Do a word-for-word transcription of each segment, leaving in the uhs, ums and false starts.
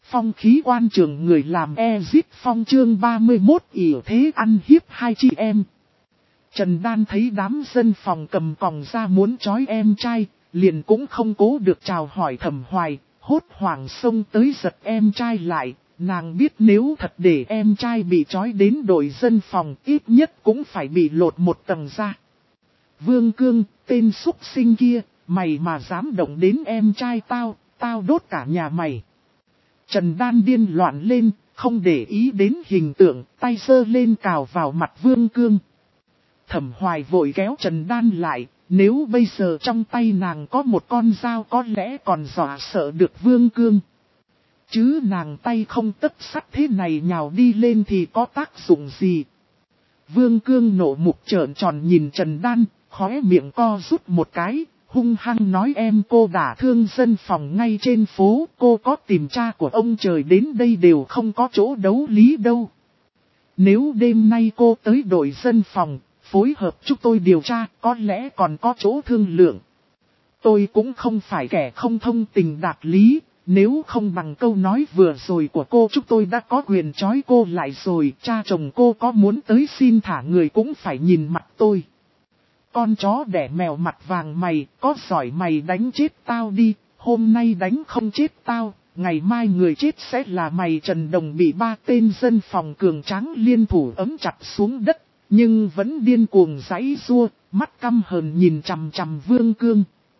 Phong khí quan trường người làm Ezit Phong chương ba mươi mốt ỷ thế ăn hiếp hai chị em. Trần Đan thấy đám dân phòng cầm còng ra muốn trói em trai, liền cũng không cố được chào hỏi Thẩm Hoài, hốt hoảng xông tới giật em trai lại. Nàng biết nếu thật để em trai bị trói đến đội dân phòng ít nhất cũng phải bị lột một tầng ra. Vương Cương, tên súc sinh kia, mày mà dám động đến em trai tao, tao đốt cả nhà mày. Trần Đan điên loạn lên, không để ý đến hình tượng, tay giơ lên cào vào mặt Vương Cương. Thẩm Hoài vội kéo Trần Đan lại, nếu bây giờ trong tay nàng có một con dao có lẽ còn dọa sợ được Vương Cương. Chứ nàng tay không tất sắt thế này nhào đi lên thì có tác dụng gì. Vương Cương nộ mục trợn tròn nhìn Trần Đan, khóe miệng co rút một cái, hung hăng nói em cô đả thương dân phòng ngay trên phố, cô có tìm cha của ông trời đến đây đều không có chỗ đấu lý đâu. Nếu đêm nay cô tới đội dân phòng, phối hợp chúng tôi điều tra, có lẽ còn có chỗ thương lượng. Tôi cũng không phải kẻ không thông tình đạt lý, nếu không bằng câu nói vừa rồi của cô chúng tôi đã có quyền trói cô lại rồi, cha chồng cô có muốn tới xin thả người cũng phải nhìn mặt tôi. Con chó đẻ mèo mặt vàng mày, có giỏi mày đánh chết tao đi, hôm nay đánh không chết tao, ngày mai người chết sẽ là mày. Trần Đồng bị ba tên dân phòng cường tráng liên thủ ấm chặt xuống đất, nhưng vẫn điên cuồng giãy giụa, mắt căm hờn nhìn chằm chằm Vương Cương.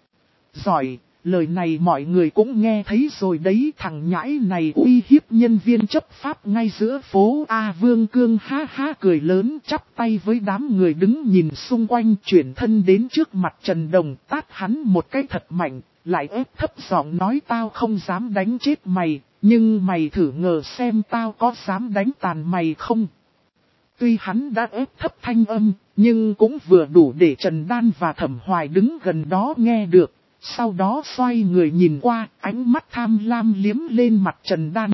Giỏi, lời này mọi người cũng nghe thấy rồi đấy, thằng nhãi này uy hiếp nhân viên chấp pháp ngay giữa phố A. Vương Cương ha ha cười lớn, chắp tay với đám người đứng nhìn xung quanh, chuyển thân đến trước mặt Trần Đồng, tát hắn một cái thật mạnh, lại ép thấp giọng nói tao không dám đánh chết mày, nhưng mày thử ngờ xem tao có dám đánh tàn mày không. Tuy hắn đã ép thấp thanh âm, nhưng cũng vừa đủ để Trần Đan và Thẩm Hoài đứng gần đó nghe được. Sau đó xoay người nhìn qua, ánh mắt tham lam liếm lên mặt Trần Đan.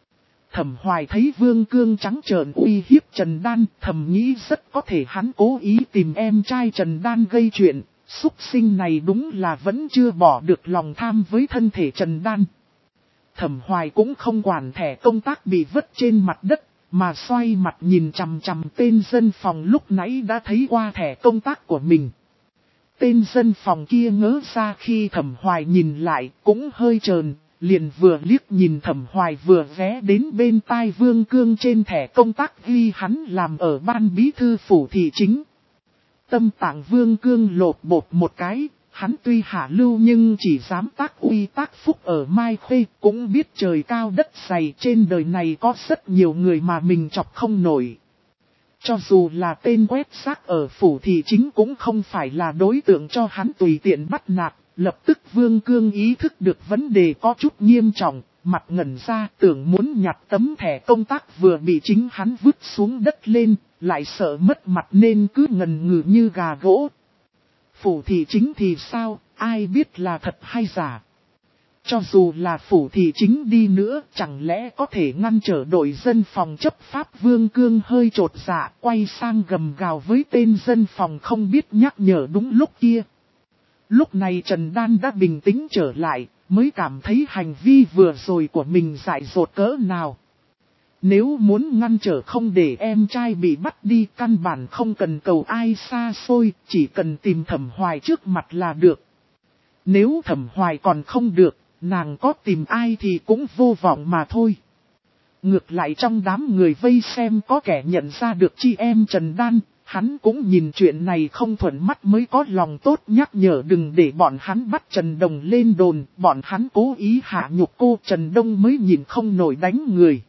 Thẩm Hoài thấy Vương Cương trắng trợn uy hiếp Trần Đan, thầm nghĩ rất có thể hắn cố ý tìm em trai Trần Đan gây chuyện. Súc sinh này đúng là vẫn chưa bỏ được lòng tham với thân thể Trần Đan. Thẩm Hoài cũng không quản thẻ công tác bị vứt trên mặt đất, mà xoay mặt nhìn chằm chằm tên dân phòng lúc nãy đã thấy qua thẻ công tác của mình. Tên dân phòng kia ngớ ra khi Thẩm Hoài nhìn lại, cũng hơi trờn, liền vừa liếc nhìn Thẩm Hoài vừa ghé đến bên tai Vương Cương trên thẻ công tác ghi hắn làm ở ban bí thư phủ thị chính. Tâm tạng Vương Cương lột bột một cái, hắn tuy hạ lưu nhưng chỉ dám tác uy tác phúc ở Mai Khê, cũng biết trời cao đất dày, trên đời này có rất nhiều người mà mình chọc không nổi. Cho dù là tên quét rác ở phủ thị chính cũng không phải là đối tượng cho hắn tùy tiện bắt nạt. Lập tức Vương Cương ý thức được vấn đề có chút nghiêm trọng, mặt ngẩn ra tưởng muốn nhặt tấm thẻ công tác vừa bị chính hắn vứt xuống đất lên, lại sợ mất mặt nên cứ ngần ngừ như gà gỗ. Phủ thị chính thì sao, ai biết là thật hay giả? Cho dù là phủ thị chính đi nữa, chẳng lẽ có thể ngăn trở đội dân phòng chấp pháp? Vương Cương hơi trột dạ, quay sang gầm gào với tên dân phòng không biết nhắc nhở đúng lúc kia. Lúc này Trần Đan đã bình tĩnh trở lại, mới cảm thấy hành vi vừa rồi của mình dại dột cỡ nào. Nếu muốn ngăn trở không để em trai bị bắt đi, căn bản không cần cầu ai xa xôi, chỉ cần tìm Thẩm Hoài trước mặt là được. Nếu Thẩm Hoài còn không được, nàng có tìm ai thì cũng vô vọng mà thôi. Ngược lại trong đám người vây xem có kẻ nhận ra được chị em Trần Đan, hắn cũng nhìn chuyện này không thuận mắt mới có lòng tốt nhắc nhở đừng để bọn hắn bắt Trần Đồng lên đồn, bọn hắn cố ý hạ nhục cô. Trần Đông mới nhìn không nổi đánh người.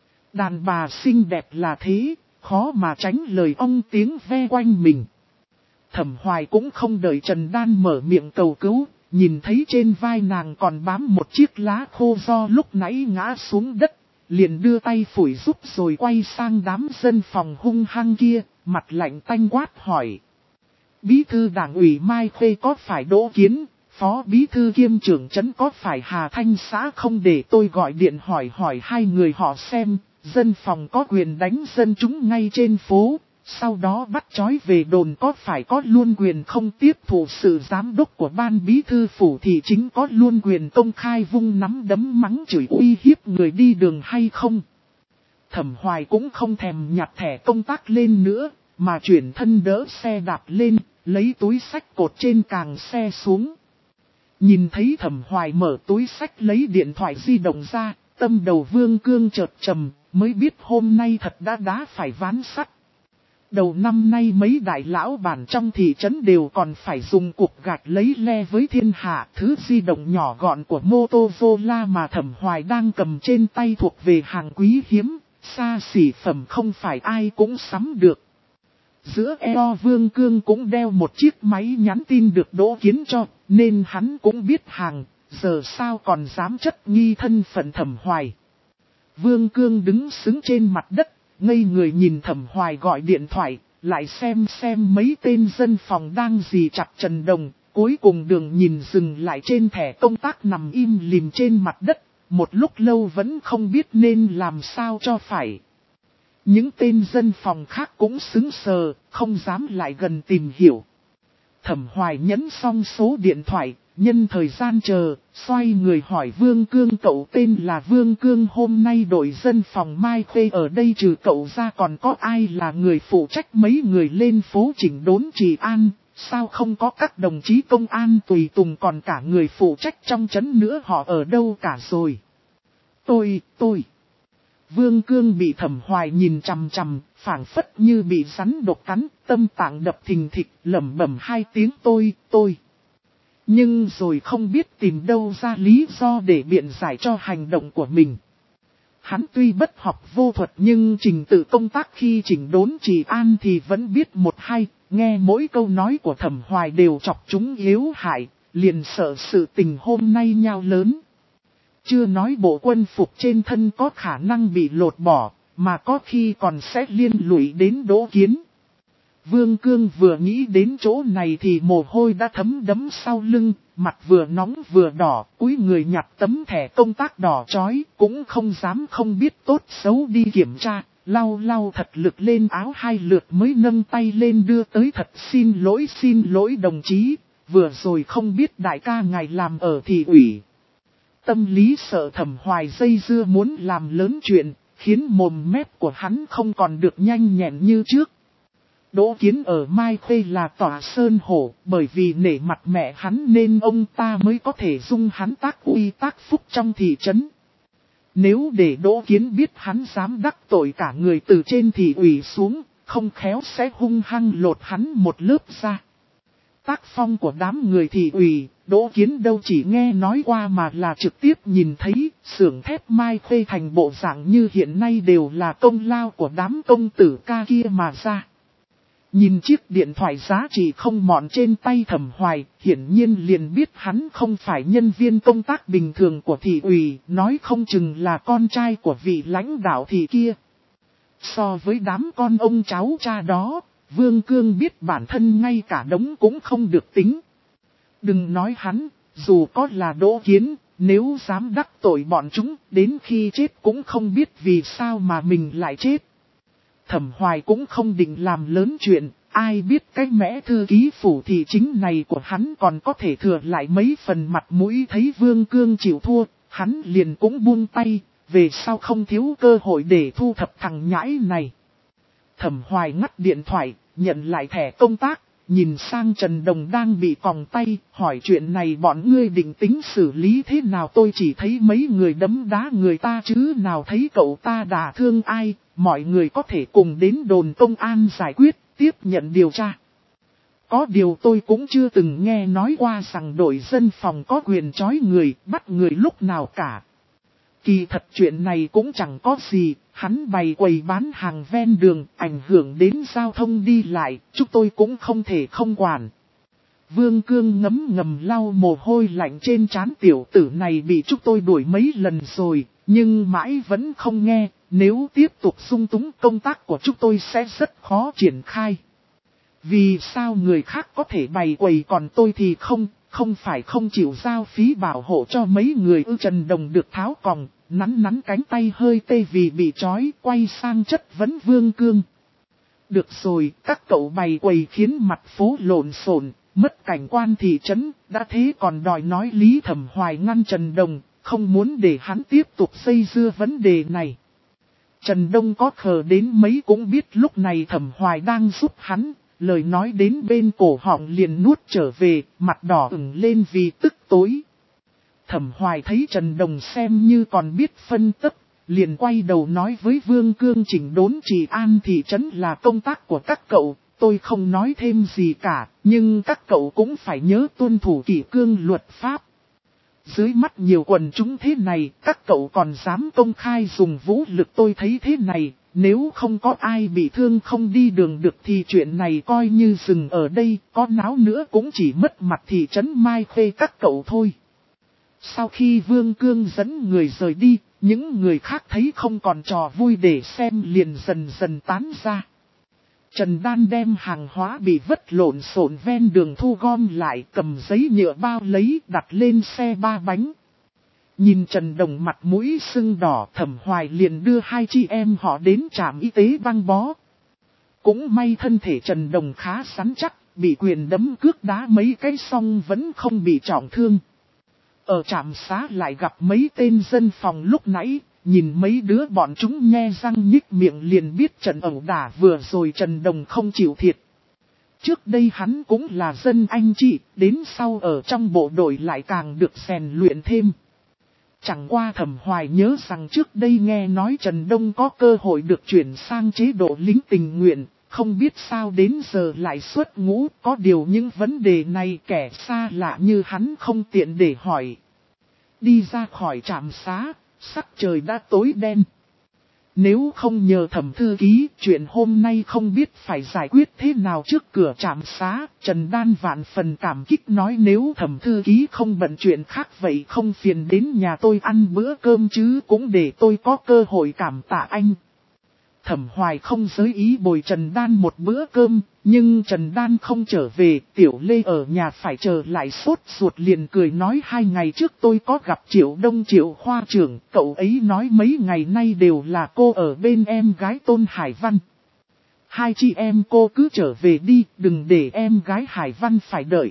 Đàn bà xinh đẹp là thế, khó mà tránh lời ong tiếng ve quanh mình. Thẩm Hoài cũng không đợi Trần Đan mở miệng cầu cứu, nhìn thấy trên vai nàng còn bám một chiếc lá khô do lúc nãy ngã xuống đất, liền đưa tay phủi giúp rồi quay sang đám dân phòng hung hăng kia, mặt lạnh tanh quát hỏi. Bí thư đảng ủy Mai Khê có phải Đỗ Kiến, phó bí thư kiêm trưởng trấn có phải Hà Thanh xã không, để tôi gọi điện hỏi hỏi hai người họ xem, dân phòng có quyền đánh dân chúng ngay trên phố, sau đó bắt trói về đồn có phải có luôn quyền không tiếp thụ sự giám đốc của ban bí thư phủ thì chính có luôn quyền công khai vung nắm đấm mắng chửi uy hiếp người đi đường hay không. Thẩm Hoài cũng không thèm nhặt thẻ công tác lên nữa, mà chuyển thân đỡ xe đạp lên, lấy túi xách cột trên càng xe xuống. Nhìn thấy Thẩm Hoài mở túi xách lấy điện thoại di động ra, tâm đầu Vương Cương chợt trầm, mới biết hôm nay thật đã đá phải ván sắt. Đầu năm nay mấy đại lão bản trong thị trấn đều còn phải dùng cục gạch lấy le với thiên hạ. Thứ di động nhỏ gọn của Motorola mà Thẩm Hoài đang cầm trên tay thuộc về hàng quý hiếm, xa xỉ phẩm không phải ai cũng sắm được. Giữa eo Vương Cương cũng đeo một chiếc máy nhắn tin được Đỗ Kiến cho, nên hắn cũng biết hàng, giờ sao còn dám chất nghi thân phận Thẩm Hoài. Vương Cương đứng sững trên mặt đất, ngây người nhìn Thẩm Hoài gọi điện thoại, lại xem xem mấy tên dân phòng đang dì chặt Trần Đồng, cuối cùng đường nhìn dừng lại trên thẻ công tác nằm im lìm trên mặt đất, một lúc lâu vẫn không biết nên làm sao cho phải. Những tên dân phòng khác cũng sững sờ, không dám lại gần tìm hiểu. Thẩm Hoài nhấn xong số điện thoại, nhân thời gian chờ, xoay người hỏi Vương Cương, cậu tên là Vương Cương, hôm nay đội dân phòng Mai Khê ở đây trừ cậu ra còn có ai là người phụ trách mấy người lên phố chỉnh đốn trị an, sao không có các đồng chí công an tùy tùng còn cả người phụ trách trong trấn nữa, họ ở đâu cả rồi? Tôi, tôi... Vương Cương bị Thẩm Hoài nhìn chằm chằm, phảng phất như bị rắn độc cắn, tâm tạng đập thình thịch, lẩm bẩm hai tiếng tôi, tôi. Nhưng rồi không biết tìm đâu ra lý do để biện giải cho hành động của mình. Hắn tuy bất học vô thuật nhưng trình tự công tác khi chỉnh đốn trị an thì vẫn biết một hai, nghe mỗi câu nói của Thẩm Hoài đều chọc chúng yếu hại, liền sợ sự tình hôm nay nhao lớn. Chưa nói bộ quân phục trên thân có khả năng bị lột bỏ, mà có khi còn sẽ liên lụy đến Đỗ Kiến. Vương Cương vừa nghĩ đến chỗ này thì mồ hôi đã thấm đẫm sau lưng, mặt vừa nóng vừa đỏ, cúi người nhặt tấm thẻ công tác đỏ chói, cũng không dám không biết tốt xấu đi kiểm tra, lau lau thật lực lên áo hai lượt mới nâng tay lên đưa tới thật xin lỗi xin lỗi đồng chí, vừa rồi không biết đại ca ngài làm ở thị ủy. Tâm lý sợ Thẩm Hoài dây dưa muốn làm lớn chuyện, khiến mồm mép của hắn không còn được nhanh nhẹn như trước. Đỗ Kiến ở Mai Khê là tỏa sơn hổ, bởi vì nể mặt mẹ hắn nên ông ta mới có thể dung hắn tác uy tác phúc trong thị trấn. Nếu để Đỗ Kiến biết hắn dám đắc tội cả người từ trên thị ủy xuống, không khéo sẽ hung hăng lột hắn một lớp ra. Tác phong của đám người thị ủy, Đỗ Kiến đâu chỉ nghe nói qua mà là trực tiếp nhìn thấy, xưởng thép Mai Khê thành bộ dạng như hiện nay đều là công lao của đám công tử ca kia mà ra. Nhìn chiếc điện thoại giá trị không mọn trên tay Thẩm Hoài, hiển nhiên liền biết hắn không phải nhân viên công tác bình thường của thị ủy, nói không chừng là con trai của vị lãnh đạo thị kia. So với đám con ông cháu cha đó, Vương Cương biết bản thân ngay cả đống cũng không được tính. Đừng nói hắn, dù có là Đỗ Kiến, nếu dám đắc tội bọn chúng, đến khi chết cũng không biết vì sao mà mình lại chết. Thẩm Hoài cũng không định làm lớn chuyện, ai biết cái mẽ thư ký phủ thị chính này của hắn còn có thể thừa lại mấy phần mặt mũi. Thấy Vương Cương chịu thua, hắn liền cũng buông tay, về sau không thiếu cơ hội để thu thập thằng nhãi này. Thẩm Hoài ngắt điện thoại, nhận lại thẻ công tác, nhìn sang Trần Đồng đang bị còng tay, hỏi chuyện này bọn ngươi định tính xử lý thế nào. Tôi chỉ thấy mấy người đấm đá người ta chứ nào thấy cậu ta đả thương ai, mọi người có thể cùng đến đồn công an giải quyết, tiếp nhận điều tra. Có điều tôi cũng chưa từng nghe nói qua rằng đội dân phòng có quyền trói người, bắt người lúc nào cả. Kỳ thật chuyện này cũng chẳng có gì, hắn bày quầy bán hàng ven đường, ảnh hưởng đến giao thông đi lại, chúng tôi cũng không thể không quản. Vương Cương ngấm ngầm lau mồ hôi lạnh trên trán, tiểu tử này bị chúng tôi đuổi mấy lần rồi, nhưng mãi vẫn không nghe, nếu tiếp tục sung túng công tác của chúng tôi sẽ rất khó triển khai. Vì sao người khác có thể bày quầy còn tôi thì không, không phải không chịu giao phí bảo hộ cho mấy người ư? Trần Đồng được tháo còng, nắn nắn cánh tay hơi tê vì bị trói, quay sang chất vấn Vương Cương. Được rồi, các cậu bày quầy khiến mặt phố lộn xộn, mất cảnh quan thị trấn, đã thế còn đòi nói Lý Thẩm Hoài ngăn Trần Đồng, không muốn để hắn tiếp tục xây dưa vấn đề này. Trần Đông có khờ đến mấy cũng biết lúc này Thẩm Hoài đang giúp hắn, lời nói đến bên cổ họng liền nuốt trở về, mặt đỏ ửng lên vì tức tối. Thẩm Hoài thấy Trần Đồng xem như còn biết phân tích, liền quay đầu nói với Vương Cương chỉnh đốn trị an thị trấn là công tác của các cậu, tôi không nói thêm gì cả, nhưng các cậu cũng phải nhớ tuân thủ kỷ cương luật pháp. Dưới mắt nhiều quần chúng thế này, các cậu còn dám công khai dùng vũ lực, tôi thấy thế này, nếu không có ai bị thương không đi đường được thì chuyện này coi như dừng ở đây, có náo nữa cũng chỉ mất mặt thị trấn Mai Khê các cậu thôi. Sau khi Vương Cương dẫn người rời đi, những người khác thấy không còn trò vui để xem liền dần dần tán ra. Trần Đan đem hàng hóa bị vứt lộn xộn ven đường thu gom lại, cầm giấy nhựa bao lấy đặt lên xe ba bánh. Nhìn Trần Đồng mặt mũi sưng đỏ, Thẩm Hoài liền đưa hai chị em họ đến trạm y tế băng bó. Cũng may thân thể Trần Đồng khá rắn chắc, bị quyền đấm cước đá mấy cái xong vẫn không bị trọng thương. Ở trạm xá lại gặp mấy tên dân phòng lúc nãy, nhìn mấy đứa bọn chúng nhe răng nhích miệng liền biết trận ẩu đả vừa rồi Trần Đồng không chịu thiệt. Trước đây hắn cũng là dân anh chị, đến sau ở trong bộ đội lại càng được rèn luyện thêm. Chẳng qua Thẩm Hoài nhớ rằng trước đây nghe nói Trần Đông có cơ hội được chuyển sang chế độ lính tình nguyện, không biết sao đến giờ lại xuất ngũ, có điều những vấn đề này kẻ xa lạ như hắn không tiện để hỏi. Đi ra khỏi trạm xá, sắc trời đã tối đen. Nếu không nhờ Thẩm thư ký, chuyện hôm nay không biết phải giải quyết thế nào trước cửa trạm xá. Trần Đan vạn phần cảm kích nói nếu Thẩm thư ký không bận chuyện khác vậy không phiền đến nhà tôi ăn bữa cơm chứ, cũng để tôi có cơ hội cảm tạ anh. Thẩm Hoài không giới ý bồi Trần Đan một bữa cơm, nhưng Trần Đan không trở về, Tiểu Lê ở nhà phải chờ lại sốt ruột liền cười nói hai ngày trước tôi có gặp Triệu Đông Triệu khoa trưởng, cậu ấy nói mấy ngày nay đều là cô ở bên em gái Tôn Hải Văn. Hai chị em cô cứ trở về đi, đừng để em gái Hải Văn phải đợi.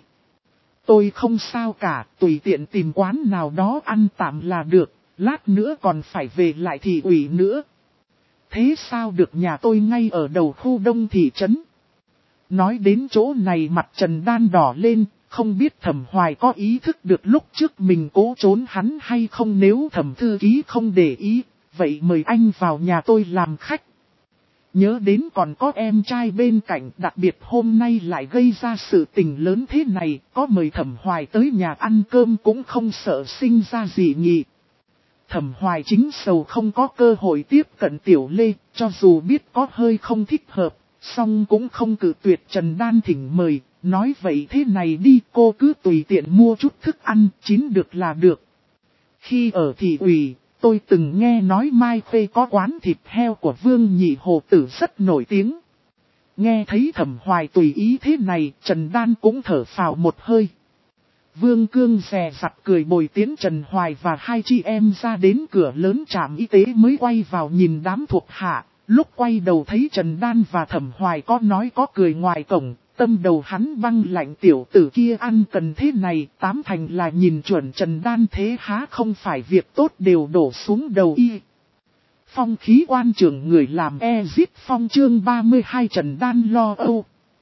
Tôi không sao cả, tùy tiện tìm quán nào đó ăn tạm là được, lát nữa còn phải về lại thị ủy nữa. Thế sao được, nhà tôi ngay ở đầu khu đông thị trấn. Nói đến chỗ này mặt Trần Đan đỏ lên, không biết Thẩm Hoài có ý thức được lúc trước mình cố trốn hắn hay không, nếu Thẩm thư ký không để ý, vậy mời anh vào nhà tôi làm khách. Nhớ đến còn có em trai bên cạnh, đặc biệt hôm nay lại gây ra sự tình lớn thế này, có mời Thẩm Hoài tới nhà ăn cơm cũng không sợ sinh ra gì nhỉ. Thẩm Hoài chính sầu không có cơ hội tiếp cận Tiểu Lê, cho dù biết có hơi không thích hợp, song cũng không cự tuyệt Trần Đan thỉnh mời, nói vậy thế này đi, cô cứ tùy tiện mua chút thức ăn, chín được là được. Khi ở thị ủy, tôi từng nghe nói Mai Khê có quán thịt heo của Vương Nhị Hồ Tử rất nổi tiếng. Nghe thấy Thẩm Hoài tùy ý thế này, Trần Đan cũng thở phào một hơi. Vương Cương dè dặt cười bồi tiến Trần Hoài và hai chị em ra đến cửa lớn trạm y tế mới quay vào nhìn đám thuộc hạ. Lúc quay đầu thấy Trần Đan và Thẩm Hoài có nói có cười ngoài cổng, tâm đầu hắn băng lạnh, tiểu tử kia ăn cần thế này, tám thành là nhìn chuẩn Trần Đan thế há không phải việc tốt đều đổ xuống đầu y. Phong khí quan trưởng người làm e-zip phong chương ba mươi hai Trần Đan lo âu.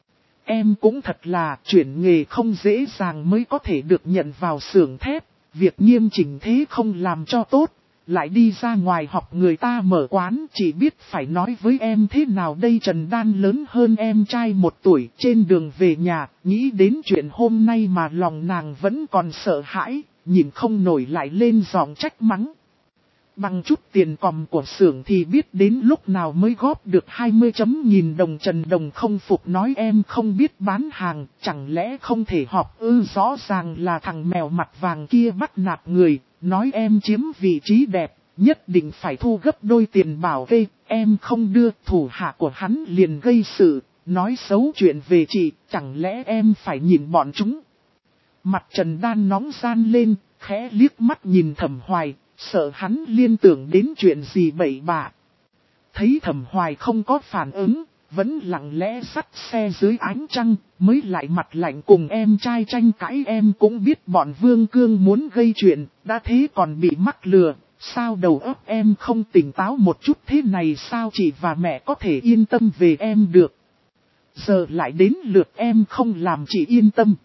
Em cũng thật là chuyển nghề không dễ dàng mới có thể được nhận vào xưởng thép, việc nghiêm chỉnh thế không làm cho tốt, lại đi ra ngoài học người ta mở quán, chỉ biết phải nói với em thế nào đây. Trần Đan lớn hơn em trai một tuổi, trên đường về nhà, nghĩ đến chuyện hôm nay mà lòng nàng vẫn còn sợ hãi, nhìn không nổi lại lên giọng trách mắng. Bằng chút tiền còm của xưởng thì biết đến lúc nào mới góp được hai mươi chấm nghìn đồng. Trần Đồng không phục nói em không biết bán hàng, chẳng lẽ không thể họp ư? Rõ ràng là thằng mèo mặt vàng kia bắt nạt người, nói em chiếm vị trí đẹp, nhất định phải thu gấp đôi tiền bảo kê, em không đưa, thủ hạ của hắn liền gây sự, nói xấu chuyện về chị, chẳng lẽ em phải nhìn bọn chúng? Mặt Trần Đan nóng gian lên, khẽ liếc mắt nhìn Thẩm Hoài, sợ hắn liên tưởng đến chuyện gì bậy bạ. Thấy Thẩm Hoài không có phản ứng, vẫn lặng lẽ dắt xe dưới ánh trăng, mới lại mặt lạnh cùng em trai tranh cãi. Em cũng biết bọn Vương Cương muốn gây chuyện, đã thế còn bị mắc lừa, sao đầu óc em không tỉnh táo một chút thế này sao chị và mẹ có thể yên tâm về em được. Giờ lại đến lượt em không làm chị yên tâm.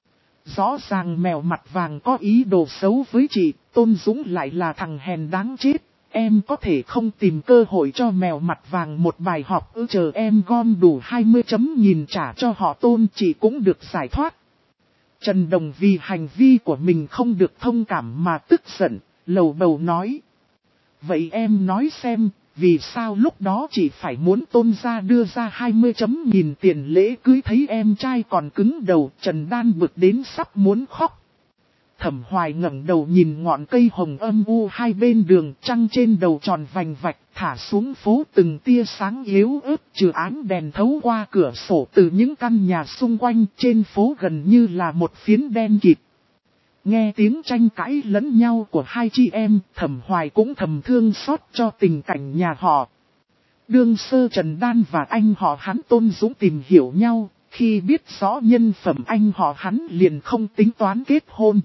Rõ ràng mèo mặt vàng có ý đồ xấu với chị, Tôn Dũng lại là thằng hèn đáng chết. Em có thể không tìm cơ hội cho mèo mặt vàng một bài học ư? Chờ em gom đủ hai mươi chấm nhìn trả cho họ Tôn chị cũng được giải thoát. Trần Đồng vì hành vi của mình không được thông cảm mà tức giận, lầu bầu nói. Vậy em nói xem, vì sao lúc đó chị phải muốn Tôn gia đưa ra hai mươi chấm nhìn tiền lễ cưới? Thấy em trai còn cứng đầu, Trần Đan bực đến sắp muốn khóc. Thẩm Hoài ngẩng đầu nhìn ngọn cây hồng âm u hai bên đường, trăng trên đầu tròn vành vạch, thả xuống phố từng tia sáng yếu ớt, trừ ánh đèn thấu qua cửa sổ từ những căn nhà xung quanh, trên phố gần như là một phiến đen kịt. Nghe tiếng tranh cãi lẫn nhau của hai chị em, Thẩm Hoài cũng thầm thương xót cho tình cảnh nhà họ. Đương sơ Trần Đan và anh họ hắn Tôn Dũng tìm hiểu nhau, khi biết rõ nhân phẩm anh họ hắn liền không tính toán kết hôn.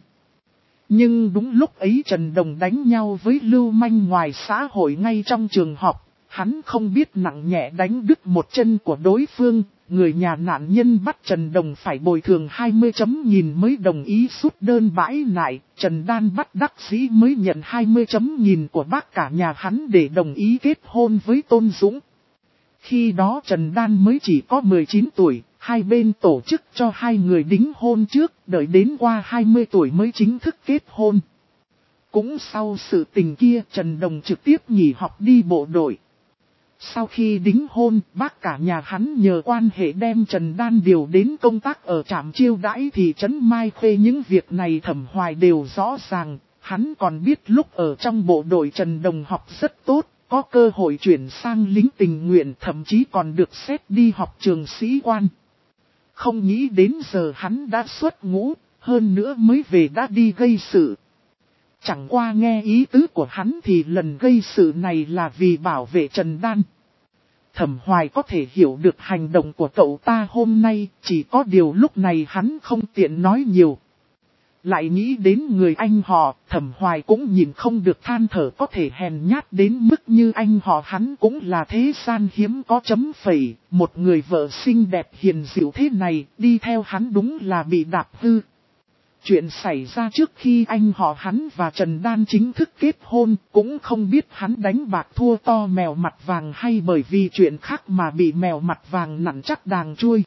Nhưng đúng lúc ấy Trần Đồng đánh nhau với lưu manh ngoài xã hội ngay trong trường học, hắn không biết nặng nhẹ đánh đứt một chân của đối phương, người nhà nạn nhân bắt Trần Đồng phải bồi thường hai mươi chấm nhìn mới đồng ý rút đơn bãi nại, Trần Đan bắt đắc dĩ mới nhận hai mươi chấm nhìn của bác cả nhà hắn để đồng ý kết hôn với Tôn Dũng. Khi đó Trần Đan mới chỉ có mười chín tuổi. Hai bên tổ chức cho hai người đính hôn trước, đợi đến qua hai mươi tuổi mới chính thức kết hôn. Cũng sau sự tình kia, Trần Đồng trực tiếp nghỉ học đi bộ đội. Sau khi đính hôn, bác cả nhà hắn nhờ quan hệ đem Trần Đan điều đến công tác ở trạm chiêu đãi thị trấn Mai Khê. Những việc này Thẩm Hoài đều rõ ràng, hắn còn biết lúc ở trong bộ đội Trần Đồng học rất tốt. Có cơ hội chuyển sang lính tình nguyện, thậm chí còn được xét đi học trường sĩ quan. Không nghĩ đến giờ hắn đã xuất ngũ, hơn nữa mới về đã đi gây sự. Chẳng qua nghe ý tứ của hắn thì lần gây sự này là vì bảo vệ Trần Đan. Thẩm Hoài có thể hiểu được hành động của cậu ta hôm nay, chỉ có điều lúc này hắn không tiện nói nhiều. Lại nghĩ đến người anh họ, Thẩm Hoài cũng nhìn không được than thở, có thể hèn nhát đến mức như anh họ hắn cũng là thế gian hiếm có chấm phẩy, một người vợ xinh đẹp hiền dịu thế này, đi theo hắn đúng là bị đạp hư. Chuyện xảy ra trước khi anh họ hắn và Trần Đan chính thức kết hôn, cũng không biết hắn đánh bạc thua to mèo mặt vàng hay bởi vì chuyện khác mà bị mèo mặt vàng nặn chắc đàng chui.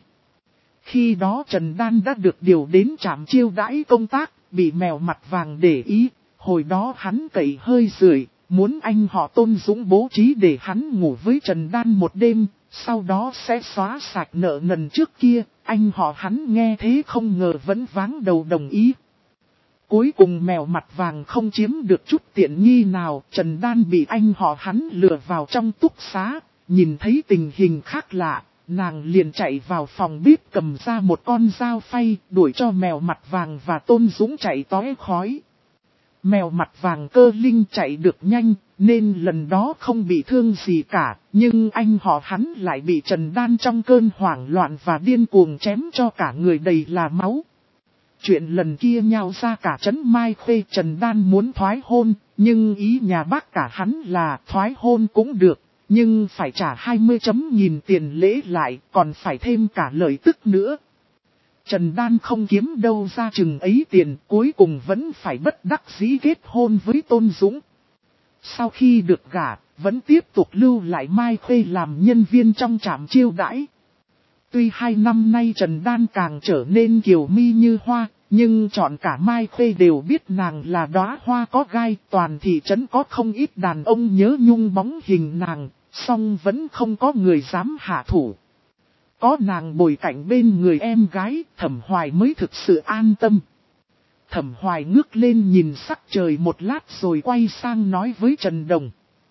Khi đó Trần Đan đã được điều đến trạm chiêu đãi công tác, bị mèo mặt vàng để ý, hồi đó hắn cậy hơi rưởi, muốn anh họ Tôn Dũng bố trí để hắn ngủ với Trần Đan một đêm, sau đó sẽ xóa sạch nợ nần trước kia, anh họ hắn nghe thế không ngờ vẫn váng đầu đồng ý. Cuối cùng mèo mặt vàng không chiếm được chút tiện nghi nào, Trần Đan bị anh họ hắn lừa vào trong túc xá, nhìn thấy tình hình khác lạ. Nàng liền chạy vào phòng bếp cầm ra một con dao phay, đuổi cho mèo mặt vàng và Tôn Dũng chạy tóe khói. Mèo mặt vàng cơ linh chạy được nhanh, nên lần đó không bị thương gì cả, nhưng anh họ hắn lại bị Trần Đan trong cơn hoảng loạn và điên cuồng chém cho cả người đầy là máu. Chuyện lần kia nhao ra cả trấn Mai Khê. Trần Đan muốn thoái hôn, nhưng ý nhà bác cả hắn là thoái hôn cũng được. Nhưng phải trả hai mươi chấm nhìn tiền lễ lại, còn phải thêm cả lợi tức nữa. Trần Đan không kiếm đâu ra chừng ấy tiền, cuối cùng vẫn phải bất đắc dĩ kết hôn với Tôn Dũng. Sau khi được gả, vẫn tiếp tục lưu lại Mai Khê làm nhân viên trong trạm chiêu đãi. Tuy hai năm nay Trần Đan càng trở nên kiều mi như hoa, nhưng chọn cả Mai Khê đều biết nàng là đóa hoa có gai, toàn thị trấn có không ít đàn ông nhớ nhung bóng hình nàng, song vẫn không có người dám hạ thủ. Có nàng bồi cạnh bên người em gái, Thẩm Hoài mới thực sự an tâm. Thẩm Hoài ngước lên nhìn sắc trời một lát rồi quay sang nói với Trần Đồng.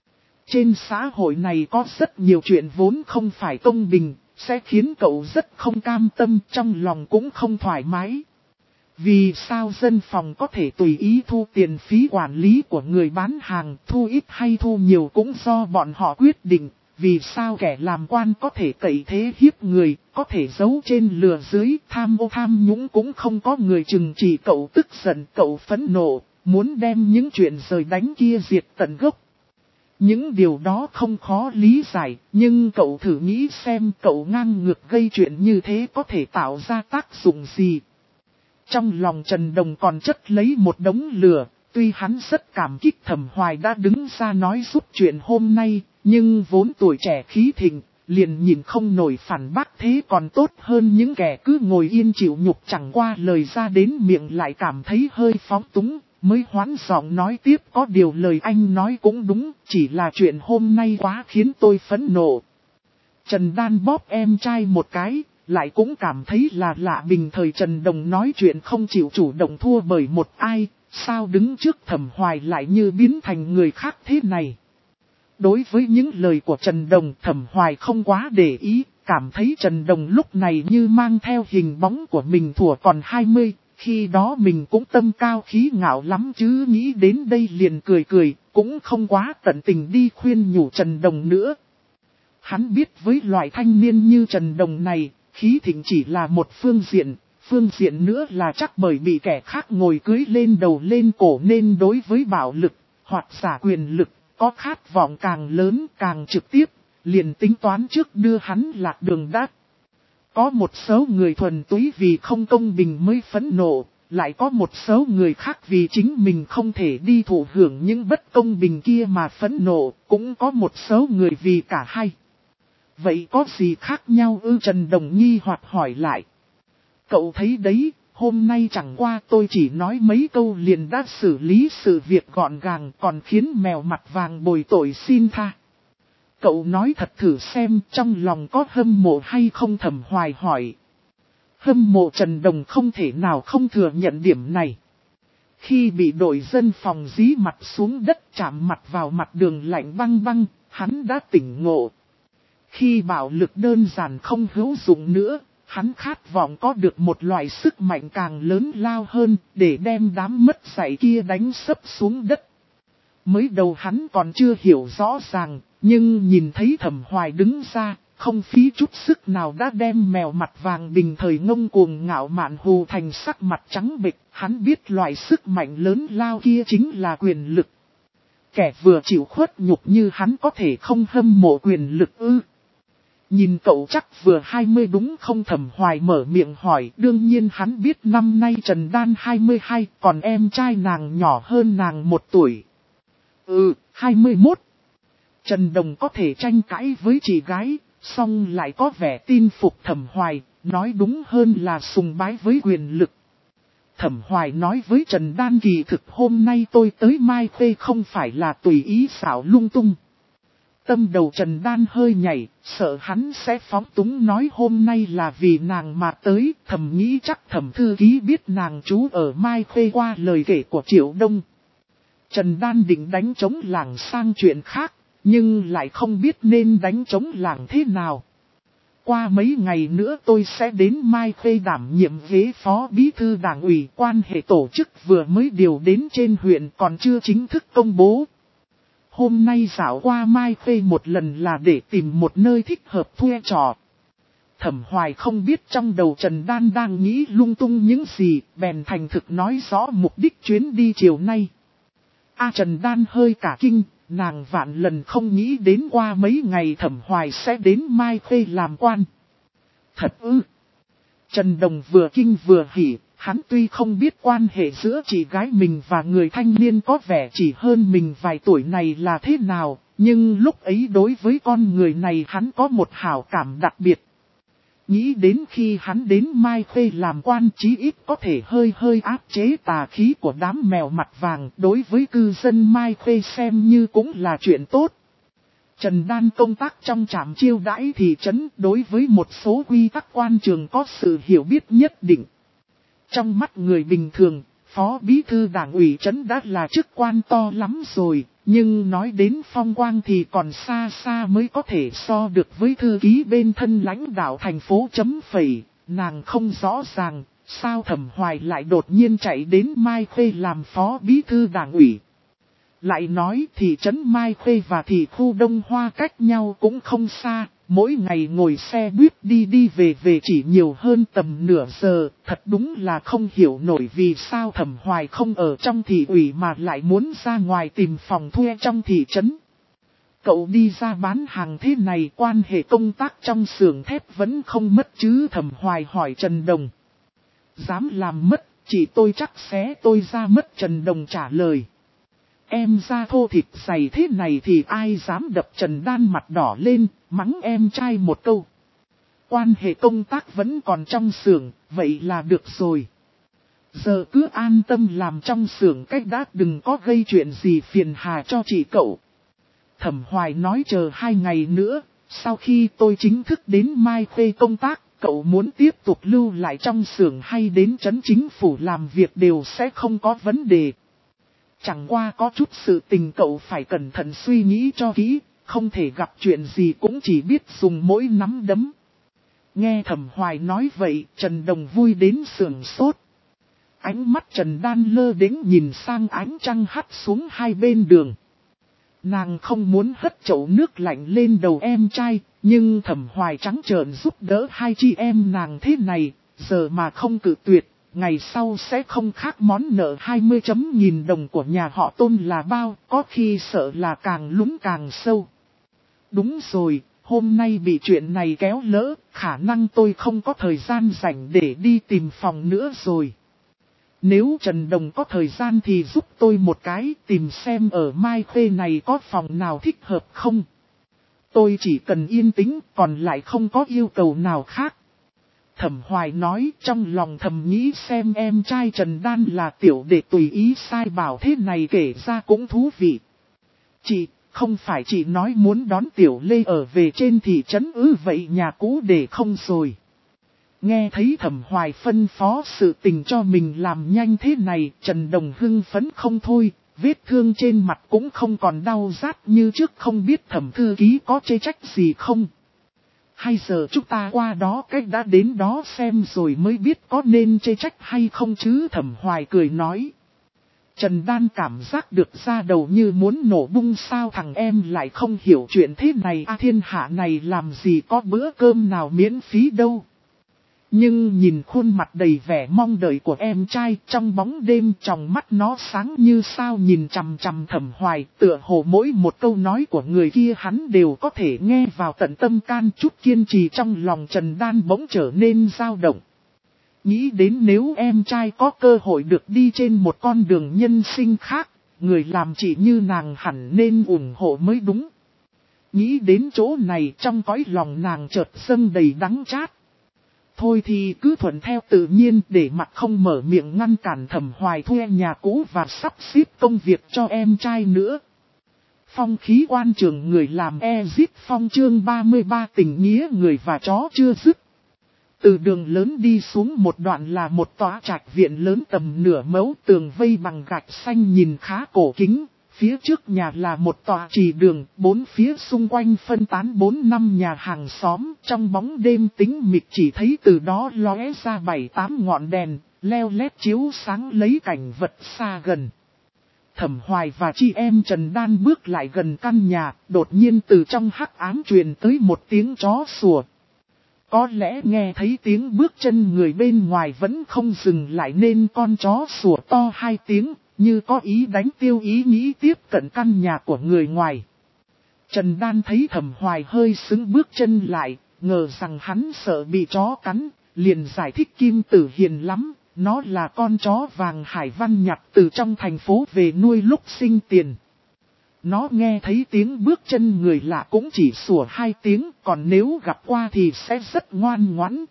Trên xã hội này có rất nhiều chuyện vốn không phải công bình, sẽ khiến cậu rất không cam tâm, trong lòng cũng không thoải mái. Vì sao dân phòng có thể tùy ý thu tiền phí quản lý của người bán hàng, thu ít hay thu nhiều cũng do bọn họ quyết định. vì sao kẻ làm quan có thể cậy thế hiếp người, có thể giấu trên lừa dưới, tham ô tham nhũng cũng không có người chừng trị cậu tức giận, cậu phẫn nộ, muốn đem những chuyện rời đánh kia diệt tận gốc. Những điều đó không khó lý giải, nhưng cậu thử nghĩ xem cậu ngang ngược gây chuyện như thế có thể tạo ra tác dụng gì. Trong lòng Trần Đồng còn chất lấy một đống lửa, tuy hắn rất cảm kích Thẩm Hoài đã đứng ra nói giúp chuyện hôm nay, nhưng vốn tuổi trẻ khí thịnh, liền nhìn không nổi phản bác thế còn tốt hơn những kẻ cứ ngồi yên chịu nhục chẳng qua lời ra đến miệng lại cảm thấy hơi phóng túng, mới hoãn giọng nói tiếp có điều lời anh nói cũng đúng, chỉ là chuyện hôm nay quá khiến tôi phẫn nộ. Trần Đan bóp em trai một cái, lại cũng cảm thấy là lạ bình thời Trần Đồng nói chuyện không chịu chủ động thua bởi một ai, sao đứng trước Thẩm Hoài lại như biến thành người khác thế này. Đối với những lời của Trần Đồng, Thẩm Hoài không quá để ý, cảm thấy Trần Đồng lúc này như mang theo hình bóng của mình thuở còn hai mươi, khi đó mình cũng tâm cao khí ngạo lắm chứ nghĩ đến đây liền cười cười, cũng không quá tận tình đi khuyên nhủ Trần Đồng nữa. Hắn biết với loại thanh niên như Trần Đồng này, khí thịnh chỉ là một phương diện, phương diện nữa là chắc bởi bị kẻ khác ngồi cưới lên đầu lên cổ nên đối với bạo lực, hoặc giả quyền lực, có khát vọng càng lớn càng trực tiếp, liền tính toán trước đưa hắn lạc đường đát. Có một số người thuần túy vì không công bình mới phẫn nộ, lại có một số người khác vì chính mình không thể đi thụ hưởng những bất công bình kia mà phẫn nộ, cũng có một số người vì cả hai. Vậy có gì khác nhau ư? Trần Đồng nghi hoặc hỏi lại. Cậu thấy đấy, hôm nay chẳng qua tôi chỉ nói mấy câu liền đã xử lý sự việc gọn gàng còn khiến mèo mặt vàng bồi tội xin tha. Cậu nói thật thử xem trong lòng có hâm mộ hay không? Thẩm Hoài hỏi. Hâm mộ Trần Đồng không thể nào không thừa nhận điểm này. Khi bị đội dân phòng dí mặt xuống đất chạm mặt vào mặt đường lạnh băng băng, hắn đã tỉnh ngộ. Khi bạo lực đơn giản không hữu dụng nữa, hắn khát vọng có được một loại sức mạnh càng lớn lao hơn để đem đám mất dạy kia đánh sấp xuống đất. Mới đầu hắn còn chưa hiểu rõ ràng, nhưng nhìn thấy Thẩm Hoài đứng ra, không phí chút sức nào đã đem mèo mặt vàng bình thời ngông cuồng ngạo mạn hù thành sắc mặt trắng bệch, hắn biết loại sức mạnh lớn lao kia chính là quyền lực. Kẻ vừa chịu khuất nhục như hắn có thể không hâm mộ quyền lực ư? Nhìn cậu chắc vừa hai mươi đúng không? Thẩm Hoài mở miệng hỏi, đương nhiên hắn biết năm nay Trần Đan hai mươi hai, còn em trai nàng nhỏ hơn nàng một tuổi. Ừ, hai mươi mốt. Trần Đồng có thể tranh cãi với chị gái, song lại có vẻ tin phục Thẩm Hoài, nói đúng hơn là sùng bái với quyền lực. Thẩm Hoài nói với Trần Đan kỳ thực hôm nay tôi tới Mai Khê không phải là tùy ý xảo lung tung. Tâm đầu Trần Đan hơi nhảy, sợ hắn sẽ phóng túng nói hôm nay là vì nàng mà tới, thầm nghĩ chắc Thẩm thư ký biết nàng trú ở Mai Khê qua lời kể của Triệu Đông. Trần Đan định đánh trống làng sang chuyện khác, nhưng lại không biết nên đánh trống làng thế nào. Qua mấy ngày nữa tôi sẽ đến Mai Khê đảm nhiệm ghế phó bí thư đảng ủy, quan hệ tổ chức vừa mới điều đến trên huyện còn chưa chính thức công bố. Hôm nay dạo qua Mai Khê một lần là để tìm một nơi thích hợp thuê trọ. Thẩm Hoài không biết trong đầu Trần Đan đang nghĩ lung tung những gì, bèn thành thực nói rõ mục đích chuyến đi chiều nay. A Trần Đan hơi cả kinh, nàng vạn lần không nghĩ đến qua mấy ngày Thẩm Hoài sẽ đến Mai Khê làm quan. Thật ư? Trần Đồng vừa kinh vừa hỉ, hắn tuy không biết quan hệ giữa chị gái mình và người thanh niên có vẻ chỉ hơn mình vài tuổi này là thế nào, nhưng lúc ấy đối với con người này hắn có một hảo cảm đặc biệt. Nghĩ đến khi hắn đến Mai Khê làm quan chí ít có thể hơi hơi áp chế tà khí của đám mèo mặt vàng, đối với cư dân Mai Khê xem như cũng là chuyện tốt. Trần Đan công tác trong trạm chiêu đãi thị trấn, đối với một số quy tắc quan trường có sự hiểu biết nhất định. Trong mắt người bình thường, phó bí thư đảng ủy trấn đã là chức quan to lắm rồi, nhưng nói đến phong quang thì còn xa xa mới có thể so được với thư ký bên thân lãnh đạo thành phố chấm phẩy. Nàng không rõ ràng, sao Thẩm Hoài lại đột nhiên chạy đến Mai Khê làm phó bí thư đảng ủy. Lại nói thị trấn Mai Khê và thị khu Đông Hoa cách nhau cũng không xa, mỗi ngày ngồi xe buýt đi đi về về chỉ nhiều hơn tầm nửa giờ, thật đúng là không hiểu nổi vì sao Thẩm Hoài không ở trong thị ủy mà lại muốn ra ngoài tìm phòng thuê trong thị trấn. Cậu đi ra bán hàng thế này quan hệ công tác trong xưởng thép vẫn không mất chứ? Thẩm Hoài hỏi Trần Đồng. Dám làm mất, chỉ tôi chắc xé tôi ra mất, Trần Đồng trả lời. Em da thô thịt dày thế này thì ai dám đập Trần Đan mặt đỏ lên, mắng em trai một câu. Quan hệ công tác vẫn còn trong xưởng, vậy là được rồi. Giờ cứ an tâm làm trong xưởng cách đã, đừng có gây chuyện gì phiền hà cho chị cậu. Thẩm Hoài nói chờ hai ngày nữa, sau khi tôi chính thức đến Mai Khê công tác, cậu muốn tiếp tục lưu lại trong xưởng hay đến trấn chính phủ làm việc đều sẽ không có vấn đề. Chẳng qua có chút sự tình cậu phải cẩn thận suy nghĩ cho kỹ, không thể gặp chuyện gì cũng chỉ biết dùng mỗi nắm đấm. Nghe Thẩm Hoài nói vậy, Trần Đồng vui đến sườn sốt. Ánh mắt Trần Đan lơ đễnh nhìn sang ánh trăng hắt xuống hai bên đường. Nàng không muốn hất chậu nước lạnh lên đầu em trai, nhưng Thẩm Hoài trắng trợn giúp đỡ hai chị em nàng thế này, giờ mà không cự tuyệt, ngày sau sẽ không khác món nợ hai mươi chấm nghìn đồng của nhà họ Tôn là bao, có khi sợ là càng lún càng sâu. Đúng rồi, hôm nay bị chuyện này kéo lỡ, khả năng tôi không có thời gian rảnh để đi tìm phòng nữa rồi. Nếu Trần Đồng có thời gian thì giúp tôi một cái, tìm xem ở Mai Khê này có phòng nào thích hợp không. Tôi chỉ cần yên tĩnh, còn lại không có yêu cầu nào khác. Thẩm Hoài nói, trong lòng thầm nghĩ xem em trai Trần Đan là tiểu đệ tùy ý sai bảo thế này kể ra cũng thú vị. Chị, không phải chị nói muốn đón tiểu Lê ở về trên thị trấn ư, vậy nhà cũ để không rồi. Nghe thấy Thẩm Hoài phân phó sự tình cho mình làm nhanh thế này, Trần Đồng hưng phấn không thôi, vết thương trên mặt cũng không còn đau rát như trước, không biết Thẩm thư ký có chê trách gì không. Hay giờ chúng ta qua đó cách đã đến đó xem rồi mới biết có nên chê trách hay không chứ? Thẩm Hoài cười nói. Trần Đan cảm giác được da đầu như muốn nổ bung, sao thằng em lại không hiểu chuyện thế này à, thiên hạ này làm gì có bữa cơm nào miễn phí đâu. Nhưng nhìn khuôn mặt đầy vẻ mong đợi của em trai, trong bóng đêm trong mắt nó sáng như sao nhìn chằm chằm Thẩm Hoài, tựa hồ mỗi một câu nói của người kia hắn đều có thể nghe vào tận tâm can. Chút kiên trì trong lòng Trần Đan bỗng trở nên dao động. Nghĩ đến nếu em trai có cơ hội được đi trên một con đường nhân sinh khác, người làm chị như nàng hẳn nên ủng hộ mới đúng. Nghĩ đến chỗ này trong cõi lòng nàng chợt dâng đầy đắng chát. Thôi thì cứ thuận theo tự nhiên, để mặt không mở miệng ngăn cản Thẩm Hoài thuê nhà cũ và sắp xếp công việc cho em trai nữa. Phong khí quan trường người làm Exit Phong chương ba mươi ba tình nghĩa người và chó chưa dứt. Từ đường lớn đi xuống một đoạn là một tòa trạch viện lớn tầm nửa mẫu, tường vây bằng gạch xanh nhìn khá cổ kính. Phía trước nhà là một tòa trì đường, bốn phía xung quanh phân tán bốn năm nhà hàng xóm, trong bóng đêm tĩnh mịch chỉ thấy từ đó lóe ra bảy tám ngọn đèn, leo lét chiếu sáng lấy cảnh vật xa gần. Thẩm Hoài và chị em Trần Đan bước lại gần căn nhà, đột nhiên từ trong hắc ám truyền tới một tiếng chó sủa. Có lẽ nghe thấy tiếng bước chân người bên ngoài vẫn không dừng lại nên con chó sủa to hai tiếng, như có ý đánh tiêu ý nghĩ tiếp cận căn nhà của người ngoài. Trần Đan thấy Thẩm Hoài hơi xứng bước chân lại, ngờ rằng hắn sợ bị chó cắn, liền giải thích Kim Tử hiền lắm, nó là con chó vàng Hải Văn nhặt từ trong thành phố về nuôi lúc sinh tiền. Nó nghe thấy tiếng bước chân người lạ cũng chỉ sủa hai tiếng, còn nếu gặp qua thì sẽ rất ngoan ngoãn.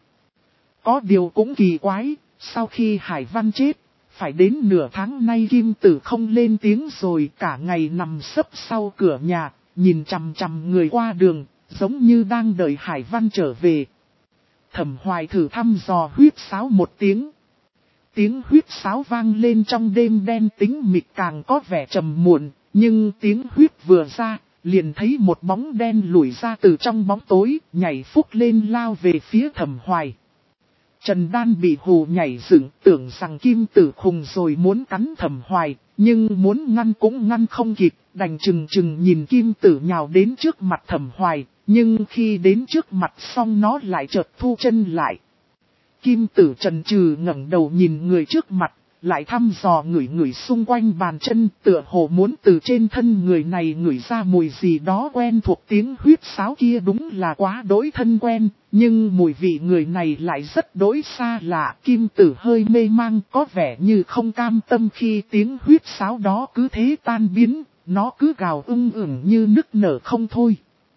Có điều cũng kỳ quái, sau khi Hải Văn chết, phải đến nửa tháng nay Kim Tử không lên tiếng rồi, cả ngày nằm sấp sau cửa nhà, nhìn chằm chằm người qua đường, giống như đang đợi Hải Văn trở về. Thẩm Hoài thử thăm dò huýt sáo một tiếng. Tiếng huýt sáo vang lên trong đêm đen tĩnh mịch càng có vẻ trầm muộn, nhưng tiếng huýt vừa ra, liền thấy một bóng đen lủi ra từ trong bóng tối, nhảy phúc lên lao về phía Thẩm Hoài. Trần Đan bị hù nhảy dựng, tưởng rằng Kim Tử khùng rồi muốn cắn Thẩm Hoài, nhưng muốn ngăn cũng ngăn không kịp, đành chừng chừng nhìn Kim Tử nhào đến trước mặt Thẩm Hoài, nhưng khi đến trước mặt xong nó lại chợt thu chân lại. Kim Tử chần chừ ngẩng đầu nhìn người trước mặt, lại thăm dò ngửi ngửi xung quanh bàn chân, tựa hồ muốn từ trên thân người này ngửi ra mùi gì đó quen thuộc. Tiếng huyết sáo kia đúng là quá đỗi thân quen, nhưng mùi vị người này lại rất đỗi xa lạ. Kim Tử hơi mê mang, có vẻ như không cam tâm khi tiếng huyết sáo đó cứ thế tan biến, nó cứ gào ưng ửng như nức nở không thôi.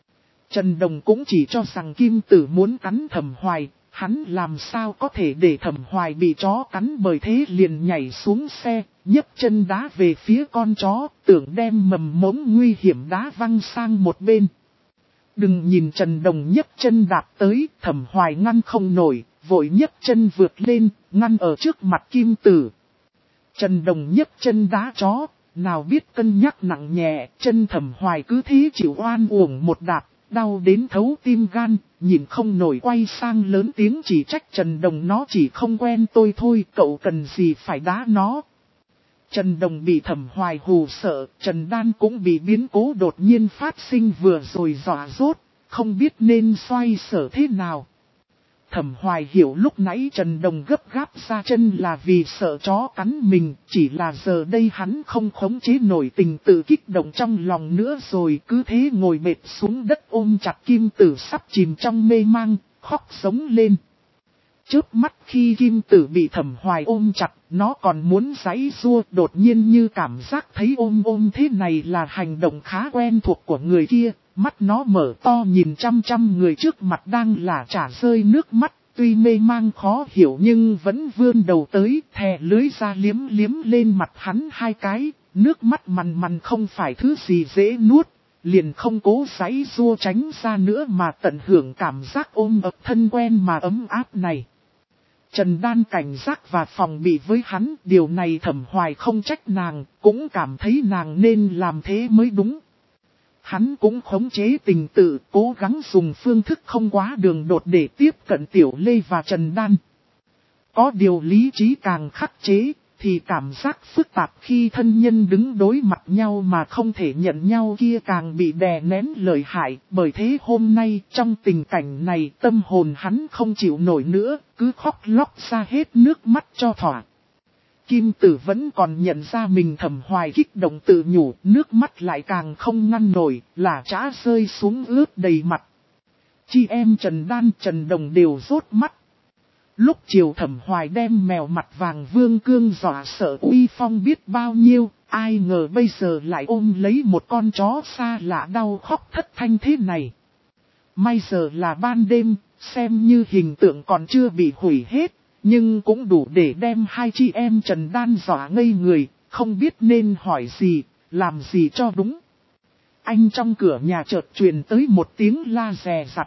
Trần Đồng cũng chỉ cho rằng Kim Tử muốn cắn Thẩm Hoài. Hắn làm sao có thể để Thẩm Hoài bị chó cắn, bởi thế liền nhảy xuống xe, nhấc chân đá về phía con chó, tưởng đem mầm mống nguy hiểm đá văng sang một bên. Đừng nhìn Trần Đồng nhấc chân đạp tới, Thẩm Hoài ngăn không nổi, vội nhấc chân vượt lên, ngăn ở trước mặt Kim Tử. Trần Đồng nhấc chân đá chó, nào biết cân nhắc nặng nhẹ, chân Thẩm Hoài cứ thế chịu oan uổng một đạp. Đau đến thấu tim gan, nhìn không nổi quay sang lớn tiếng chỉ trách Trần Đồng, nó chỉ không quen tôi thôi, cậu cần gì phải đá nó. Trần Đồng bị Thẩm Hoài hù sợ, Trần Đan cũng bị biến cố đột nhiên phát sinh vừa rồi dọa dốt, không biết nên xoay sở thế nào. Thẩm Hoài hiểu lúc nãy Trần Đồng gấp gáp ra chân là vì sợ chó cắn mình, chỉ là giờ đây hắn không khống chế nổi tình tự kích động trong lòng nữa rồi, cứ thế ngồi bệt xuống đất ôm chặt Kim Tử sắp chìm trong mê mang, khóc sống lên. Chớp mắt khi Kim Tử bị Thẩm Hoài ôm chặt, nó còn muốn giãy giụa, đột nhiên như cảm giác thấy ôm ôm thế này là hành động khá quen thuộc của người kia. Mắt nó mở to nhìn chăm chăm người trước mặt đang là trả rơi nước mắt, tuy mê mang khó hiểu nhưng vẫn vươn đầu tới, thè lưới ra liếm liếm lên mặt hắn hai cái, nước mắt mằn mằn không phải thứ gì dễ nuốt, liền không cố giãy giụa tránh ra nữa mà tận hưởng cảm giác ôm ập thân quen mà ấm áp này. Trần Đan cảnh giác và phòng bị với hắn, điều này Thẩm Hoài không trách nàng, cũng cảm thấy nàng nên làm thế mới đúng. Hắn cũng khống chế tình tự, cố gắng dùng phương thức không quá đường đột để tiếp cận Tiểu Lê và Trần Đan. Có điều lý trí càng khắc chế, thì cảm giác phức tạp khi thân nhân đứng đối mặt nhau mà không thể nhận nhau kia càng bị đè nén lợi hại. Bởi thế hôm nay trong tình cảnh này tâm hồn hắn không chịu nổi nữa, cứ khóc lóc ra hết nước mắt cho thỏa. Kim Tử vẫn còn nhận ra mình Thẩm Hoài kích động tự nhủ, nước mắt lại càng không ngăn nổi, là trã rơi xuống ướt đầy mặt. Chị em Trần Đan Trần Đồng đều rốt mắt. Lúc chiều Thẩm Hoài đem mèo mặt vàng Vương Cương dọa sợ uy phong biết bao nhiêu, ai ngờ bây giờ lại ôm lấy một con chó xa lạ đau khóc thất thanh thế này. May giờ là ban đêm, xem như hình tượng còn chưa bị hủy hết. Nhưng cũng đủ để đem hai chị em Trần Đan dọa ngây người, không biết nên hỏi gì, làm gì cho đúng. Anh trong cửa nhà chợt truyền tới một tiếng la rè rặt.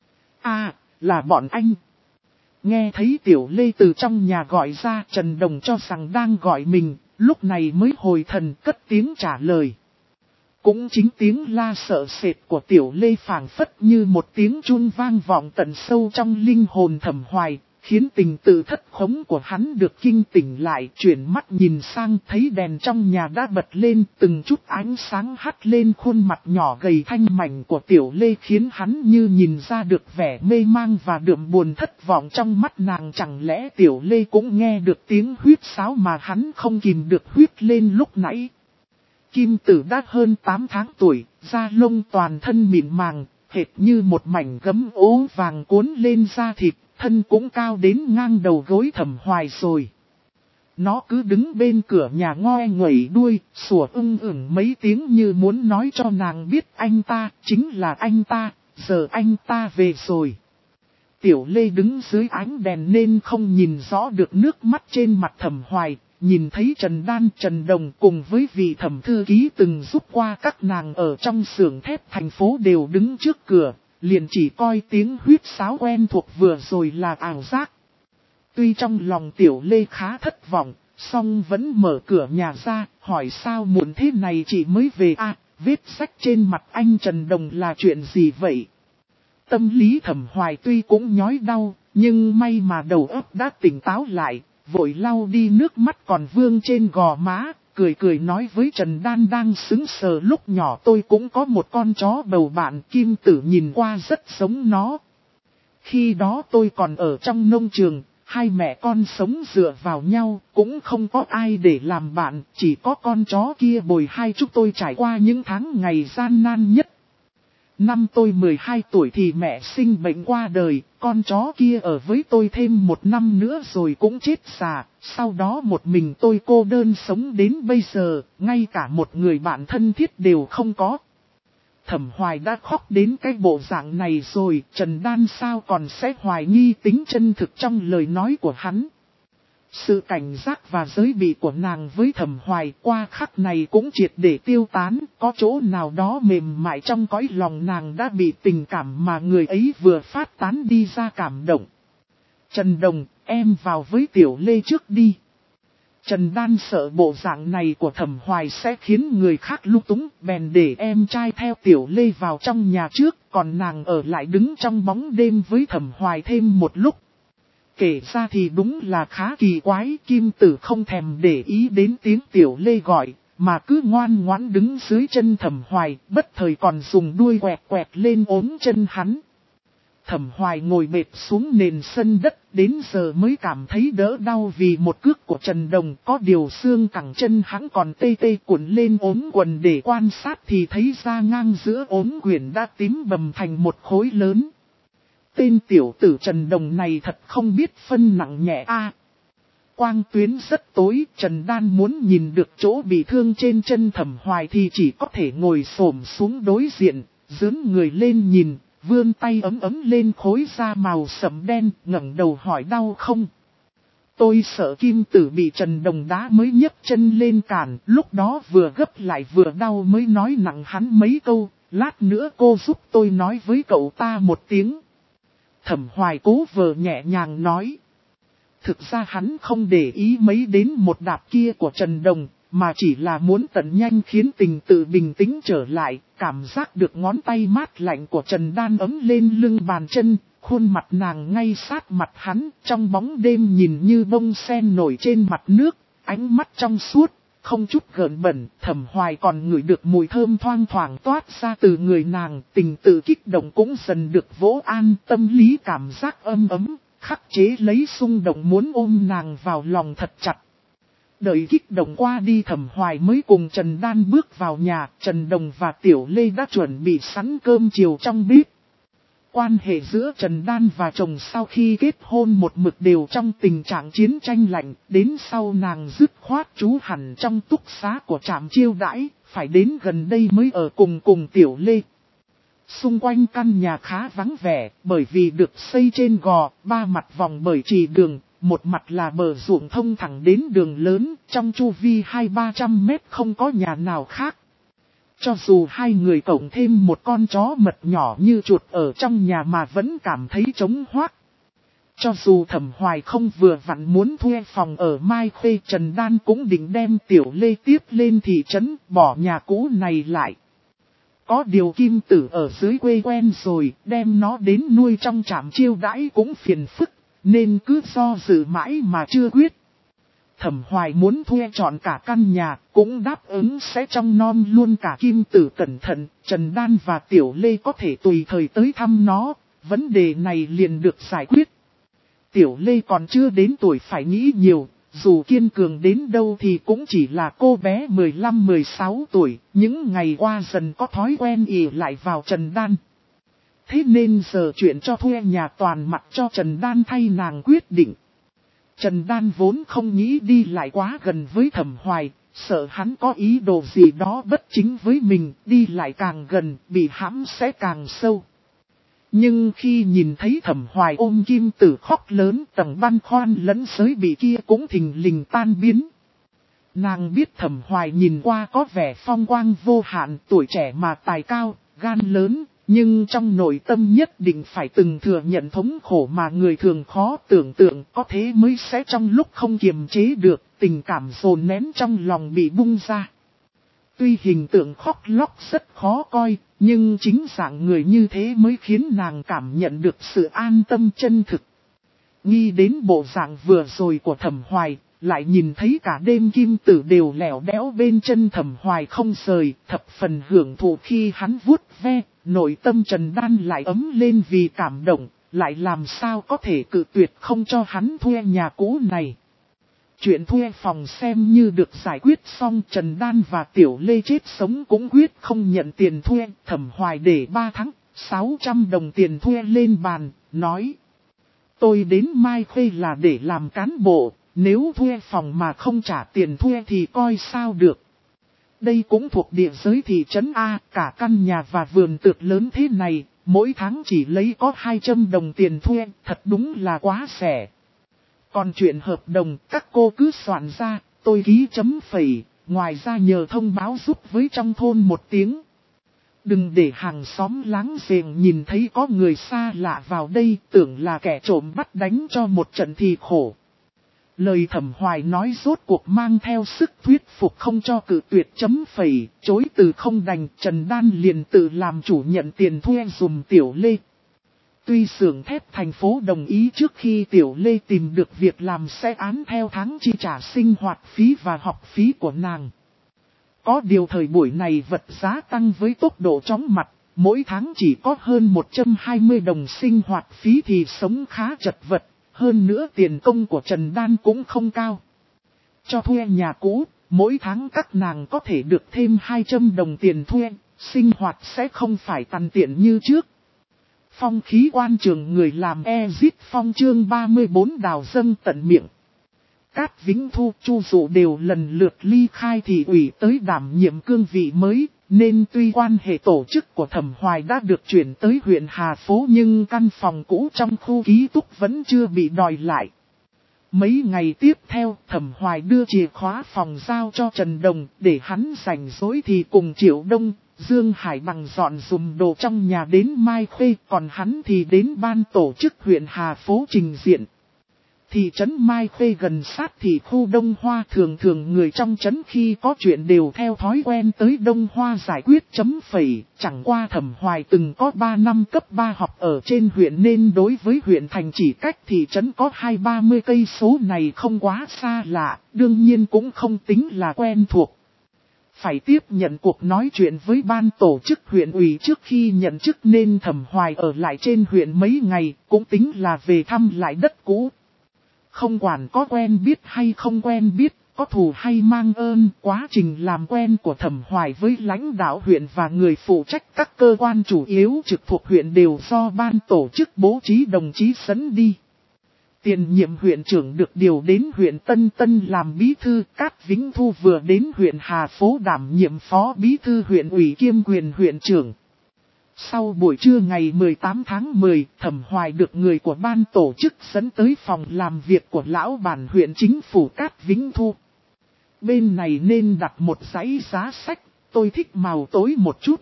À, là bọn anh. Nghe thấy Tiểu Lê từ trong nhà gọi ra, Trần Đồng cho rằng đang gọi mình, lúc này mới hồi thần cất tiếng trả lời. Cũng chính tiếng la sợ sệt của Tiểu Lê phảng phất như một tiếng chun vang vọng tận sâu trong linh hồn Thẩm Hoài. Khiến tình tự thất khống của hắn được kinh tỉnh lại, chuyển mắt nhìn sang thấy đèn trong nhà đã bật lên, từng chút ánh sáng hắt lên khuôn mặt nhỏ gầy thanh mảnh của Tiểu Lê khiến hắn như nhìn ra được vẻ mê mang và đượm buồn thất vọng trong mắt nàng. Chẳng lẽ Tiểu Lê cũng nghe được tiếng huyết sáo mà hắn không kìm được huyết lên lúc nãy. Kim Tử đã hơn tám tháng tuổi, da lông toàn thân mịn màng, hệt như một mảnh gấm ố vàng cuốn lên da thịt. Thân cũng cao đến ngang đầu gối Thẩm Hoài rồi. Nó cứ đứng bên cửa nhà ngoe nguẩy đuôi, sủa ưng ửng mấy tiếng như muốn nói cho nàng biết anh ta, chính là anh ta, giờ anh ta về rồi. Tiểu Lê đứng dưới ánh đèn nên không nhìn rõ được nước mắt trên mặt Thẩm Hoài, nhìn thấy Trần Đan Trần Đồng cùng với vị thẩm thư ký từng giúp qua các nàng ở trong xưởng thép thành phố đều đứng trước cửa. Liền chỉ coi tiếng huyết sáo quen thuộc vừa rồi là ảo giác. Tuy trong lòng Tiểu Lê khá thất vọng, song vẫn mở cửa nhà ra, hỏi sao muộn thế này chị mới về à, vết sách trên mặt anh Trần Đồng là chuyện gì vậy? Tâm lý Thẩm Hoài tuy cũng nhói đau, Nhưng may mà đầu óc đã tỉnh táo lại, vội lau đi nước mắt còn vương trên gò má, cười cười nói với Trần Đan đang sững sờ lúc nhỏ tôi cũng có một con chó bầu bạn Kim Tử nhìn qua rất giống nó. Khi đó tôi còn ở trong nông trường, hai mẹ con sống dựa vào nhau, cũng không có ai để làm bạn, chỉ có con chó kia bồi hai chúng tôi trải qua những tháng ngày gian nan nhất. Năm tôi mười hai tuổi thì mẹ sinh bệnh qua đời, con chó kia ở với tôi thêm một năm nữa rồi cũng chết già, sau đó một mình tôi cô đơn sống đến bây giờ, ngay cả một người bạn thân thiết đều không có. Thẩm Hoài đã khóc đến cái bộ dạng này rồi, Trần Đan sao còn sẽ hoài nghi tính chân thực trong lời nói của hắn. Sự cảnh giác và giới bị của nàng với Thẩm Hoài qua khắc này cũng triệt để tiêu tán, có chỗ nào đó mềm mại trong cõi lòng nàng đã bị tình cảm mà người ấy vừa phát tán đi ra cảm động. Trần Đồng, em vào với Tiểu Lê trước đi. Trần Đan sợ bộ dạng này của Thẩm Hoài sẽ khiến người khác lung túng, bèn để em trai theo Tiểu Lê vào trong nhà trước, còn nàng ở lại đứng trong bóng đêm với Thẩm Hoài thêm một lúc. Kể ra thì đúng là khá kỳ quái, Kim Tử không thèm để ý đến tiếng Tiểu Lê gọi, mà cứ ngoan ngoãn đứng dưới chân Thẩm Hoài, bất thời còn dùng đuôi quẹt quẹt lên ốm chân hắn. Thẩm Hoài ngồi bệt xuống nền sân đất, đến giờ mới cảm thấy đỡ đau vì một cước của Trần Đồng, có điều xương cẳng chân hắn còn tê tê cuộn lên ốm quần để quan sát thì thấy da ngang giữa ốm quyển đã tím bầm thành một khối lớn. Tên tiểu tử Trần Đồng này thật không biết phân nặng nhẹ a. Quang tuyến rất tối, Trần Đan muốn nhìn được chỗ bị thương trên chân Thẩm Hoài thì chỉ có thể ngồi xổm xuống đối diện, dướn người lên nhìn, vươn tay ấm ấm lên khối da màu sẫm đen, ngẩng đầu hỏi đau không. Tôi sợ Kim Tử bị Trần Đồng đá mới nhấc chân lên cản, lúc đó vừa gấp lại vừa đau mới nói nặng hắn mấy câu, lát nữa cô giúp tôi nói với cậu ta một tiếng. Thẩm Hoài cố vờ nhẹ nhàng nói. Thực ra hắn không để ý mấy đến một đạp kia của Trần Đồng, mà chỉ là muốn tận nhanh khiến tình tự bình tĩnh trở lại, cảm giác được ngón tay mát lạnh của Trần Đan ấm lên lưng bàn chân, khuôn mặt nàng ngay sát mặt hắn, trong bóng đêm nhìn như bông sen nổi trên mặt nước, ánh mắt trong suốt, không chút gợn bẩn. Thẩm Hoài còn ngửi được mùi thơm thoang thoảng toát ra từ người nàng, tình tự kích động cũng dần được vỗ an, tâm lý cảm giác âm ấm, khắc chế lấy xung động muốn ôm nàng vào lòng thật chặt. Đợi kích động qua đi Thẩm Hoài mới cùng Trần Đan bước vào nhà, Trần Đồng và Tiểu Lê đã chuẩn bị sẵn cơm chiều trong bếp. Quan hệ giữa Trần Đan và chồng sau khi kết hôn một mực đều trong tình trạng chiến tranh lạnh, đến sau nàng dứt khoát trú hẳn trong túc xá của trạm chiêu đãi, phải đến gần đây mới ở cùng cùng Tiểu Lê. Xung quanh căn nhà khá vắng vẻ, bởi vì được xây trên gò, ba mặt vòng bởi trì đường, một mặt là bờ ruộng thông thẳng đến đường lớn, trong chu vi hai ba trăm mét không có nhà nào khác. Cho dù hai người cộng thêm một con chó mật nhỏ như chuột ở trong nhà mà vẫn cảm thấy trống hoác. Cho dù Thẩm Hoài không vừa vặn muốn thuê phòng ở Mai Khê, Trần Đan cũng định đem Tiểu Lê tiếp lên thị trấn, bỏ nhà cũ này lại. Có điều Kim Tử ở dưới quê quen rồi, đem nó đến nuôi trong trạm chiêu đãi cũng phiền phức, nên cứ do dự mãi mà chưa quyết. Thẩm Hoài muốn thuê trọn cả căn nhà, cũng đáp ứng sẽ trông nom luôn cả Kim Tử cẩn thận, Trần Đan và Tiểu Lê có thể tùy thời tới thăm nó, vấn đề này liền được giải quyết. Tiểu Lê còn chưa đến tuổi phải nghĩ nhiều, dù kiên cường đến đâu thì cũng chỉ là cô bé mười lăm mười sáu tuổi, những ngày qua dần có thói quen ỷ lại vào Trần Đan. Thế nên giờ chuyện cho thuê nhà toàn mặt cho Trần Đan thay nàng quyết định. Trần Đan vốn không nghĩ đi lại quá gần với Thẩm Hoài, sợ hắn có ý đồ gì đó bất chính với mình, đi lại càng gần, bị hãm sẽ càng sâu. Nhưng khi nhìn thấy Thẩm Hoài ôm Kim Tử khóc lớn, tầng băn khoăn lẫn giới bị kia cũng thình lình tan biến. Nàng biết Thẩm Hoài nhìn qua có vẻ phong quang vô hạn, tuổi trẻ mà tài cao, gan lớn, nhưng trong nội tâm nhất định phải từng thừa nhận thống khổ mà người thường khó tưởng tượng, có thế mới sẽ trong lúc không kiềm chế được, tình cảm dồn nén trong lòng bị bung ra. Tuy hình tượng khóc lóc rất khó coi, nhưng chính dạng người như thế mới khiến nàng cảm nhận được sự an tâm chân thực. Nghĩ đến bộ dạng vừa rồi của Thẩm Hoài, lại nhìn thấy cả đêm kim tử đều lẻo đẽo bên chân Thẩm Hoài không rời, thập phần hưởng thụ khi hắn vuốt ve, nội tâm Trần Đan lại ấm lên vì cảm động, lại làm sao có thể cự tuyệt không cho hắn thuê nhà cũ này. Chuyện thuê phòng xem như được giải quyết xong, Trần Đan và Tiểu Lê chết sống cũng quyết không nhận tiền thuê. Thẩm Hoài để ba tháng, sáu trăm đồng tiền thuê lên bàn, nói: tôi đến Mai Khê là để làm cán bộ, nếu thuê phòng mà không trả tiền thuê thì coi sao được. Đây cũng thuộc địa giới thị trấn A, cả căn nhà và vườn tược lớn thế này, mỗi tháng chỉ lấy có hai trăm đồng tiền thuê, thật đúng là quá rẻ. Còn chuyện hợp đồng các cô cứ soạn ra, tôi ký chấm phẩy, ngoài ra nhờ thông báo giúp với trong thôn một tiếng. Đừng để hàng xóm láng giềng nhìn thấy có người xa lạ vào đây, tưởng là kẻ trộm bắt đánh cho một trận thì khổ. Lời Thẩm Hoài nói rốt cuộc mang theo sức thuyết phục không cho cự tuyệt chấm phẩy, chối từ không đành, Trần Đan liền tự làm chủ nhận tiền thuê dùm Tiểu Lê. Tuy xưởng thép thành phố đồng ý trước khi Tiểu Lê tìm được việc làm sẽ án theo tháng chi trả sinh hoạt phí và học phí của nàng. Có điều thời buổi này vật giá tăng với tốc độ chóng mặt, mỗi tháng chỉ có hơn một trăm hai mươi đồng sinh hoạt phí thì sống khá chật vật, hơn nữa tiền công của Trần Đan cũng không cao. Cho thuê nhà cũ, mỗi tháng các nàng có thể được thêm hai trăm đồng tiền thuê, sinh hoạt sẽ không phải tằn tiện như trước. Phong khí quan trường người làm e-zip phong chương ba mươi bốn đào dâng tận miệng. Cát Vĩnh Thu, Chu Dụ đều lần lượt ly khai thị ủy tới đảm nhiệm cương vị mới, nên tuy quan hệ tổ chức của Thẩm Hoài đã được chuyển tới huyện Hà Phố nhưng căn phòng cũ trong khu ký túc vẫn chưa bị đòi lại. Mấy ngày tiếp theo, Thẩm Hoài đưa chìa khóa phòng giao cho Trần Đồng, để hắn rảnh rỗi thì cùng Triệu Đông, Dương Hải Bằng dọn dùm đồ trong nhà đến Mai Khê, còn hắn thì đến ban tổ chức huyện Hà Phố trình diện. Thị trấn Mai Khê gần sát thị khu Đông Hoa, thường thường người trong trấn khi có chuyện đều theo thói quen tới Đông Hoa giải quyết chấm phẩy, chẳng qua Thẩm Hoài từng có ba năm cấp ba học ở trên huyện nên đối với huyện thành chỉ cách thị trấn có hai ba mươi cây số này không quá xa lạ, đương nhiên cũng không tính là quen thuộc. Phải tiếp nhận cuộc nói chuyện với ban tổ chức huyện ủy trước khi nhận chức nên Thẩm Hoài ở lại trên huyện mấy ngày, cũng tính là về thăm lại đất cũ. Không quản có quen biết hay không quen biết, có thù hay mang ơn, quá trình làm quen của Thẩm Hoài với lãnh đạo huyện và người phụ trách các cơ quan chủ yếu trực thuộc huyện đều do ban tổ chức bố trí đồng chí dẫn đi. Tiền nhiệm huyện trưởng được điều đến huyện Tân Tân làm bí thư, Cát Vĩnh Thu vừa đến huyện Hà Phố đảm nhiệm phó bí thư huyện ủy kiêm quyền huyện trưởng. Sau buổi trưa ngày mười tám tháng mười, Thẩm Hoài được người của ban tổ chức dẫn tới phòng làm việc của lão bản huyện chính phủ Cát Vĩnh Thu. Bên này nên đặt một dãy giá sách, tôi thích màu tối một chút.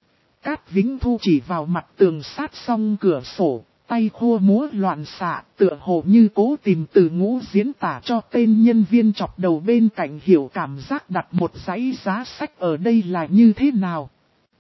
Cát Vĩnh Thu chỉ vào mặt tường sát song cửa sổ, tay khua múa loạn xạ, tựa hồ như cố tìm từ ngữ diễn tả cho tên nhân viên chọc đầu bên cạnh hiểu cảm giác đặt một dãy giá sách ở đây là như thế nào.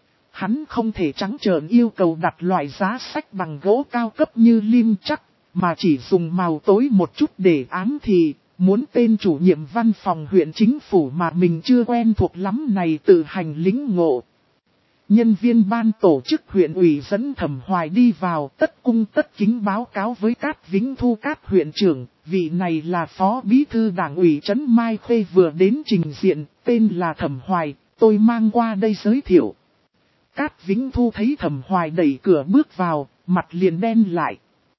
Hắn không thể trắng trợn yêu cầu đặt loại giá sách bằng gỗ cao cấp như lim chắc, mà chỉ dùng màu tối một chút để ám thì, muốn tên chủ nhiệm văn phòng huyện chính phủ mà mình chưa quen thuộc lắm này tự hành lĩnh ngộ. Nhân viên ban tổ chức huyện ủy dẫn Thẩm Hoài đi vào, tất cung tất kính báo cáo với Cát Vĩnh Thu Cát huyện trưởng, vị này là phó bí thư đảng ủy trấn Mai Khê vừa đến trình diện, tên là Thẩm Hoài, tôi mang qua đây giới thiệu. Cát Vĩnh Thu thấy Thẩm Hoài đẩy cửa bước vào, mặt liền đen lại.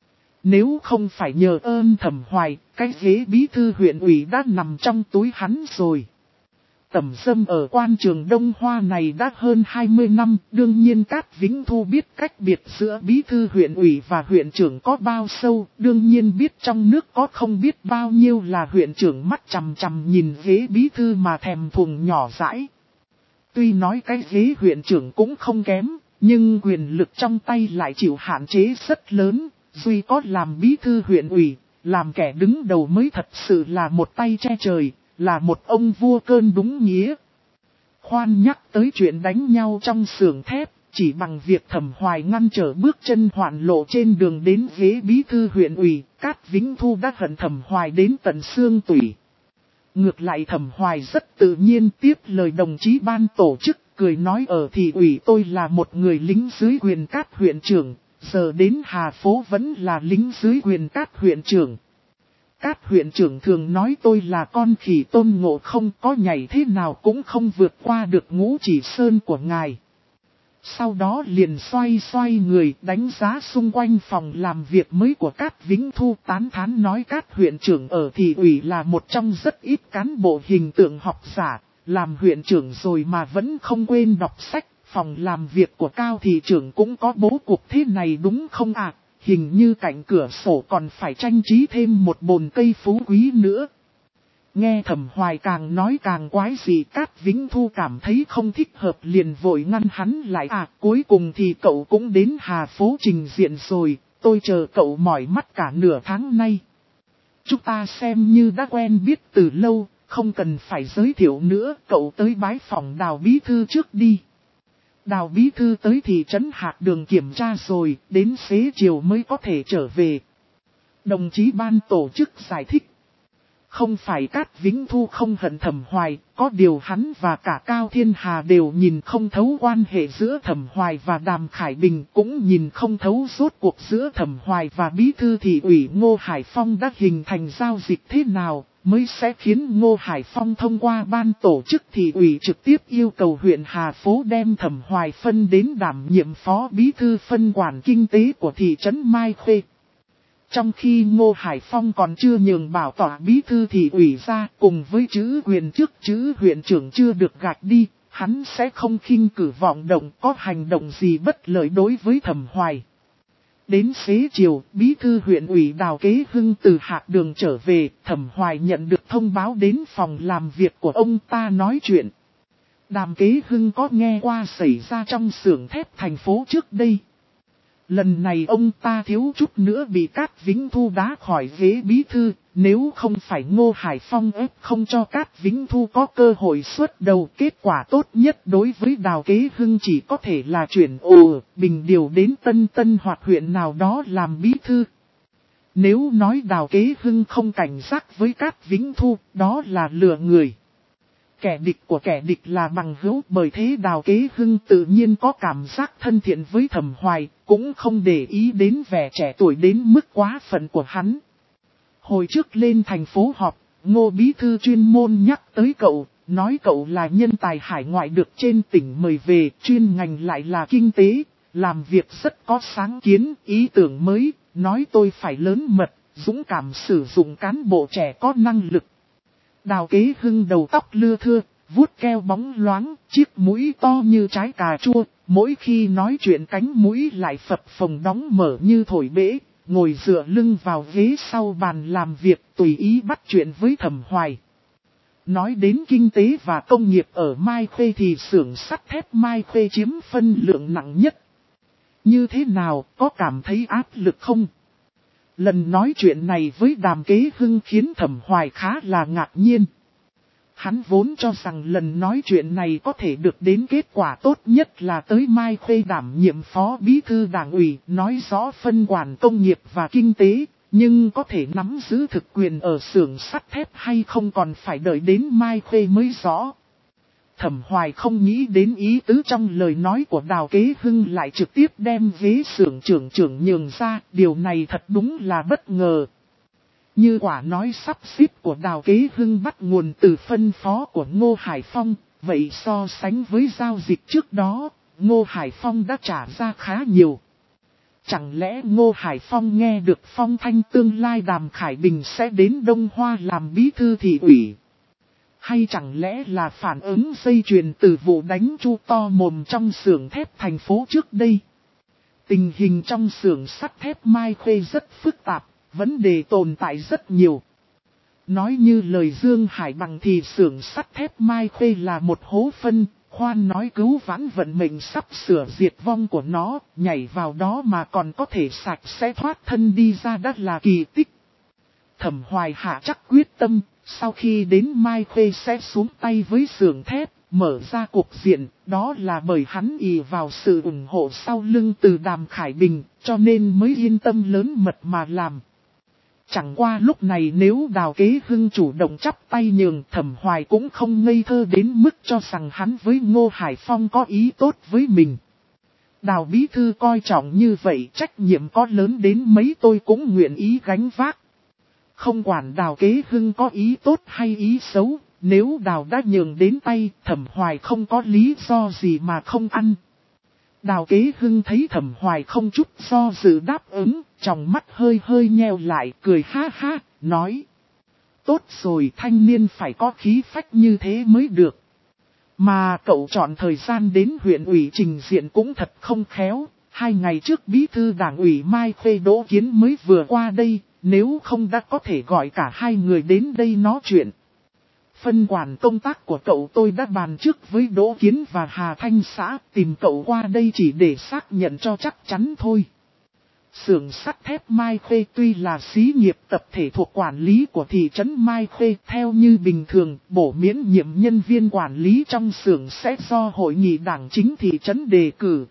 Nếu không phải nhờ ơn Thẩm Hoài, cái ghế bí thư huyện ủy đã nằm trong túi hắn rồi. Tẩm Sâm ở quan trường Đông Hoa này đã hơn hai mươi năm, đương nhiên Cát Vĩnh Thu biết cách biệt giữa bí thư huyện ủy và huyện trưởng có bao sâu, đương nhiên biết trong nước có không biết bao nhiêu là huyện trưởng mắt chằm chằm nhìn ghế bí thư mà thèm thuồng nhỏ dãi. Tuy nói cái ghế huyện trưởng cũng không kém, nhưng quyền lực trong tay lại chịu hạn chế rất lớn, duy có làm bí thư huyện ủy, làm kẻ đứng đầu mới thật sự là một tay che trời, là một ông vua cơn đúng nghĩa. Khoan nhắc tới chuyện đánh nhau trong xưởng thép, chỉ bằng việc Thẩm Hoài ngăn trở bước chân hoạn lộ trên đường đến ghế bí thư huyện ủy, Cát Vĩnh Thu đã hận Thẩm Hoài đến tận xương tủy. Ngược lại Thẩm Hoài rất tự nhiên tiếp lời đồng chí ban tổ chức, cười nói ở thị ủy tôi là một người lính dưới quyền Cát huyện trưởng, giờ đến Hà Phố vẫn là lính dưới quyền Cát huyện trưởng. Cát huyện trưởng thường nói tôi là con khỉ Tôn Ngộ Không, có nhảy thế nào cũng không vượt qua được ngũ chỉ sơn của ngài. Sau đó liền xoay xoay người đánh giá xung quanh phòng làm việc mới của Cát Vĩnh Thu, tán thán nói Cát huyện trưởng ở thị ủy là một trong rất ít cán bộ hình tượng học giả, làm huyện trưởng rồi mà vẫn không quên đọc sách, phòng làm việc của Cao thị trưởng cũng có bố cục thế này đúng không ạ? À? Hình như cạnh cửa sổ còn phải trang trí thêm một bồn cây phú quý nữa. Nghe Thẩm Hoài càng nói càng quái dị, Cát Vĩnh Thu cảm thấy không thích hợp liền vội ngăn hắn lại. À, cuối cùng thì cậu cũng đến Hà Phố trình diện rồi, tôi chờ cậu mỏi mắt cả nửa tháng nay. Chúng ta xem như đã quen biết từ lâu, không cần phải giới thiệu nữa, cậu tới bái phòng Đào bí thư trước đi. Đào bí thư tới thị trấn Hạc Đường kiểm tra rồi, đến xế chiều mới có thể trở về. Đồng chí ban tổ chức giải thích. Không phải Cát Vĩnh Thu không hận Thẩm Hoài, có điều hắn và cả Cao Thiên Hà đều nhìn không thấu quan hệ giữa Thẩm Hoài và Đàm Khải Bình, cũng nhìn không thấu rốt cuộc giữa Thẩm Hoài và bí thư thị ủy Ngô Hải Phong đã hình thành giao dịch thế nào, mới sẽ khiến Ngô Hải Phong thông qua ban tổ chức thị ủy trực tiếp yêu cầu huyện Hà Phố đem Thẩm Hoài phân đến đảm nhiệm phó bí thư phân quản kinh tế của thị trấn Mai Khê. Trong khi Ngô Hải Phong còn chưa nhường bảo tỏa bí thư thị ủy ra, cùng với chữ quyền trước chữ huyện trưởng chưa được gạch đi, hắn sẽ không khinh cử vọng động có hành động gì bất lợi đối với Thẩm Hoài. Đến xế chiều, bí thư huyện ủy Đào Kế Hưng từ Hạc Đường trở về, Thẩm Hoài nhận được thông báo đến phòng làm việc của ông ta nói chuyện. Đàm Kế Hưng có nghe qua xảy ra trong xưởng thép thành phố trước đây. Lần này ông ta thiếu chút nữa bị Cát Vĩnh Thu đá khỏi ghế bí thư, nếu không phải Ngô Hải Phong ép không cho Cát Vĩnh Thu có cơ hội xuất đầu, kết quả tốt nhất đối với Đào Kế Hưng chỉ có thể là chuyển ồ, Bình Điều đến Tân Tân hoặc huyện nào đó làm bí thư. Nếu nói Đào Kế Hưng không cảnh giác với Cát Vĩnh Thu, đó là lừa người. Kẻ địch của kẻ địch là bằng hữu, bởi thế Đào Kế Hưng tự nhiên có cảm giác thân thiện với Thẩm Hoài, cũng không để ý đến vẻ trẻ tuổi đến mức quá phận của hắn. Hồi trước lên thành phố họp, Ngô bí thư chuyên môn nhắc tới cậu, nói cậu là nhân tài hải ngoại được trên tỉnh mời về, chuyên ngành lại là kinh tế, làm việc rất có sáng kiến, ý tưởng mới, nói tôi phải lớn mật, dũng cảm sử dụng cán bộ trẻ có năng lực. Đào Kế Hưng đầu tóc lưa thưa, vuốt keo bóng loáng, chiếc mũi to như trái cà chua, mỗi khi nói chuyện cánh mũi lại phập phồng đóng mở như thổi bể, ngồi dựa lưng vào ghế sau bàn làm việc tùy ý bắt chuyện với Thẩm Hoài. Nói đến kinh tế và công nghiệp ở Mai Khê thì xưởng sắt thép Mai Khê chiếm phân lượng nặng nhất. Như thế nào, có cảm thấy áp lực không? Lần nói chuyện này với Đàm Kế Hưng khiến Thẩm Hoài khá là ngạc nhiên. Hắn vốn cho rằng lần nói chuyện này có thể được đến kết quả tốt nhất là tới Mai Khê đảm nhiệm phó bí thư đảng ủy, nói rõ phân quản công nghiệp và kinh tế, nhưng có thể nắm giữ thực quyền ở xưởng sắt thép hay không còn phải đợi đến Mai Khê mới rõ. Thẩm Hoài không nghĩ đến ý tứ trong lời nói của Đào Kế Hưng lại trực tiếp đem ghế xưởng trưởng trưởng nhường ra, điều này thật đúng là bất ngờ. Như quả nói sắp xếp của Đào Kế Hưng bắt nguồn từ phân phó của Ngô Hải Phong, vậy so sánh với giao dịch trước đó, Ngô Hải Phong đã trả ra khá nhiều. Chẳng lẽ Ngô Hải Phong nghe được phong thanh tương lai Đàm Khải Bình sẽ đến Đông Hoa làm bí thư thị ủy? Hay chẳng lẽ là phản ứng dây chuyền từ vụ đánh chu to mồm trong xưởng thép thành phố trước đây? Tình hình trong xưởng sắt thép Mai Khê rất phức tạp, vấn đề tồn tại rất nhiều. Nói như lời Dương Hải Bằng thì xưởng sắt thép Mai Khê là một hố phân, khoan nói cứu vãn vận mệnh sắp sửa diệt vong của nó, nhảy vào đó mà còn có thể sạch sẽ thoát thân đi ra đã là kỳ tích. Thẩm Hoài hạ chắc quyết tâm, sau khi đến Mai Khê sẽ xuống tay với xưởng thép, mở ra cuộc diện, đó là bởi hắn ỷ vào sự ủng hộ sau lưng từ Đàm Khải Bình, cho nên mới yên tâm lớn mật mà làm. Chẳng qua lúc này nếu Đào Kế Hưng chủ động chắp tay nhường, Thẩm Hoài cũng không ngây thơ đến mức cho rằng hắn với Ngô Hải Phong có ý tốt với mình. Đào bí thư coi trọng như vậy, trách nhiệm có lớn đến mấy tôi cũng nguyện ý gánh vác. Không quản Đào Kế Hưng có ý tốt hay ý xấu, nếu Đào đã nhường đến tay, Thẩm Hoài không có lý do gì mà không ăn. Đào Kế Hưng thấy Thẩm Hoài không chút do dự đáp ứng, trong mắt hơi hơi nheo lại, cười ha ha, nói. Tốt rồi, thanh niên phải có khí phách như thế mới được. Mà cậu chọn thời gian đến huyện ủy trình diện cũng thật không khéo. Hai ngày trước bí thư đảng ủy Mai Khuê Đỗ Kiến mới vừa qua đây, nếu không đã có thể gọi cả hai người đến đây nói chuyện. Phân quản công tác của cậu tôi đã bàn trước với Đỗ Kiến và Hà Thanh xã, tìm cậu qua đây chỉ để xác nhận cho chắc chắn thôi. Xưởng sắt thép Mai Khê tuy là xí nghiệp tập thể thuộc quản lý của thị trấn Mai Khê, theo như bình thường, bổ miễn nhiệm nhân viên quản lý trong xưởng sẽ do hội nghị đảng chính thị trấn đề cử.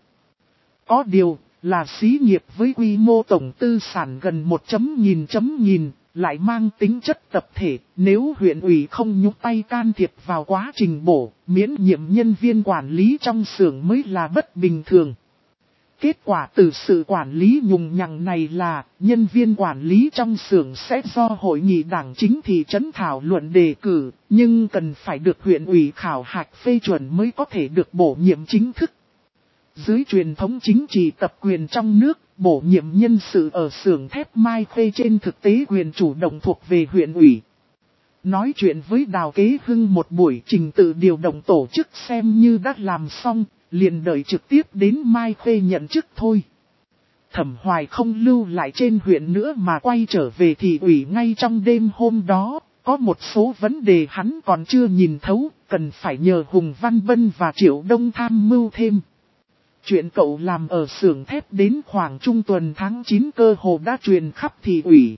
Có điều, là xí nghiệp với quy mô tổng tư sản gần một chấm nghìn chấm nghìn, lại mang tính chất tập thể, nếu huyện ủy không nhúc tay can thiệp vào quá trình bổ, miễn nhiệm nhân viên quản lý trong xưởng mới là bất bình thường. Kết quả từ sự quản lý nhùng nhằng này là, nhân viên quản lý trong xưởng sẽ do hội nghị đảng chính thị trấn thảo luận đề cử, nhưng cần phải được huyện ủy khảo hạch phê chuẩn mới có thể được bổ nhiệm chính thức. Dưới truyền thống chính trị tập quyền trong nước, bổ nhiệm nhân sự ở xưởng thép Mai Khê trên thực tế quyền chủ động thuộc về huyện ủy. Nói chuyện với Đào Kế Hưng một buổi, trình tự điều động tổ chức xem như đã làm xong, liền đợi trực tiếp đến Mai Khê nhận chức thôi. Thẩm Hoài không lưu lại trên huyện nữa mà quay trở về thị ủy ngay trong đêm hôm đó, có một số vấn đề hắn còn chưa nhìn thấu, cần phải nhờ Hùng Văn Bân và Triệu Đông tham mưu thêm. Chuyện cậu làm ở xưởng thép đến khoảng trung tuần tháng chín cơ hồ đã truyền khắp thị ủy.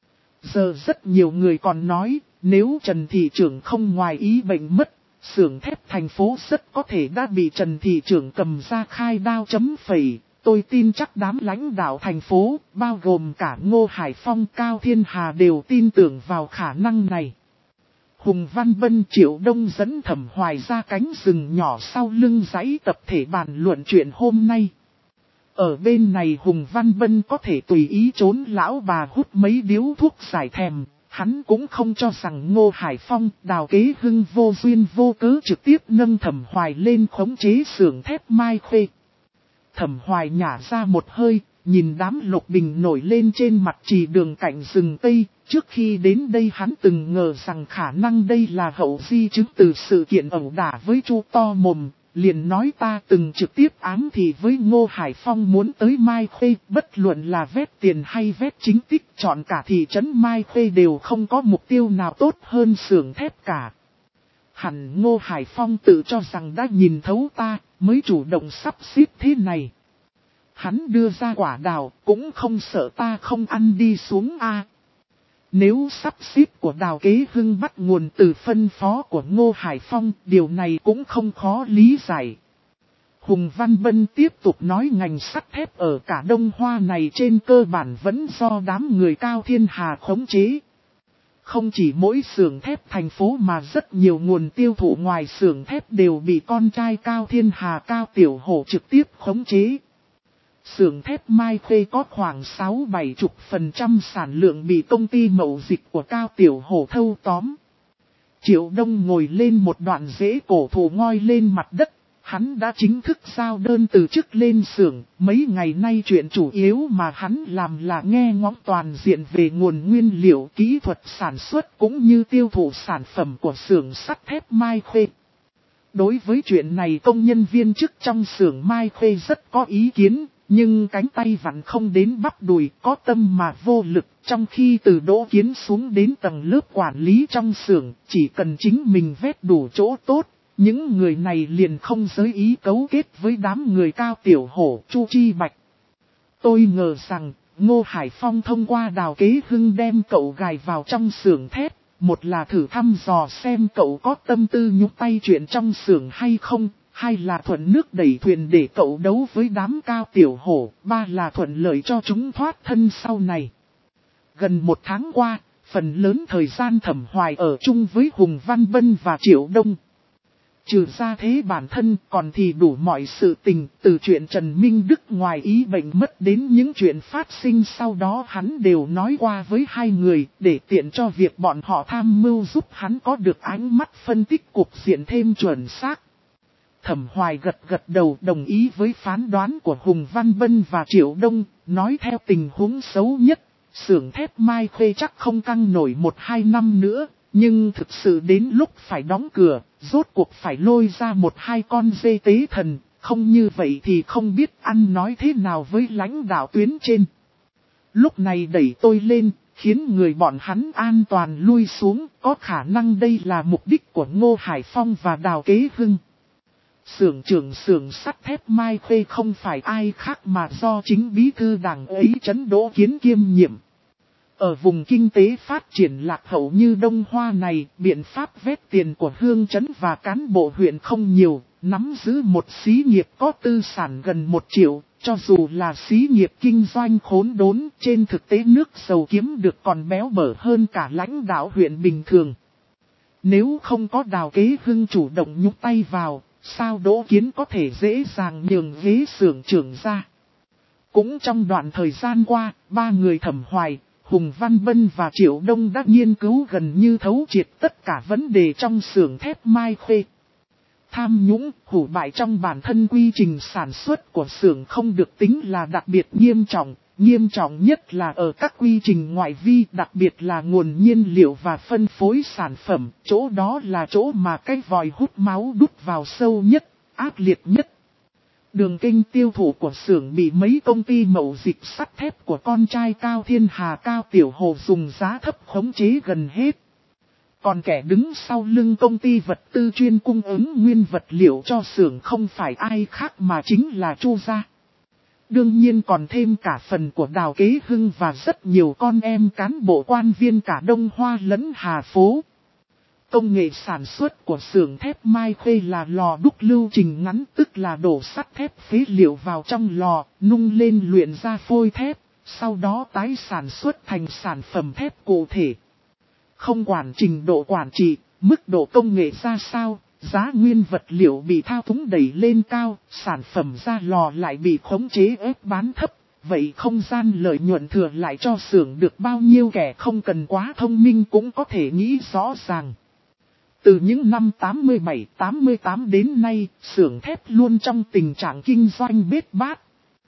Giờ rất nhiều người còn nói, nếu Trần thị trưởng không ngoài ý bệnh mất, xưởng thép thành phố rất có thể đã bị Trần thị trưởng cầm ra khai đao chấm phẩy. Tôi tin chắc đám lãnh đạo thành phố, bao gồm cả Ngô Hải Phong, Cao Thiên Hà đều tin tưởng vào khả năng này. Hùng Văn Bân Triệu Đông dẫn Thẩm Hoài ra cánh rừng nhỏ sau lưng dãy tập thể bàn luận chuyện hôm nay. Ở bên này Hùng Văn Bân có thể tùy ý trốn lão bà hút mấy điếu thuốc giải thèm, hắn cũng không cho rằng Ngô Hải Phong, Đào Kế Hưng vô duyên vô cớ trực tiếp nâng Thẩm Hoài lên khống chế xưởng thép Mai Khê. Thẩm Hoài nhả ra một hơi, nhìn đám lục bình nổi lên trên mặt trì đường cạnh rừng Tây. Trước khi đến đây hắn từng ngờ rằng khả năng đây là hậu di chứng từ sự kiện ẩu đả với Chu To Mồm, liền nói ta từng trực tiếp ám thị với Ngô Hải Phong muốn tới Mai Khê, bất luận là vét tiền hay vét chính tích, chọn cả thị trấn Mai Khê đều không có mục tiêu nào tốt hơn xưởng thép cả. Hẳn Ngô Hải Phong tự cho rằng đã nhìn thấu ta, mới chủ động sắp xếp thế này. Hắn đưa ra quả đào, cũng không sợ ta không ăn đi xuống a. Nếu sắp xếp của Đào Kế Hưng bắt nguồn từ phân phó của Ngô Hải Phong, điều này cũng không khó lý giải. Hùng Văn Bân tiếp tục nói ngành sắt thép ở cả Đông Hoa này trên cơ bản vẫn do đám người Cao Thiên Hà khống chế. Không chỉ mỗi xưởng thép thành phố mà rất nhiều nguồn tiêu thụ ngoài xưởng thép đều bị con trai Cao Thiên Hà Cao Tiểu Hổ trực tiếp khống chế. Xưởng thép Mai Khê có khoảng sáu bảy chục phần trăm sản lượng bị công ty mậu dịch của Cao Tiểu Hổ thâu tóm. Triệu Đông ngồi lên một đoạn rễ cổ thụ ngoi lên mặt đất, hắn đã chính thức giao đơn từ chức lên xưởng. Mấy ngày nay chuyện chủ yếu mà hắn làm là nghe ngóng toàn diện về nguồn nguyên liệu, kỹ thuật sản xuất cũng như tiêu thụ sản phẩm của xưởng sắt thép Mai Khê. Đối với chuyện này công nhân viên chức trong xưởng Mai Khê rất có ý kiến. Nhưng cánh tay vặn không đến bắp đùi, có tâm mà vô lực, trong khi từ Đỗ Kiến xuống đến tầng lớp quản lý trong xưởng, chỉ cần chính mình vét đủ chỗ tốt, những người này liền không giới ý cấu kết với đám người Cao Tiểu Hổ, Chu Chi Bạch. Tôi ngờ rằng, Ngô Hải Phong thông qua Đào Kế Hưng đem cậu gài vào trong xưởng thép, một là thử thăm dò xem cậu có tâm tư nhúc tay chuyện trong xưởng hay không, hai là thuận nước đẩy thuyền để cậu đấu với đám cao tiểu hổ, ba là thuận lợi cho chúng thoát thân sau này. Gần một tháng qua, phần lớn thời gian Thẩm Hoài ở chung với Hùng Văn Bân và Triệu Đông. Trừ ra thế bản thân còn thì đủ mọi sự tình, từ chuyện Trần Minh Đức ngoài ý bệnh mất đến những chuyện phát sinh sau đó hắn đều nói qua với hai người để tiện cho việc bọn họ tham mưu giúp hắn có được ánh mắt phân tích cục diện thêm chuẩn xác. Thẩm Hoài gật gật đầu đồng ý với phán đoán của Hùng Văn Bân và Triệu Đông, nói theo tình huống xấu nhất, xưởng thép Mai Khê chắc không căng nổi một hai năm nữa. Nhưng thực sự đến lúc phải đóng cửa, rốt cuộc phải lôi ra một hai con dê tế thần, không như vậy thì không biết ăn nói thế nào với lãnh đạo tuyến trên. Lúc này đẩy tôi lên, khiến người bọn hắn an toàn lui xuống, có khả năng đây là mục đích của Ngô Hải Phong và Đào Kế Hưng. Xưởng trưởng xưởng sắt thép Mai Khê không phải ai khác mà do chính bí thư đảng ấy Trấn Đỗ Kiến kiêm nhiệm. Ở vùng kinh tế phát triển lạc hậu như Đông Hoa này, biện pháp vét tiền của Hương Trấn và cán bộ huyện không nhiều, nắm giữ một xí nghiệp có tư sản gần một triệu, cho dù là xí nghiệp kinh doanh khốn đốn, trên thực tế nước dầu kiếm được còn béo bở hơn cả lãnh đạo huyện bình thường. Nếu không có Đào Kế Hưng chủ động nhúc tay vào, sao Đỗ Kiến có thể dễ dàng nhường ghế xưởng trưởng ra. Cũng trong đoạn thời gian qua, ba người Thẩm Hoài, Hùng Văn Bân và Triệu Đông đã nghiên cứu gần như thấu triệt tất cả vấn đề trong xưởng thép Mai Khê. Tham nhũng, hủ bại trong bản thân quy trình sản xuất của xưởng không được tính là đặc biệt nghiêm trọng, nghiêm trọng nhất là ở các quy trình ngoại vi, đặc biệt là nguồn nhiên liệu và phân phối sản phẩm, chỗ đó là chỗ mà cái vòi hút máu đút vào sâu nhất, ác liệt nhất. Đường kênh tiêu thụ của xưởng bị mấy công ty mậu dịch sắt thép của con trai Cao Thiên Hà Cao Tiểu Hồ dùng giá thấp khống chế gần hết. Còn kẻ đứng sau lưng công ty vật tư chuyên cung ứng nguyên vật liệu cho xưởng không phải ai khác mà chính là Chu gia. Đương nhiên còn thêm cả phần của Đào Kế Hưng và rất nhiều con em cán bộ quan viên cả Đông Hoa lẫn Hà Phố. Công nghệ sản xuất của xưởng thép Mai Khê là lò đúc lưu trình ngắn, tức là đổ sắt thép phế liệu vào trong lò, nung lên luyện ra phôi thép, sau đó tái sản xuất thành sản phẩm thép cụ thể. Không quản trình độ quản trị, mức độ công nghệ ra sao, giá nguyên vật liệu bị thao túng đẩy lên cao, sản phẩm ra lò lại bị khống chế ép bán thấp, vậy không gian lợi nhuận thừa lại cho xưởng được bao nhiêu, kẻ không cần quá thông minh cũng có thể nghĩ rõ ràng. Từ những năm tám mươi bảy tám mươi tám đến nay, xưởng thép luôn trong tình trạng kinh doanh bết bát.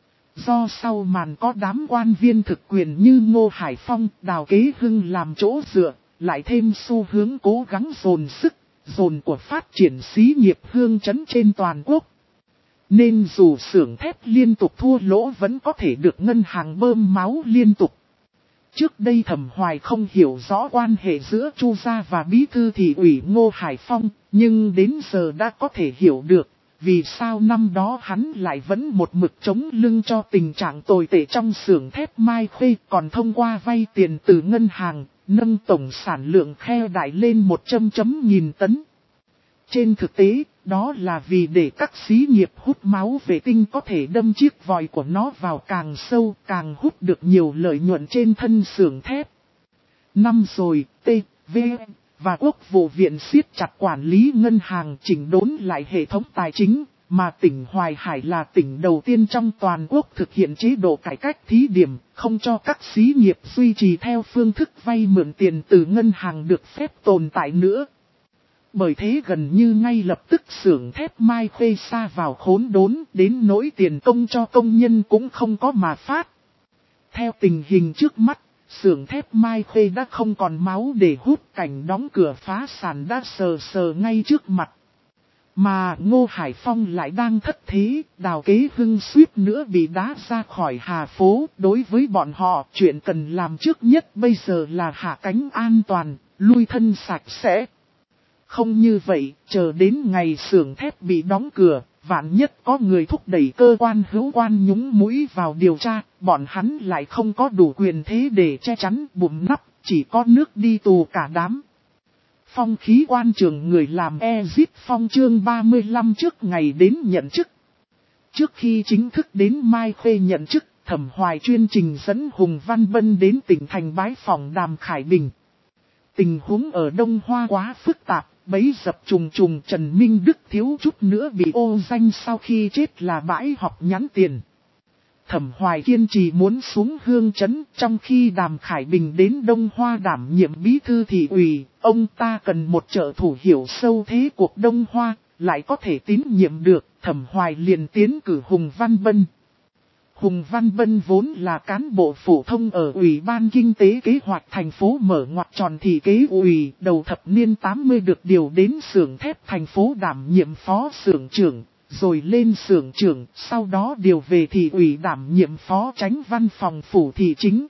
Do sau màn có đám quan viên thực quyền như Ngô Hải Phong, Đào Kế Hưng làm chỗ dựa, lại thêm xu hướng cố gắng dồn sức, dồn của phát triển xí nghiệp Hương Trấn trên toàn quốc. Nên dù xưởng thép liên tục thua lỗ vẫn có thể được ngân hàng bơm máu liên tục. Trước đây Thẩm Hoài không hiểu rõ quan hệ giữa Chu gia và bí thư thị ủy Ngô Hải Phong, nhưng đến giờ đã có thể hiểu được, vì sao năm đó hắn lại vẫn một mực chống lưng cho tình trạng tồi tệ trong xưởng thép Mai Khê, còn thông qua vay tiền từ ngân hàng, nâng tổng sản lượng khe đại lên một trăm chấm nghìn tấn. Trên thực tế, đó là vì để các xí nghiệp hút máu vệ tinh có thể đâm chiếc vòi của nó vào càng sâu, càng hút được nhiều lợi nhuận trên thân xưởng thép. Năm rồi, T, V và Quốc vụ viện siết chặt quản lý ngân hàng, chỉnh đốn lại hệ thống tài chính, mà tỉnh Hoài Hải là tỉnh đầu tiên trong toàn quốc thực hiện chế độ cải cách thí điểm, không cho các xí nghiệp duy trì theo phương thức vay mượn tiền từ ngân hàng được phép tồn tại nữa. Bởi thế gần như ngay lập tức xưởng thép Mai Khê sa vào khốn đốn, đến nỗi tiền công cho công nhân cũng không có mà phát. Theo tình hình trước mắt, xưởng thép Mai Khê đã không còn máu để hút, cảnh đóng cửa phá sản đã sờ sờ ngay trước mặt. Mà Ngô Hải Phong lại đang thất thế, Đào Kế Hưng suýt nữa bị đá ra khỏi Hà Phố. Đối với bọn họ, chuyện cần làm trước nhất bây giờ là hạ cánh an toàn, lui thân sạch sẽ. Không như vậy, chờ đến ngày xưởng thép bị đóng cửa, vạn nhất có người thúc đẩy cơ quan hữu quan nhúng mũi vào điều tra, bọn hắn lại không có đủ quyền thế để che chắn bùm nắp, chỉ có nước đi tù cả đám. Phong khí quan trường người làm Exit Phong chương ba mươi lăm trước ngày đến nhận chức. Trước khi chính thức đến Mai Khê nhận chức, Thẩm Hoài chuyên trình dẫn Hùng Văn Bân đến tỉnh thành bái phỏng Đàm Khải Bình. Tình huống ở Đông Hoa quá phức tạp, bấy dập trùng trùng Trần Minh Đức thiếu chút nữa bị ô danh sau khi chết là bãi học nhắn tiền. Thẩm Hoài kiên trì muốn xuống Hương Trấn, trong khi Đàm Khải Bình đến Đông Hoa đảm nhiệm bí thư thị ủy, ông ta cần một trợ thủ hiểu sâu thế cuộc Đông Hoa, lại có thể tín nhiệm được, Thẩm Hoài liền tiến cử Hùng Văn Bân. Hùng Văn Bân vốn là cán bộ phổ thông ở Ủy ban Kinh tế Kế hoạch thành phố mở ngoặc tròn thị kế ủy, đầu thập niên tám mươi được điều đến xưởng thép thành phố đảm nhiệm phó xưởng trưởng, rồi lên xưởng trưởng, sau đó điều về thị ủy đảm nhiệm phó chánh văn phòng phủ thị chính.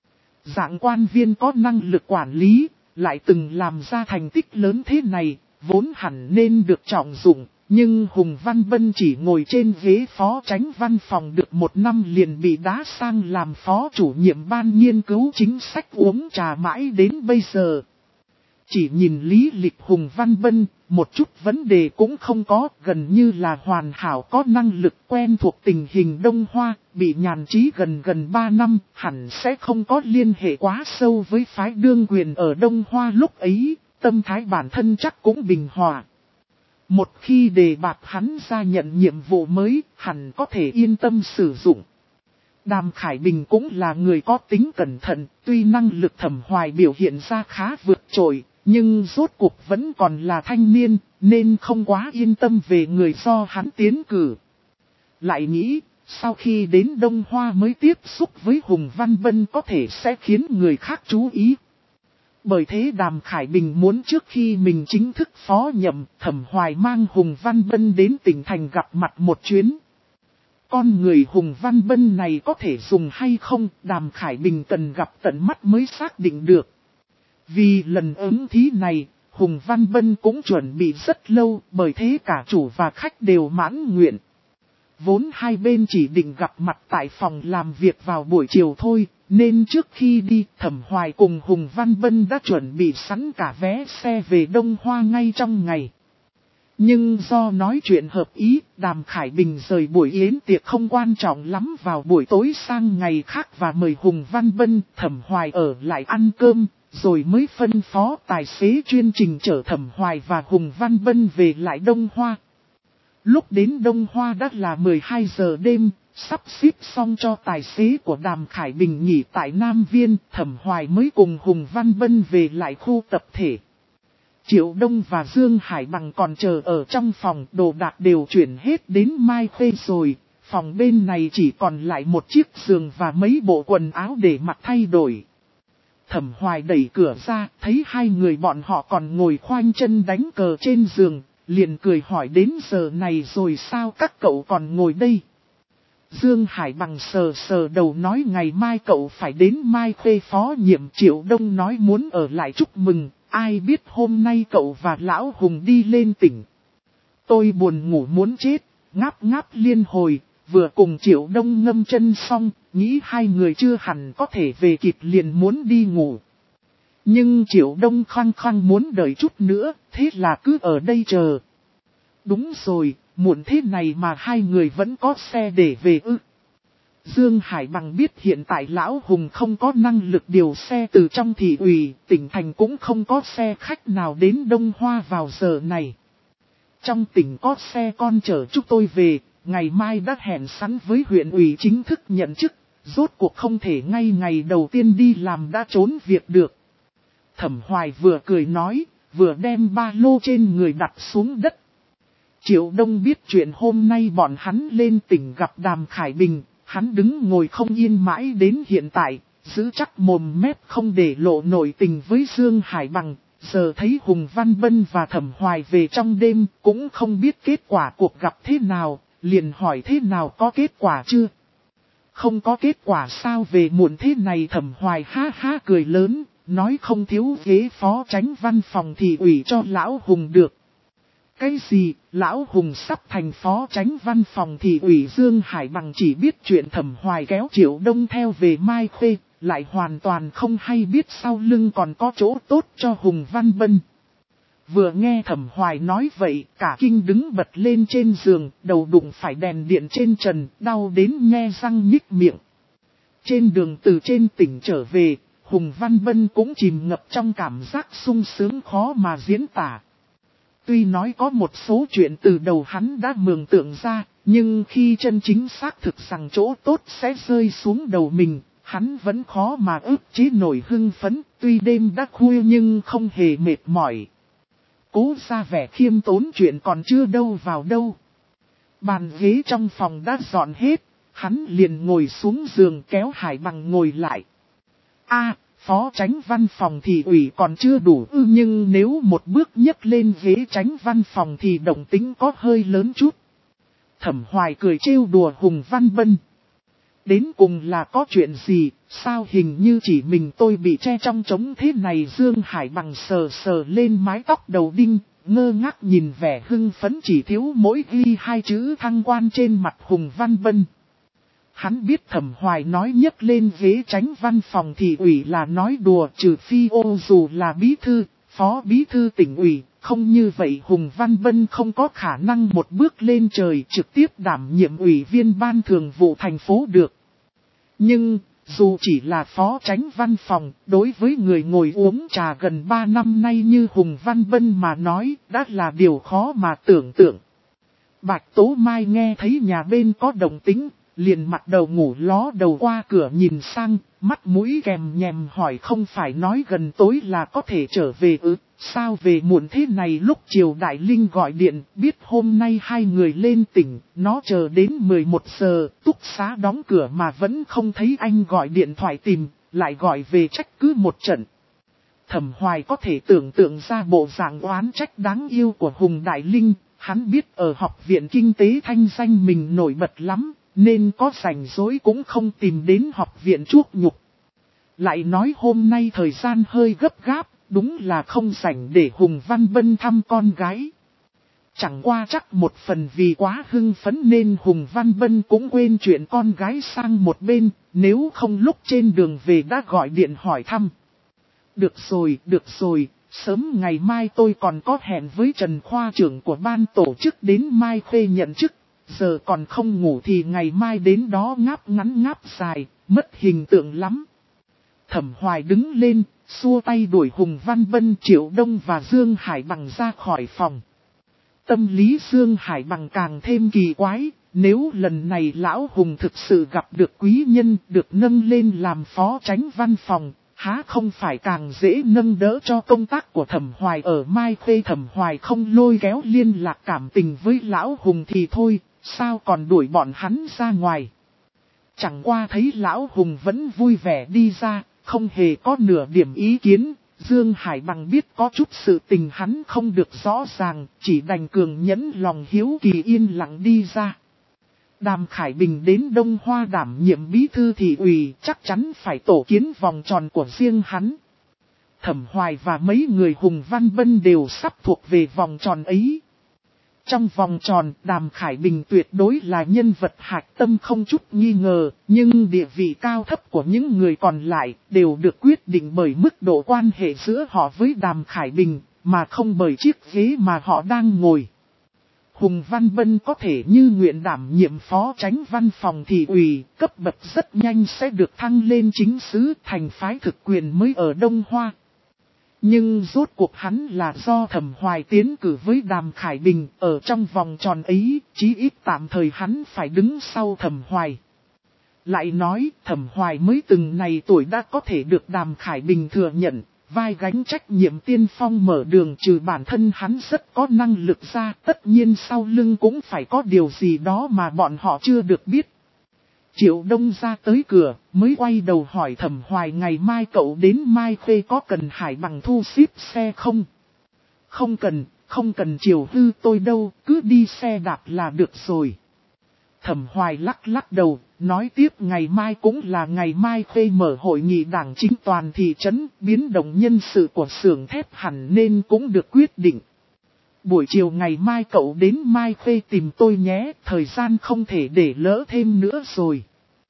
Dạng quan viên có năng lực quản lý, lại từng làm ra thành tích lớn thế này, vốn hẳn nên được trọng dụng. Nhưng Hùng Văn Bân chỉ ngồi trên ghế phó chánh văn phòng được một năm liền bị đá sang làm phó chủ nhiệm ban nghiên cứu chính sách uống trà mãi đến bây giờ. Chỉ nhìn lý lịch Hùng Văn Bân, một chút vấn đề cũng không có, gần như là hoàn hảo có năng lực quen thuộc tình hình Đông Hoa, bị nhàn trí gần gần ba năm, hẳn sẽ không có liên hệ quá sâu với phái đương quyền ở Đông Hoa lúc ấy, tâm thái bản thân chắc cũng bình hòa. Một khi đề bạt hắn ra nhận nhiệm vụ mới, hẳn có thể yên tâm sử dụng. Đàm Khải Bình cũng là người có tính cẩn thận, tuy năng lực Thẩm Hoài biểu hiện ra khá vượt trội, nhưng rốt cuộc vẫn còn là thanh niên, nên không quá yên tâm về người do hắn tiến cử. Lại nghĩ, sau khi đến Đông Hoa mới tiếp xúc với Hùng Văn Bân có thể sẽ khiến người khác chú ý. Bởi thế Đàm Khải Bình muốn trước khi mình chính thức phó nhậm, Thẩm Hoài mang Hùng Văn Bân đến tỉnh thành gặp mặt một chuyến. Con người Hùng Văn Bân này có thể dùng hay không, Đàm Khải Bình cần gặp tận mắt mới xác định được. Vì lần ứng thí này, Hùng Văn Bân cũng chuẩn bị rất lâu, bởi thế cả chủ và khách đều mãn nguyện. Vốn hai bên chỉ định gặp mặt tại phòng làm việc vào buổi chiều thôi, nên trước khi đi, Thẩm Hoài cùng Hùng Văn Bân đã chuẩn bị sẵn cả vé xe về Đông Hoa ngay trong ngày. Nhưng do nói chuyện hợp ý, Đàm Khải Bình rời buổi yến tiệc không quan trọng lắm vào buổi tối sang ngày khác và mời Hùng Văn Bân, Thẩm Hoài ở lại ăn cơm, rồi mới phân phó tài xế chuyên trình chở Thẩm Hoài và Hùng Văn Bân về lại Đông Hoa. Lúc đến Đông Hoa đã là mười hai giờ đêm, sắp xếp xong cho tài xế của Đàm Khải Bình nghỉ tại Nam Viên, Thẩm Hoài mới cùng Hùng Văn Bân về lại khu tập thể. Triệu Đông và Dương Hải Bằng còn chờ ở trong phòng, đồ đạc đều chuyển hết đến Mai Khê rồi, phòng bên này chỉ còn lại một chiếc giường và mấy bộ quần áo để mặc thay đổi. Thẩm Hoài đẩy cửa ra, thấy hai người bọn họ còn ngồi khoanh chân đánh cờ trên giường, liền cười hỏi đến giờ này rồi sao các cậu còn ngồi đây. Dương Hải Bằng sờ sờ đầu nói ngày mai cậu phải đến Mai Khê phó nhiệm. Triệu Đông nói muốn ở lại chúc mừng, ai biết hôm nay cậu và Lão Hùng đi lên tỉnh. Tôi buồn ngủ muốn chết, ngáp ngáp liên hồi, vừa cùng Triệu Đông ngâm chân xong, nghĩ hai người chưa hẳn có thể về kịp liền muốn đi ngủ. Nhưng Triệu Đông khăng khăng muốn đợi chút nữa, thế là cứ ở đây chờ. Đúng rồi, muộn thế này mà hai người vẫn có xe để về ư. Dương Hải Bằng biết hiện tại Lão Hùng không có năng lực điều xe từ trong thị ủy, tỉnh thành cũng không có xe khách nào đến Đông Hoa vào giờ này. Trong tỉnh có xe con chở chúng tôi về, ngày mai đã hẹn sẵn với huyện ủy chính thức nhận chức, rốt cuộc không thể ngay ngày đầu tiên đi làm đã trốn việc được. Thẩm Hoài vừa cười nói, vừa đem ba lô trên người đặt xuống đất. Triệu Đông biết chuyện hôm nay bọn hắn lên tỉnh gặp Đàm Khải Bình, hắn đứng ngồi không yên mãi đến hiện tại, giữ chắc mồm mép không để lộ nổi tình với Dương Hải Bằng. Giờ thấy Hùng Văn Bân và Thẩm Hoài về trong đêm, cũng không biết kết quả cuộc gặp thế nào, liền hỏi thế nào có kết quả chưa? Không có kết quả sao về muộn thế này? Thẩm Hoài ha ha cười lớn, nói không thiếu ghế phó chánh văn phòng thị ủy cho Lão Hùng được. Cái gì, Lão Hùng sắp thành phó chánh văn phòng thị ủy? Dương Hải Bằng chỉ biết chuyện Thẩm Hoài kéo Triệu Đông theo về Mai Khê, lại hoàn toàn không hay biết sau lưng còn có chỗ tốt cho Hùng Văn Bân. Vừa nghe Thẩm Hoài nói vậy, cả kinh đứng bật lên trên giường, đầu đụng phải đèn điện trên trần, đau đến nhe răng nhích miệng. Trên đường từ trên tỉnh trở về, Hùng Văn Bân cũng chìm ngập trong cảm giác sung sướng khó mà diễn tả. Tuy nói có một số chuyện từ đầu hắn đã mường tượng ra, nhưng khi chân chính xác thực rằng chỗ tốt sẽ rơi xuống đầu mình, hắn vẫn khó mà ức chế nổi hưng phấn, tuy đêm đã khuya nhưng không hề mệt mỏi. Cố ra vẻ khiêm tốn chuyện còn chưa đâu vào đâu. Bàn ghế trong phòng đã dọn hết, hắn liền ngồi xuống giường kéo Hải Bằng ngồi lại. A, phó chánh văn phòng thì ủy còn chưa đủ ư, nhưng nếu một bước nhấc lên ghế chánh văn phòng thì động tính có hơi lớn chút. Thẩm Hoài cười trêu đùa Hùng Văn Bân. Đến cùng là có chuyện gì, sao hình như chỉ mình tôi bị che trong trống thế này. Dương Hải Bằng sờ sờ lên mái tóc đầu đinh, ngơ ngác nhìn vẻ hưng phấn chỉ thiếu mỗi ghi hai chữ thăng quan trên mặt Hùng Văn Bân. Hắn biết Thẩm Hoài nói nhấc lên ghế chánh văn phòng thì ủy là nói đùa, trừ phi ô dù là bí thư, phó bí thư tỉnh ủy, không như vậy Hùng Văn Bân không có khả năng một bước lên trời trực tiếp đảm nhiệm ủy viên ban thường vụ thành phố được. Nhưng, dù chỉ là phó chánh văn phòng, đối với người ngồi uống trà gần ba năm nay như Hùng Văn Bân mà nói, đã là điều khó mà tưởng tượng. Bạch Tố Mai nghe thấy nhà bên có động tĩnh, liền mặt đầu ngủ ló đầu qua cửa nhìn sang, mắt mũi kèm nhèm hỏi không phải nói gần tối là có thể trở về ư, sao về muộn thế này. Lúc chiều Đại Linh gọi điện, biết hôm nay hai người lên tỉnh, nó chờ đến mười một giờ, túc xá đóng cửa mà vẫn không thấy anh gọi điện thoại tìm, lại gọi về trách cứ một trận. Thẩm Hoài có thể tưởng tượng ra bộ dạng oán trách đáng yêu của Hùng Đại Linh, hắn biết ở học viện kinh tế thanh danh mình nổi bật lắm. Nên có rảnh rỗi cũng không tìm đến học viện chuốc nhục. Lại nói hôm nay thời gian hơi gấp gáp, đúng là không rảnh để Hùng Văn Bân thăm con gái. Chẳng qua chắc một phần vì quá hưng phấn nên Hùng Văn Bân cũng quên chuyện con gái sang một bên, nếu không lúc trên đường về đã gọi điện hỏi thăm. Được rồi, được rồi, sớm ngày mai tôi còn có hẹn với Trần Khoa trưởng của ban tổ chức đến Mai Khê nhận chức. Giờ còn không ngủ thì ngày mai đến đó ngáp ngắn ngáp dài, mất hình tượng lắm. Thẩm Hoài đứng lên, xua tay đuổi Hùng Văn Bân, Triệu Đông và Dương Hải Bằng ra khỏi phòng. Tâm lý Dương Hải Bằng càng thêm kỳ quái, nếu lần này Lão Hùng thực sự gặp được quý nhân được nâng lên làm phó chánh văn phòng, há không phải càng dễ nâng đỡ cho công tác của Thẩm Hoài ở Mai Khê. Thẩm Hoài không lôi kéo liên lạc cảm tình với Lão Hùng thì thôi. Sao còn đuổi bọn hắn ra ngoài? Chẳng qua thấy Lão Hùng vẫn vui vẻ đi ra, không hề có nửa điểm ý kiến. Dương Hải Bằng biết có chút sự tình hắn không được rõ ràng, chỉ đành cường nhẫn lòng hiếu kỳ yên lặng đi ra. Đàm Khải Bình đến Đông Hoa đảm nhiệm bí thư thị ủy, chắc chắn phải tổ kiến vòng tròn của riêng hắn. Thẩm Hoài và mấy người Hùng Văn Bân đều sắp thuộc về vòng tròn ấy. Trong vòng tròn, Đàm Khải Bình tuyệt đối là nhân vật hạch tâm không chút nghi ngờ, nhưng địa vị cao thấp của những người còn lại đều được quyết định bởi mức độ quan hệ giữa họ với Đàm Khải Bình, mà không bởi chiếc ghế mà họ đang ngồi. Hùng Văn Bân có thể như nguyện đảm nhiệm phó chánh văn phòng thị ủy, cấp bậc rất nhanh sẽ được thăng lên chính sứ thành phái thực quyền mới ở Đông Hoa. Nhưng rốt cuộc hắn là do Thẩm Hoài tiến cử với Đàm Khải Bình, ở trong vòng tròn ấy, chí ít tạm thời hắn phải đứng sau Thẩm Hoài. Lại nói, Thẩm Hoài mới từng này tuổi đã có thể được Đàm Khải Bình thừa nhận, vai gánh trách nhiệm tiên phong mở đường, trừ bản thân hắn rất có năng lực ra, tất nhiên sau lưng cũng phải có điều gì đó mà bọn họ chưa được biết. Triệu Đông ra tới cửa, mới quay đầu hỏi Thẩm Hoài ngày mai cậu đến Mai Khê có cần Hải Bằng thu ship xe không? Không cần, không cần Triệu Hư tôi đâu, cứ đi xe đạp là được rồi. Thẩm Hoài lắc lắc đầu, nói tiếp ngày mai cũng là ngày Mai Khê mở hội nghị đảng chính toàn thị trấn, biến động nhân sự của xưởng thép hẳn nên cũng được quyết định. Buổi chiều ngày mai cậu đến Mai Khê tìm tôi nhé, thời gian không thể để lỡ thêm nữa rồi.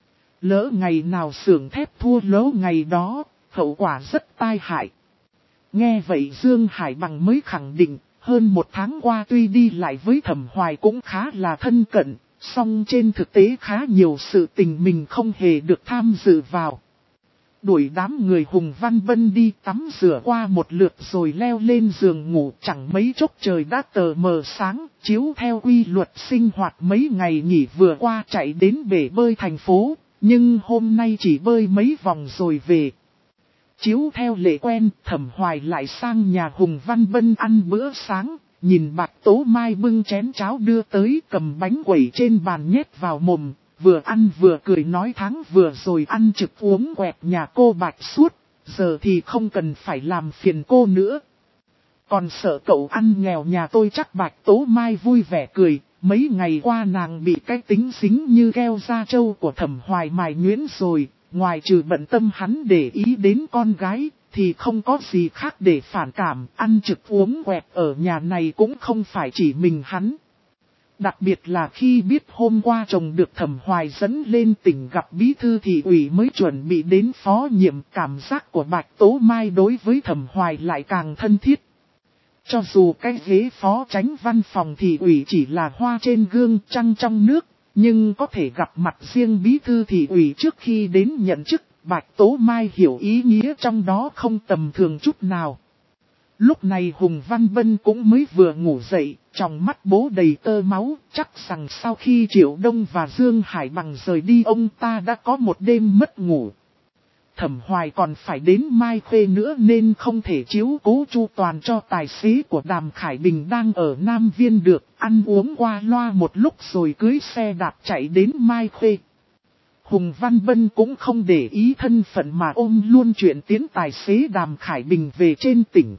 Lỡ ngày nào xưởng thép thua lỗ ngày đó, hậu quả rất tai hại. Nghe vậy Dương Hải Bằng mới khẳng định, hơn một tháng qua tuy đi lại với Thẩm Hoài cũng khá là thân cận, song trên thực tế khá nhiều sự tình mình không hề được tham dự vào. Đuổi đám người Hùng Văn Bân đi tắm rửa qua một lượt rồi leo lên giường ngủ, chẳng mấy chốc trời đã tờ mờ sáng, chiếu theo quy luật sinh hoạt mấy ngày nghỉ vừa qua chạy đến bể bơi thành phố, nhưng hôm nay chỉ bơi mấy vòng rồi về. Chiếu theo lệ quen, Thẩm Hoài lại sang nhà Hùng Văn Bân ăn bữa sáng, nhìn Bạch Tố Mai bưng chén cháo đưa tới, cầm bánh quẩy trên bàn nhét vào mồm, vừa ăn vừa cười nói tháng vừa rồi ăn trực uống quẹt nhà cô Bạch suốt, giờ thì không cần phải làm phiền cô nữa. Còn sợ cậu ăn nghèo nhà tôi chắc. Bạch Tố Mai vui vẻ cười, mấy ngày qua nàng bị cái tính xính như keo da trâu của Thẩm Hoài mài nhuyễn rồi. Ngoài trừ bận tâm hắn để ý đến con gái, thì không có gì khác để phản cảm, ăn trực uống quẹt ở nhà này cũng không phải chỉ mình hắn. Đặc biệt là khi biết hôm qua chồng được Thẩm Hoài dẫn lên tỉnh gặp bí thư thị ủy mới chuẩn bị đến phó nhiệm, cảm giác của Bạch Tố Mai đối với Thẩm Hoài lại càng thân thiết. Cho dù cái ghế phó chánh văn phòng thị ủy chỉ là hoa trên gương trăng trong nước, nhưng có thể gặp mặt riêng bí thư thị ủy trước khi đến nhận chức, Bạch Tố Mai hiểu ý nghĩa trong đó không tầm thường chút nào. Lúc này Hùng Văn Bân cũng mới vừa ngủ dậy, trong mắt bố đầy tơ máu, chắc rằng sau khi Triệu Đông và Dương Hải Bằng rời đi ông ta đã có một đêm mất ngủ. Thẩm Hoài còn phải đến Mai Khê nữa nên không thể chiếu cố chu toàn cho tài xế của Đàm Khải Bình đang ở Nam Viên được, ăn uống qua loa một lúc rồi cưới xe đạp chạy đến Mai Khê. Hùng Văn Bân cũng không để ý thân phận mà ôm luôn chuyện tiến tài xế Đàm Khải Bình về trên tỉnh.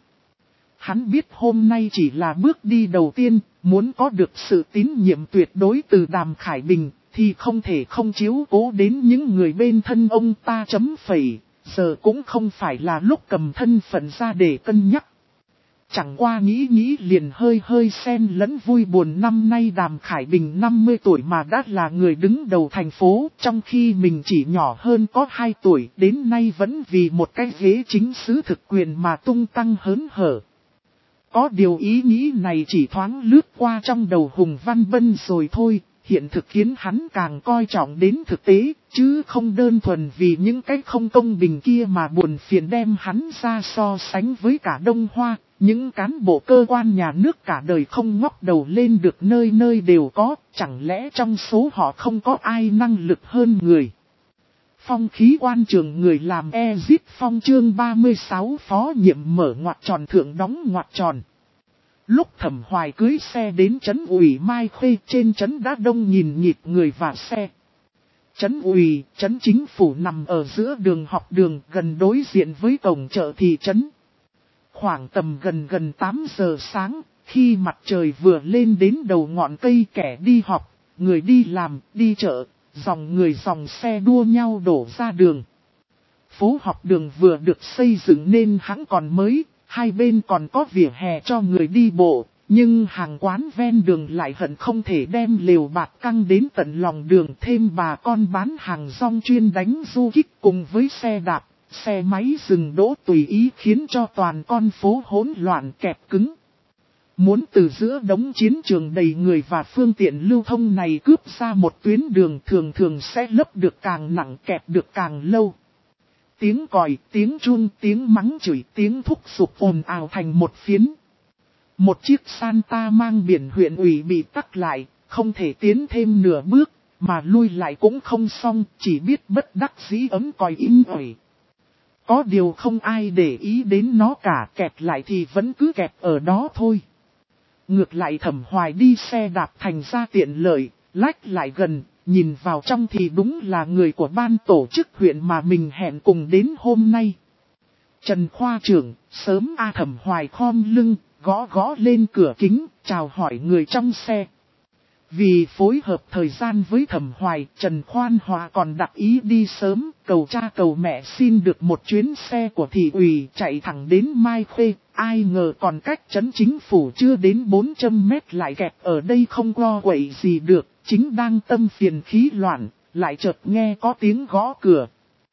Hắn biết hôm nay chỉ là bước đi đầu tiên, muốn có được sự tín nhiệm tuyệt đối từ Đàm Khải Bình, thì không thể không chiếu cố đến những người bên thân ông ta chấm phẩy, giờ cũng không phải là lúc cầm thân phận ra để cân nhắc. Chẳng qua nghĩ nghĩ liền hơi hơi xen lẫn vui buồn, năm nay Đàm Khải Bình năm mươi tuổi mà đã là người đứng đầu thành phố, trong khi mình chỉ nhỏ hơn có hai tuổi, đến nay vẫn vì một cái ghế chính xứ thực quyền mà tung tăng hớn hở. Có điều ý nghĩ này chỉ thoáng lướt qua trong đầu Hùng Văn Bân rồi thôi, hiện thực khiến hắn càng coi trọng đến thực tế, chứ không đơn thuần vì những cái không công bình kia mà buồn phiền đem hắn ra so sánh với cả Đông Hoa. Những cán bộ cơ quan nhà nước cả đời không ngóc đầu lên được nơi nơi đều có, chẳng lẽ trong số họ không có ai năng lực hơn người. Phong khí quan trường người làm Exit Phong chương ba mươi sáu phó nhiệm mở ngoặc tròn thượng đóng ngoặc tròn. Lúc Thẩm Hoài cưới xe đến trấn ủy Mai Khê, trên trấn đã đông nhìn nhịp người và xe. Trấn ủy, trấn chính phủ nằm ở giữa đường học đường gần đối diện với cổng chợ thị trấn. Khoảng tầm gần gần tám giờ sáng, khi mặt trời vừa lên đến đầu ngọn cây, kẻ đi học, người đi làm, đi chợ, dòng người dòng xe đua nhau đổ ra đường. Phố học đường vừa được xây dựng nên hãng còn mới, hai bên còn có vỉa hè cho người đi bộ, nhưng hàng quán ven đường lại hận không thể đem lều bạt căng đến tận lòng đường, thêm bà con bán hàng rong chuyên đánh du kích cùng với xe đạp. Xe máy dừng đỗ tùy ý khiến cho toàn con phố hỗn loạn kẹp cứng. Muốn từ giữa đống chiến trường đầy người và phương tiện lưu thông này cướp ra một tuyến đường thường thường sẽ lấp được càng nặng, kẹp được càng lâu. Tiếng còi, tiếng chuông, tiếng mắng chửi, tiếng thúc giục ồn ào thành một phiến. Một chiếc Santa mang biển huyện ủy bị tắc lại, không thể tiến thêm nửa bước, mà lui lại cũng không xong, chỉ biết bất đắc dĩ ấm còi im ỏi. Có điều không ai để ý đến nó cả, kẹt lại thì vẫn cứ kẹt ở đó thôi. Ngược lại Thẩm Hoài đi xe đạp thành ra tiện lợi, lách lại gần, nhìn vào trong thì đúng là người của ban tổ chức huyện mà mình hẹn cùng đến hôm nay. Trần Khoa trưởng, sớm A. Thẩm Hoài khom lưng, gõ gõ lên cửa kính, chào hỏi người trong xe. Vì phối hợp thời gian với Thẩm Hoài, Trần Khoan Hòa còn đặc ý đi sớm, cầu cha cầu mẹ xin được một chuyến xe của thị ủy chạy thẳng đến Mai Khê. Ai ngờ còn cách trấn chính phủ chưa đến bốn trăm mét lại kẹt ở đây không lo quậy gì được, chính đang tâm phiền khí loạn, lại chợt nghe có tiếng gõ cửa.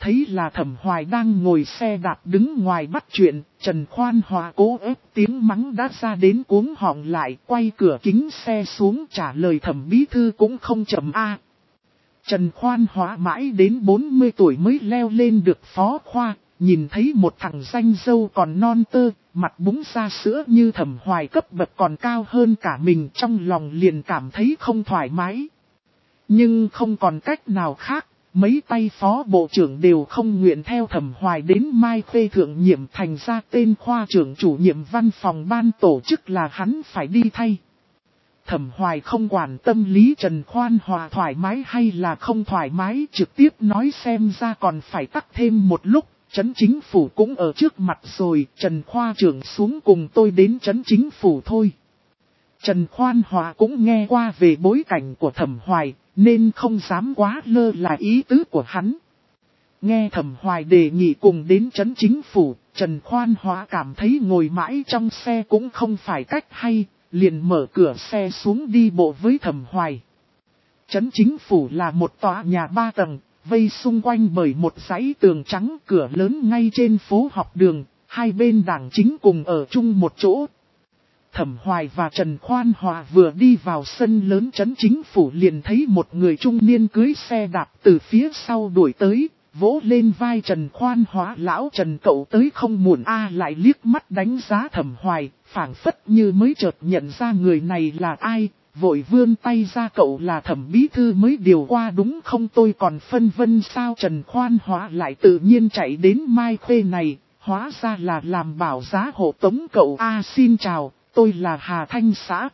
thấy là Thẩm Hoài đang ngồi xe đạp đứng ngoài bắt chuyện, Trần Khoan Hòa cố ép tiếng mắng đã ra đến cuống họng lại, quay cửa kính xe xuống trả lời Thẩm bí thư cũng không chậm a. Trần Khoan Hòa mãi đến bốn mươi tuổi mới leo lên được phó khoa, nhìn thấy một thằng danh dâu còn non tơ, mặt búng ra sữa như Thẩm Hoài cấp bậc còn cao hơn cả mình, trong lòng liền cảm thấy không thoải mái. Nhưng không còn cách nào khác, mấy tay phó bộ trưởng đều không nguyện theo Thẩm Hoài đến Mai Khê thượng nhiệm, thành ra tên khoa trưởng chủ nhiệm văn phòng ban tổ chức là hắn phải đi thay. Thẩm Hoài không quản tâm lý Trần Khoan Hòa thoải mái hay là không thoải mái, trực tiếp nói xem ra còn phải tắc thêm một lúc, trấn chính phủ cũng ở trước mặt rồi, Trần khoa trưởng xuống cùng tôi đến trấn chính phủ thôi. Trần Khoan Hòa cũng nghe qua về bối cảnh của Thẩm Hoài, nên không dám quá lơ là ý tứ của hắn. Nghe Thẩm Hoài đề nghị cùng đến trấn chính phủ, Trần Khoan Hòa cảm thấy ngồi mãi trong xe cũng không phải cách hay, liền mở cửa xe xuống đi bộ với Thẩm Hoài. Trấn chính phủ là một tòa nhà ba tầng, vây xung quanh bởi một dãy tường trắng, cửa lớn ngay trên phố học đường, hai bên đảng chính cùng ở chung một chỗ. Thẩm Hoài và Trần Khoan Hòa vừa đi vào sân lớn trấn chính phủ liền thấy một người trung niên cưới xe đạp từ phía sau đuổi tới, vỗ lên vai Trần Khoan Hòa, lão Trần cậu tới không muộn a. Lại liếc mắt đánh giá Thẩm Hoài, phảng phất như mới chợt nhận ra người này là ai, vội vươn tay ra, cậu là Thẩm bí thư mới điều qua đúng không, tôi còn phân vân sao. Trần Khoan Hòa lại tự nhiên chạy đến Mai Khê này, hóa ra là làm bảo giá hộ tống cậu a. Xin chào, tôi là Hà Thanh xã.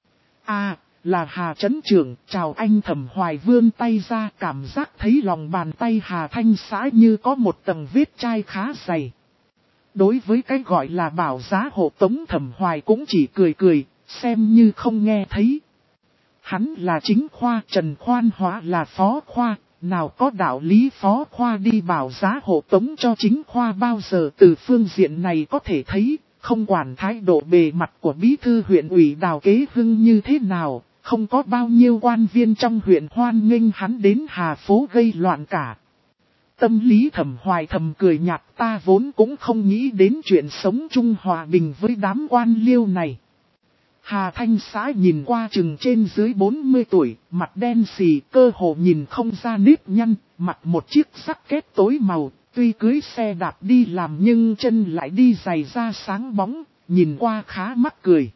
À, là Hà Trấn trưởng, chào anh. Thẩm Hoài vươn tay ra, cảm giác thấy lòng bàn tay Hà Thanh xã như có một tầng vết chai khá dày. Đối với cái gọi là bảo giá hộ tống, Thẩm Hoài cũng chỉ cười cười, xem như không nghe thấy. Hắn là chính khoa, Trần Khoan Hòa là phó khoa, nào có đạo lý phó khoa đi bảo giá hộ tống cho chính khoa bao giờ. Từ phương diện này có thể thấy, không quản thái độ bề mặt của bí thư huyện ủy Đào Kế Hưng như thế nào, không có bao nhiêu quan viên trong huyện hoan nghênh hắn đến Hà Phố gây loạn cả. Tâm lý Thẩm Hoài thầm cười nhạt, ta vốn cũng không nghĩ đến chuyện sống chung hòa bình với đám quan liêu này. Hà Thanh xã nhìn qua chừng trên dưới bốn mươi tuổi, mặt đen xì, cơ hồ nhìn không ra nếp nhăn, mặc một chiếc sắc kết tối màu, tuy cưới xe đạp đi làm nhưng chân lại đi giày da sáng bóng, nhìn qua khá mắc cười.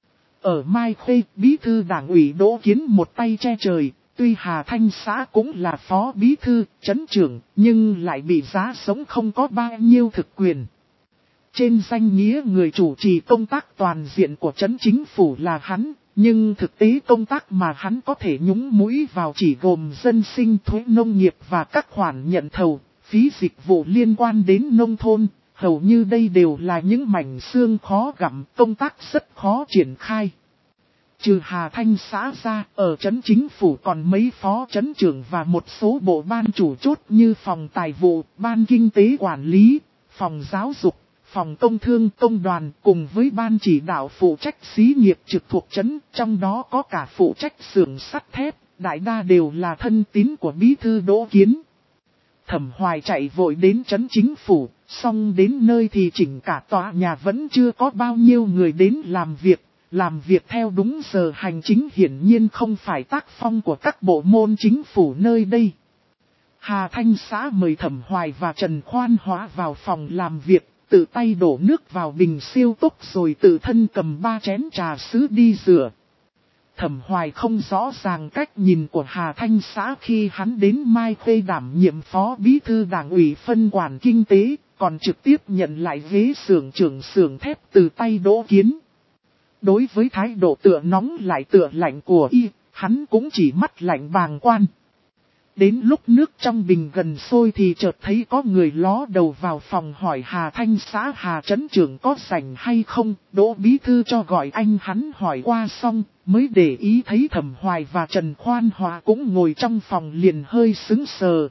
Ở Mai Khê, bí thư đảng ủy Đỗ Kiến một tay che trời, tuy Hà Thanh xã cũng là phó bí thư, trấn trưởng, nhưng lại bị giá sống không có bao nhiêu thực quyền. Trên danh nghĩa người chủ trì công tác toàn diện của trấn chính phủ là hắn, nhưng thực tế công tác mà hắn có thể nhúng mũi vào chỉ gồm dân sinh, thuế nông nghiệp và các khoản nhận thầu, phí dịch vụ liên quan đến nông thôn. Hầu như đây đều là những mảnh xương khó gặm, công tác rất khó triển khai. Trừ Hà Thanh xã ra, ở trấn chính phủ còn mấy phó trấn trưởng và một số bộ ban chủ chốt như phòng tài vụ, ban kinh tế quản lý, phòng giáo dục, phòng công thương, công đoàn, cùng với ban chỉ đạo phụ trách xí nghiệp trực thuộc trấn, trong đó có cả phụ trách xưởng sắt thép, đại đa đều là thân tín của bí thư Đỗ Kiến. Thẩm Hoài chạy vội đến trấn chính phủ, xong đến nơi thì chỉnh cả tòa nhà vẫn chưa có bao nhiêu người đến làm việc. Làm việc theo đúng giờ hành chính hiển nhiên không phải tác phong của các bộ môn chính phủ nơi đây. Hà Thanh xã mời Thẩm Hoài và Trần Khoan Hòa vào phòng làm việc, tự tay đổ nước vào bình siêu tốc rồi tự thân cầm ba chén trà sứ đi rửa. Thẩm Hoài không rõ ràng cách nhìn của Hà Thanh xã khi hắn đến Mai Khê đảm nhiệm phó bí thư đảng ủy phân quản kinh tế, còn trực tiếp nhận lại ghế xưởng trưởng xưởng thép từ tay Đỗ Kiến. Đối với thái độ tựa nóng lại tựa lạnh của y, hắn cũng chỉ mắt lạnh bàng quan. Đến lúc nước trong bình gần sôi thì chợt thấy có người ló đầu vào phòng hỏi Hà Thanh xã Hà trấn trưởng có rảnh hay không. Đỗ bí thư cho gọi anh, hắn hỏi qua xong, mới để ý thấy Thẩm Hoài và Trần Khoan Hòa cũng ngồi trong phòng, liền hơi sững sờ.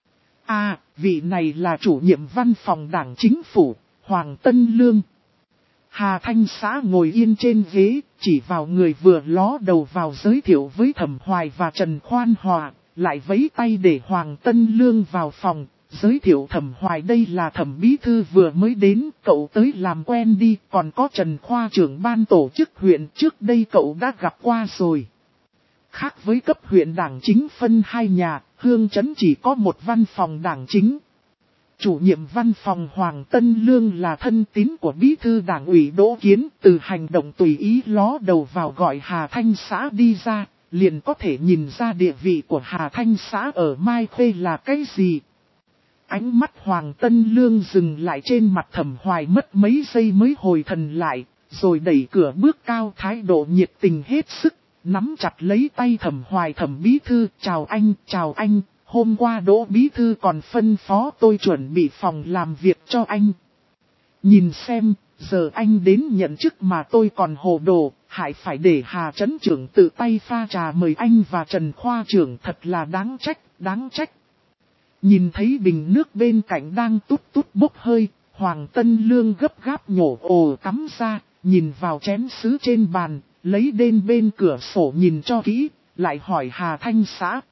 À, vị này là chủ nhiệm văn phòng đảng chính phủ, Hoàng Tân Lương. Hà Thanh xã ngồi yên trên ghế, chỉ vào người vừa ló đầu vào giới thiệu với Thẩm Hoài và Trần Khoan Hòa, lại vẫy tay để Hoàng Tân Lương vào phòng, giới thiệu Thẩm Hoài đây là Thẩm bí thư vừa mới đến, cậu tới làm quen đi, còn có Trần khoa trưởng ban tổ chức huyện trước đây cậu đã gặp qua rồi. Khác với cấp huyện đảng chính phân hai nhà, Hương Trấn chỉ có một văn phòng đảng chính. Chủ nhiệm văn phòng Hoàng Tân Lương là thân tín của bí thư đảng ủy Đỗ Kiến, từ hành động tùy ý ló đầu vào gọi Hà Thanh xã đi ra, liền có thể nhìn ra địa vị của Hà Thanh xã ở Mai Khê là cái gì. Ánh mắt Hoàng Tân Lương dừng lại trên mặt Thẩm Hoài mất mấy giây mới hồi thần lại, rồi đẩy cửa bước cao thái độ nhiệt tình hết sức, nắm chặt lấy tay Thẩm Hoài. Thẩm bí thư, chào anh, chào anh, hôm qua Đỗ bí thư còn phân phó tôi chuẩn bị phòng làm việc cho anh. Nhìn xem, giờ anh đến nhận chức mà tôi còn hồ đồ, hại phải để Hà Trấn trưởng tự tay pha trà mời anh và Trần khoa trưởng, thật là đáng trách, đáng trách. Nhìn thấy bình nước bên cạnh đang tút tút bốc hơi, Hoàng Tân Lương gấp gáp nhổ ồ tắm ra, nhìn vào chén sứ trên bàn, lấy đến bên cửa sổ nhìn cho kỹ, lại hỏi Hà Thanh xã.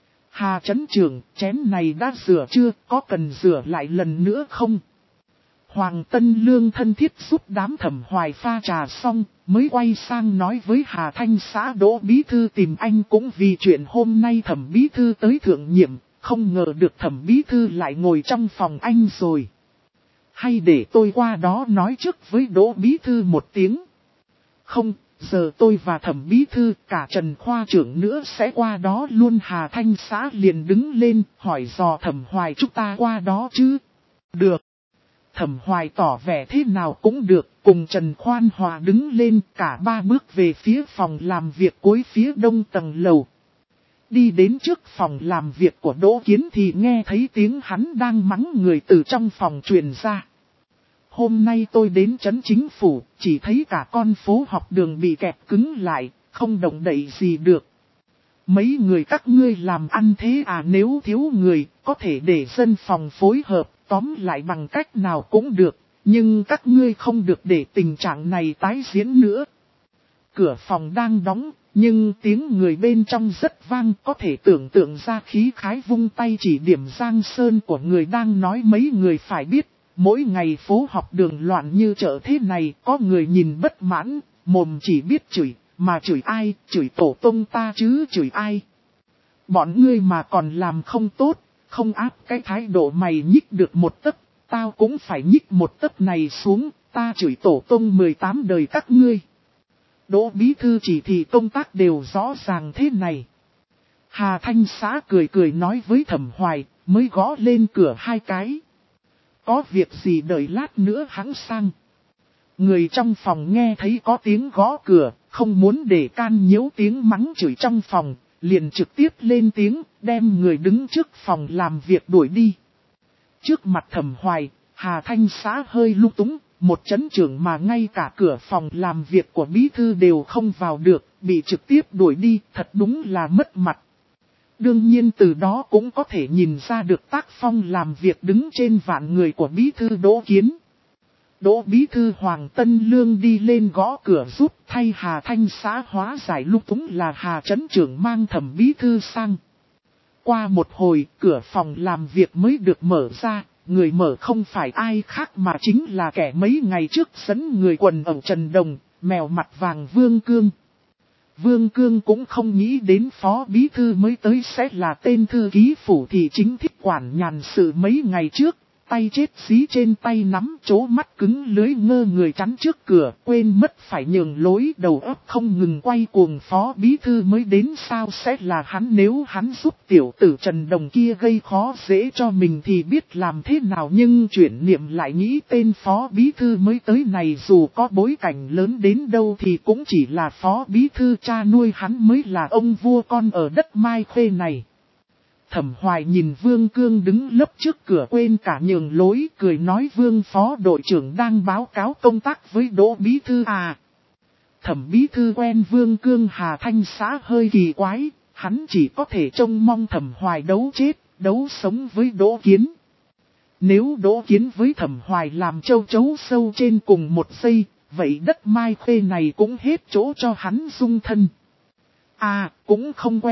Hà Trấn trưởng, chén này đã rửa chưa, có cần rửa lại lần nữa không? Hoàng Tân Lương thân thiết giúp đám Thẩm Hoài pha trà xong, mới quay sang nói với Hà Thanh xã Đỗ bí thư tìm anh cũng vì chuyện hôm nay Thẩm bí thư tới thượng nhiệm, không ngờ được Thẩm bí thư lại ngồi trong phòng anh rồi. Hay để tôi qua đó nói trước với Đỗ bí thư một tiếng? Không, giờ tôi và Thẩm bí thư cả Trần khoa trưởng nữa sẽ qua đó luôn. Hà Thanh xã liền đứng lên hỏi dò Thẩm Hoài chúng ta qua đó chứ? Được. Thẩm Hoài tỏ vẻ thế nào cũng được, cùng Trần Khoan Hòa đứng lên, cả ba bước về phía phòng làm việc cuối phía đông tầng lầu. Đi đến trước phòng làm việc của Đỗ Kiến thì nghe thấy tiếng hắn đang mắng người từ trong phòng truyền ra. Hôm nay tôi đến trấn chính phủ, chỉ thấy cả con phố học đường bị kẹp cứng lại, không động đậy gì được. Mấy người các ngươi làm ăn thế à? Nếu thiếu người, có thể để dân phòng phối hợp, tóm lại bằng cách nào cũng được, nhưng các ngươi không được để tình trạng này tái diễn nữa. Cửa phòng đang đóng, nhưng tiếng người bên trong rất vang, có thể tưởng tượng ra khí khái vung tay chỉ điểm Giang Sơn của người đang nói. Mấy người phải biết, mỗi ngày phố học đường loạn như chợ thế này, có người nhìn bất mãn, mồm chỉ biết chửi, mà chửi ai, chửi tổ tông ta chứ chửi ai. Bọn ngươi mà còn làm không tốt, không áp cái thái độ mày nhích được một tấc, tao cũng phải nhích một tấc này xuống, ta chửi tổ tông mười tám đời các ngươi. Đỗ bí thư chỉ thị công tác đều rõ ràng thế này. Hà Thanh xã cười cười nói với Thẩm Hoài, mới gõ lên cửa hai cái. Có việc gì đợi lát nữa hắn sang. Người trong phòng nghe thấy có tiếng gõ cửa, không muốn để can nhiễu tiếng mắng chửi trong phòng, liền trực tiếp lên tiếng, đem người đứng trước phòng làm việc đuổi đi. Trước mặt Thẩm Hoài, Hà Thanh xã hơi lung túng, một trấn trưởng mà ngay cả cửa phòng làm việc của bí thư đều không vào được, bị trực tiếp đuổi đi, thật đúng là mất mặt. Đương nhiên từ đó cũng có thể nhìn ra được tác phong làm việc đứng trên vạn người của bí thư Đỗ Kiến. Đỗ bí thư Hoàng Tân Lương đi lên gõ cửa giúp, thay Hà Thanh xã hóa giải lung túng là Hà trấn trưởng mang Thẩm bí thư sang. Qua một hồi, cửa phòng làm việc mới được mở ra, người mở không phải ai khác mà chính là kẻ mấy ngày trước dẫn người quần ẩu Trần Đồng, mèo mặt vàng Vương Cương. Vương Cương cũng không nghĩ đến phó bí thư mới tới sẽ là tên thư ký phủ thị chính thích quản nhàn sự mấy ngày trước. Tay chết xí trên tay nắm, chố mắt cứng lưới ngơ người chắn trước cửa, quên mất phải nhường lối, đầu óc không ngừng quay cuồng. Phó bí thư mới đến sao sẽ là hắn? Nếu hắn giúp tiểu tử Trần Đồng kia gây khó dễ cho mình thì biết làm thế nào, nhưng chuyển niệm lại nghĩ tên phó bí thư mới tới này dù có bối cảnh lớn đến đâu thì cũng chỉ là phó bí thư, cha nuôi hắn mới là ông vua con ở đất Mai Khê này. Thẩm Hoài nhìn Vương Cương đứng lấp trước cửa quên cả nhường lối, cười nói Vương phó đội trưởng đang báo cáo công tác với Đỗ bí thư à. Thẩm bí thư quen Vương Cương. Hà Thanh xã hơi kỳ quái, hắn chỉ có thể trông mong Thẩm Hoài đấu chết, đấu sống với Đỗ Kiến. Nếu Đỗ Kiến với Thẩm Hoài làm châu chấu sâu trên cùng một giây, vậy đất Mai Khê này cũng hết chỗ cho hắn dung thân. À, cũng không quen,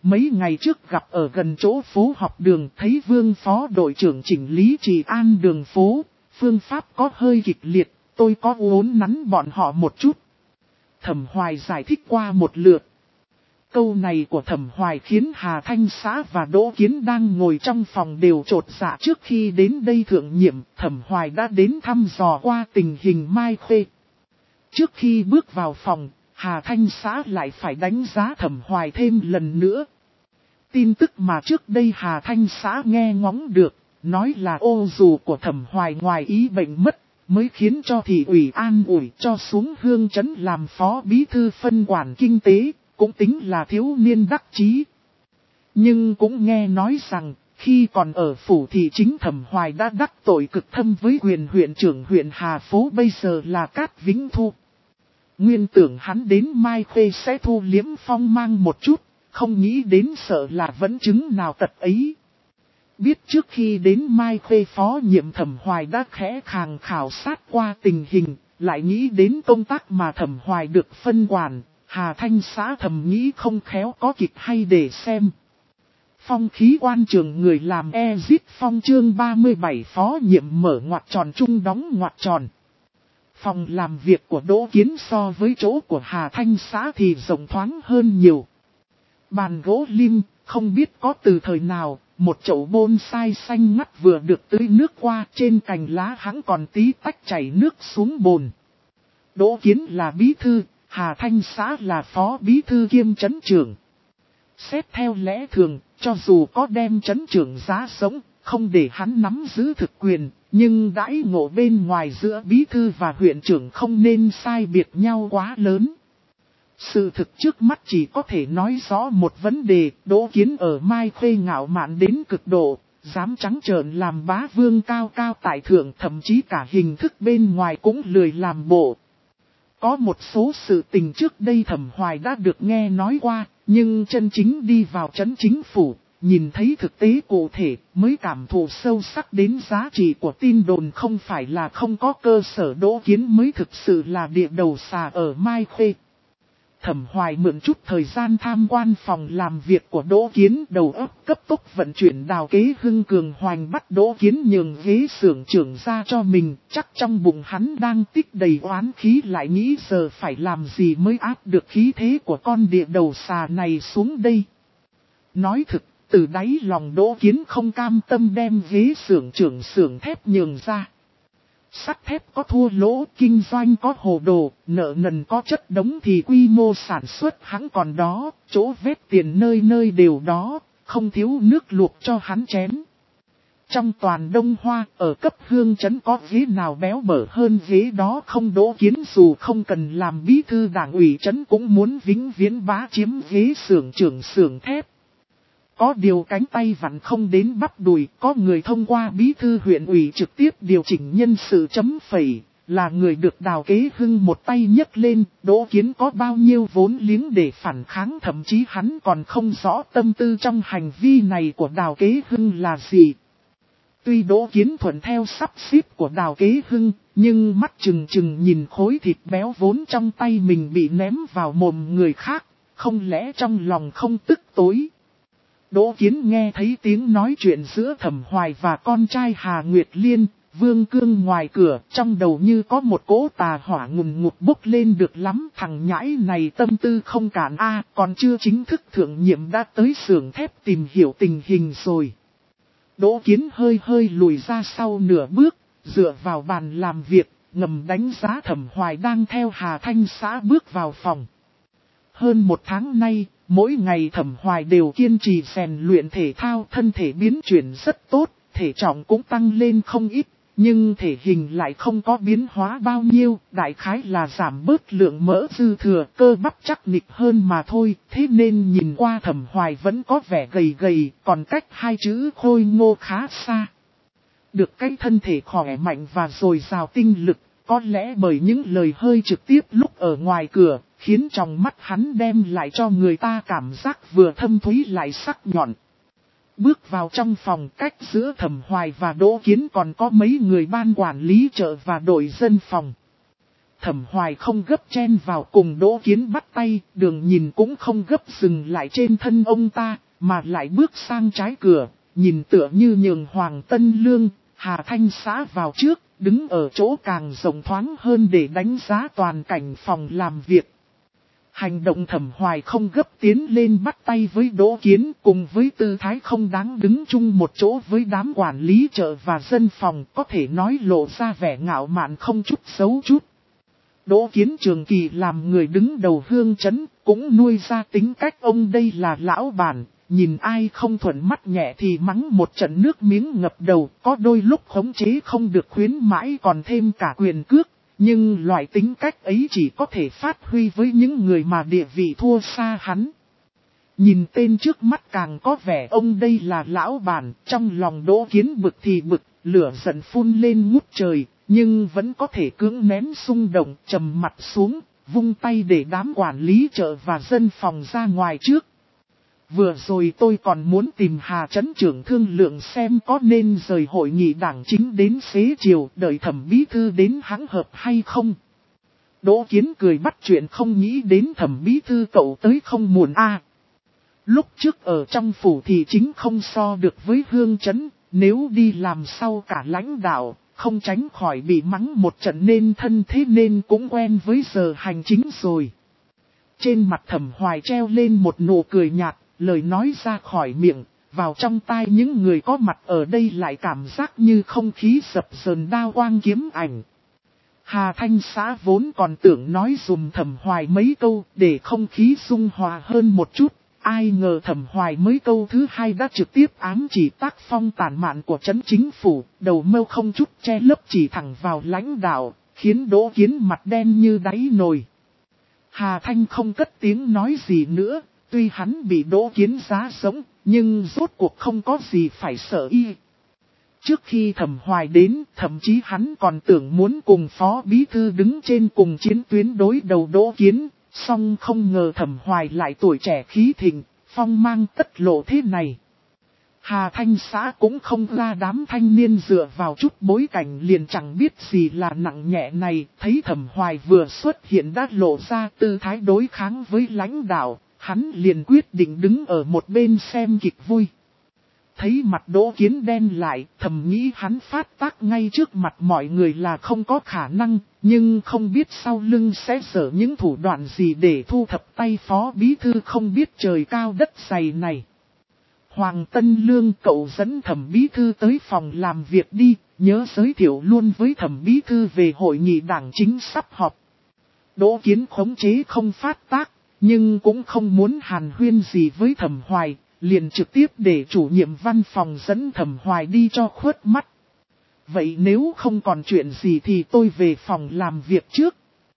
mấy ngày trước gặp ở gần chỗ phố học đường thấy Vương phó đội trưởng chỉnh lý trì an đường phố, phương pháp có hơi kịch liệt, tôi có uốn nắn bọn họ một chút. Thẩm Hoài giải thích qua một lượt. Câu này của Thẩm Hoài khiến Hà Thanh Xã và Đỗ Kiến đang ngồi trong phòng đều trột dạ. Trước khi đến đây thượng nhiệm, Thẩm Hoài đã đến thăm dò qua tình hình Mai Khuê. Trước khi bước vào phòng, Hà Thanh Xã lại phải đánh giá Thẩm Hoài thêm lần nữa. Tin tức mà trước đây Hà Thanh Xã nghe ngóng được, nói là ô dù của Thẩm Hoài ngoài ý bệnh mất, mới khiến cho thị ủy an ủi cho xuống Hương Trấn làm phó bí thư phân quản kinh tế, cũng tính là thiếu niên đắc chí. Nhưng cũng nghe nói rằng, khi còn ở phủ thị chính Thẩm Hoài đã đắc tội cực thâm với quyền huyện trưởng huyện Hà Phố bây giờ là Cát Vĩnh Thu. Nguyên tưởng hắn đến Mai Khuê sẽ thu liếm phong mang một chút, không nghĩ đến sợ là vẫn chứng nào tật ấy. Biết trước khi đến Mai Khuê phó nhiệm Thẩm Hoài đã khẽ khàng khảo sát qua tình hình, lại nghĩ đến công tác mà Thẩm Hoài được phân quản, Hà Thanh Xã thầm nghĩ không khéo có kịch hay để xem. Phong khí quan trường người làm Exit Phong chương ba mươi bảy phó nhiệm mở ngoặc tròn trung đóng ngoặc tròn. Phòng làm việc của Đỗ Kiến so với chỗ của Hà Thanh Xã thì rộng thoáng hơn nhiều. Bàn gỗ lim, không biết có từ thời nào, một chậu bonsai xanh ngắt vừa được tưới nước qua, trên cành lá hãng còn tí tách chảy nước xuống bồn. Đỗ Kiến là bí thư, Hà Thanh Xã là phó bí thư kiêm trấn trưởng. Xét theo lẽ thường, cho dù có đem trấn trưởng giá sống, không để hắn nắm giữ thực quyền, nhưng đãi ngộ bên ngoài giữa bí thư và huyện trưởng không nên sai biệt nhau quá lớn. Sự thực trước mắt chỉ có thể nói rõ một vấn đề, Đỗ Kiến ở Mai Khuê ngạo mạn đến cực độ, dám trắng trợn làm bá vương cao cao tại thượng, thậm chí cả hình thức bên ngoài cũng lười làm bộ. Có một số sự tình trước đây Thẩm Hoài đã được nghe nói qua, nhưng chân chính đi vào trấn chính phủ, nhìn thấy thực tế cụ thể mới cảm thụ sâu sắc đến giá trị của tin đồn, không phải là không có cơ sở. Đỗ Kiến mới thực sự là địa đầu xà ở Mai Khuê. Thẩm Hoài mượn chút thời gian tham quan phòng làm việc của Đỗ Kiến, đầu óc cấp tốc vận chuyển đào kế hưng cường hoành bắt Đỗ Kiến nhường ghế xưởng trưởng ra cho mình, chắc trong bụng hắn đang tích đầy oán khí, lại nghĩ giờ phải làm gì mới áp được khí thế của con địa đầu xà này xuống đây. Nói thực, từ đáy lòng Đỗ Kiến không cam tâm đem ghế xưởng trưởng xưởng thép nhường ra. Sắt thép có thua lỗ, kinh doanh có hồ đồ, nợ nần có chất đống thì quy mô sản xuất hắn còn đó, chỗ vết tiền nơi nơi đều đó, không thiếu nước luộc cho hắn chén. Trong toàn Đông Hoa, ở cấp Hương Trấn có ghế nào béo bở hơn ghế đó không? Đỗ Kiến dù không cần làm bí thư đảng ủy trấn cũng muốn vĩnh viễn bá chiếm ghế xưởng trưởng xưởng thép. Có điều cánh tay vặn không đến bắp đùi, có người thông qua bí thư huyện ủy trực tiếp điều chỉnh nhân sự chấm phẩy, là người được đào kế hưng một tay nhấc lên. Đỗ Kiến có bao nhiêu vốn liếng để phản kháng, thậm chí hắn còn không rõ tâm tư trong hành vi này của đào kế hưng là gì. Tuy Đỗ Kiến thuận theo sắp xếp của đào kế hưng, nhưng mắt chừng chừng nhìn khối thịt béo vốn trong tay mình bị ném vào mồm người khác, không lẽ trong lòng không tức tối. Đỗ Kiến nghe thấy tiếng nói chuyện giữa Thẩm Hoài và con trai Hà Nguyệt Liên, Vương Cương ngoài cửa, trong đầu như có một cỗ tà hỏa ngùn ngụt bốc lên được lắm. Thằng nhãi này tâm tư không cạn a, còn chưa chính thức thượng nhiệm đã tới xưởng thép tìm hiểu tình hình rồi. Đỗ Kiến hơi hơi lùi ra sau nửa bước, dựa vào bàn làm việc, ngầm đánh giá Thẩm Hoài đang theo Hà Thanh Xã bước vào phòng. Hơn một tháng nay, mỗi ngày Thẩm Hoài đều kiên trì rèn luyện thể thao, thân thể biến chuyển rất tốt, thể trọng cũng tăng lên không ít, nhưng thể hình lại không có biến hóa bao nhiêu, đại khái là giảm bớt lượng mỡ dư thừa, cơ bắp chắc nịch hơn mà thôi, thế nên nhìn qua Thẩm Hoài vẫn có vẻ gầy gầy, còn cách hai chữ khôi ngô khá xa. Được cái thân thể khỏe mạnh và dồi dào tinh lực, có lẽ bởi những lời hơi trực tiếp lúc ở ngoài cửa, khiến trong mắt hắn đem lại cho người ta cảm giác vừa thâm thúy lại sắc nhọn. Bước vào trong phòng, cách giữa Thẩm Hoài và Đỗ Kiến còn có mấy người ban quản lý chợ và đội dân phòng. Thẩm Hoài không gấp chen vào cùng Đỗ Kiến bắt tay, đường nhìn cũng không gấp dừng lại trên thân ông ta, mà lại bước sang trái cửa, nhìn tựa như nhường Hoàng Tân Lương, Hà Thanh Xã vào trước, đứng ở chỗ càng rộng thoáng hơn để đánh giá toàn cảnh phòng làm việc. Hành động Thẩm Hoài không gấp tiến lên bắt tay với Đỗ Kiến, cùng với tư thái không đáng đứng chung một chỗ với đám quản lý chợ và dân phòng, có thể nói lộ ra vẻ ngạo mạn không chút xấu chút. Đỗ Kiến trường kỳ làm người đứng đầu Hương Trấn, cũng nuôi ra tính cách ông đây là lão bản, nhìn ai không thuận mắt nhẹ thì mắng một trận nước miếng ngập đầu, có đôi lúc khống chế không được khuyến mãi còn thêm cả quyền cước. Nhưng loại tính cách ấy chỉ có thể phát huy với những người mà địa vị thua xa hắn. Nhìn tên trước mắt càng có vẻ ông đây là lão bản, trong lòng Đỗ Kiến bực thì bực, lửa giận phun lên ngút trời, nhưng vẫn có thể cưỡng nén xung động, trầm mặt xuống, vung tay để đám quản lý chợ và dân phòng ra ngoài trước. Vừa rồi tôi còn muốn tìm Hà Trấn trưởng thương lượng xem có nên rời hội nghị đảng chính đến xế chiều đợi Thẩm bí thư đến hãng hợp hay không. Đỗ Kiến cười bắt chuyện không nghĩ đến Thẩm bí thư cậu tới không muộn a. À, lúc trước ở trong phủ thì chính không so được với Hương Trấn, nếu đi làm sau cả lãnh đạo, không tránh khỏi bị mắng một trận nên thân thế nên cũng quen với giờ hành chính rồi. Trên mặt Thẩm Hoài treo lên một nụ cười nhạt. Lời nói ra khỏi miệng, vào trong tai những người có mặt ở đây lại cảm giác như không khí dập dờn đao quang kiếm ảnh. Hà Thanh Xã vốn còn tưởng nói dùm Thẩm Hoài mấy câu để không khí dung hòa hơn một chút. Ai ngờ Thẩm Hoài mấy câu thứ hai đã trực tiếp ám chỉ tác phong tàn mạn của trấn chính phủ, đầu mâu không chút che lấp chỉ thẳng vào lãnh đạo, khiến Đỗ Kiến mặt đen như đáy nồi. Hà Thanh không cất tiếng nói gì nữa. Tuy hắn bị Đỗ Kiến giá sống, nhưng rốt cuộc không có gì phải sợ y. Trước khi Thẩm Hoài đến, thậm chí hắn còn tưởng muốn cùng Phó Bí Thư đứng trên cùng chiến tuyến đối đầu Đỗ Kiến, song không ngờ Thẩm Hoài lại tuổi trẻ khí thịnh, phong mang tất lộ thế này. Hà Thanh Xã cũng không ra đám thanh niên dựa vào chút bối cảnh liền chẳng biết gì là nặng nhẹ này, thấy Thẩm Hoài vừa xuất hiện đã lộ ra tư thái đối kháng với lãnh đạo. Hắn liền quyết định đứng ở một bên xem kịch vui. Thấy mặt Đỗ Kiến đen lại, thầm nghĩ hắn phát tác ngay trước mặt mọi người là không có khả năng, nhưng không biết sau lưng sẽ dở những thủ đoạn gì để thu thập tay Phó Bí Thư không biết trời cao đất dày này. Hoàng Tân Lương cậu dẫn Thẩm Bí Thư tới phòng làm việc đi, nhớ giới thiệu luôn với Thẩm Bí Thư về hội nghị đảng chính sắp họp. Đỗ Kiến khống chế không phát tác. Nhưng cũng không muốn hàn huyên gì với Thẩm Hoài, liền trực tiếp để chủ nhiệm văn phòng dẫn Thẩm Hoài đi cho khuất mắt. Vậy nếu không còn chuyện gì thì tôi về phòng làm việc trước.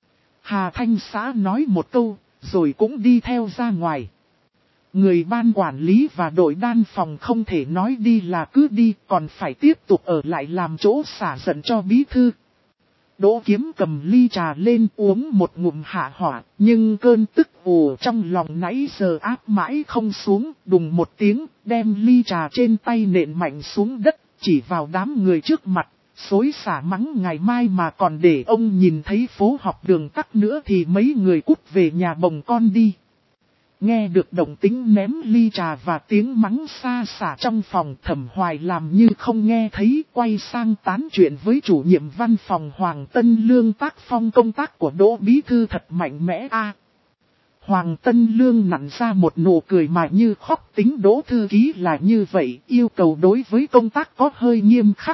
Hà Thanh Xã nói một câu, rồi cũng đi theo ra ngoài. Người ban quản lý và đội đan phòng không thể nói đi là cứ đi, còn phải tiếp tục ở lại làm chỗ xả giận cho bí thư. Đỗ Kiếm cầm ly trà lên uống một ngụm hạ hỏa, nhưng cơn tức ù trong lòng nãy giờ áp mãi không xuống, đùng một tiếng, đem ly trà trên tay nện mạnh xuống đất, chỉ vào đám người trước mặt, xối xả mắng ngày mai mà còn để ông nhìn thấy phố học đường tắc nữa thì mấy người cút về nhà bồng con đi. Nghe được động tĩnh ném ly trà và tiếng mắng xa xả trong phòng, Thẩm Hoài làm như không nghe thấy, quay sang tán chuyện với chủ nhiệm văn phòng Hoàng Tân Lương tác phong công tác của Đỗ Bí Thư thật mạnh mẽ a. Hoàng Tân Lương nặn ra một nụ cười mà như khóc, tính Đỗ Thư Ký là như vậy, yêu cầu đối với công tác có hơi nghiêm khắc.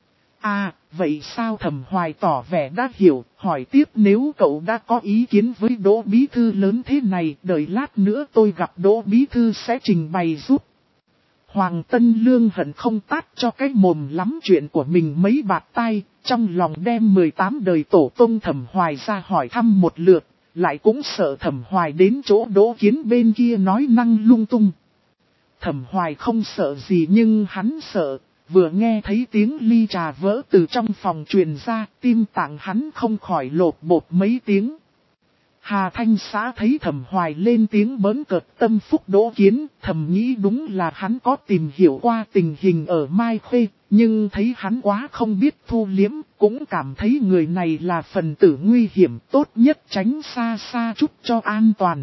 À, vậy sao? Thẩm Hoài tỏ vẻ đã hiểu, hỏi tiếp nếu cậu đã có ý kiến với Đỗ Bí Thư lớn thế này, đợi lát nữa tôi gặp Đỗ Bí Thư sẽ trình bày giúp. Hoàng Tân Lương hận không tát cho cái mồm lắm chuyện của mình mấy bạt tay, trong lòng đem mười tám đời tổ tông Thẩm Hoài ra hỏi thăm một lượt, lại cũng sợ Thẩm Hoài đến chỗ Đỗ Kiến bên kia nói năng lung tung. Thẩm Hoài không sợ gì nhưng hắn sợ. Vừa nghe thấy tiếng ly trà vỡ từ trong phòng truyền ra, tim tạng hắn không khỏi lột bột mấy tiếng. Hà Thanh Xã thấy Thẩm Hoài lên tiếng bỡn cợt tâm phúc Đỗ Kiến, thầm nghĩ đúng là hắn có tìm hiểu qua tình hình ở Mai Khê, nhưng thấy hắn quá không biết thu liếm, cũng cảm thấy người này là phần tử nguy hiểm, tốt nhất tránh xa xa chút cho an toàn.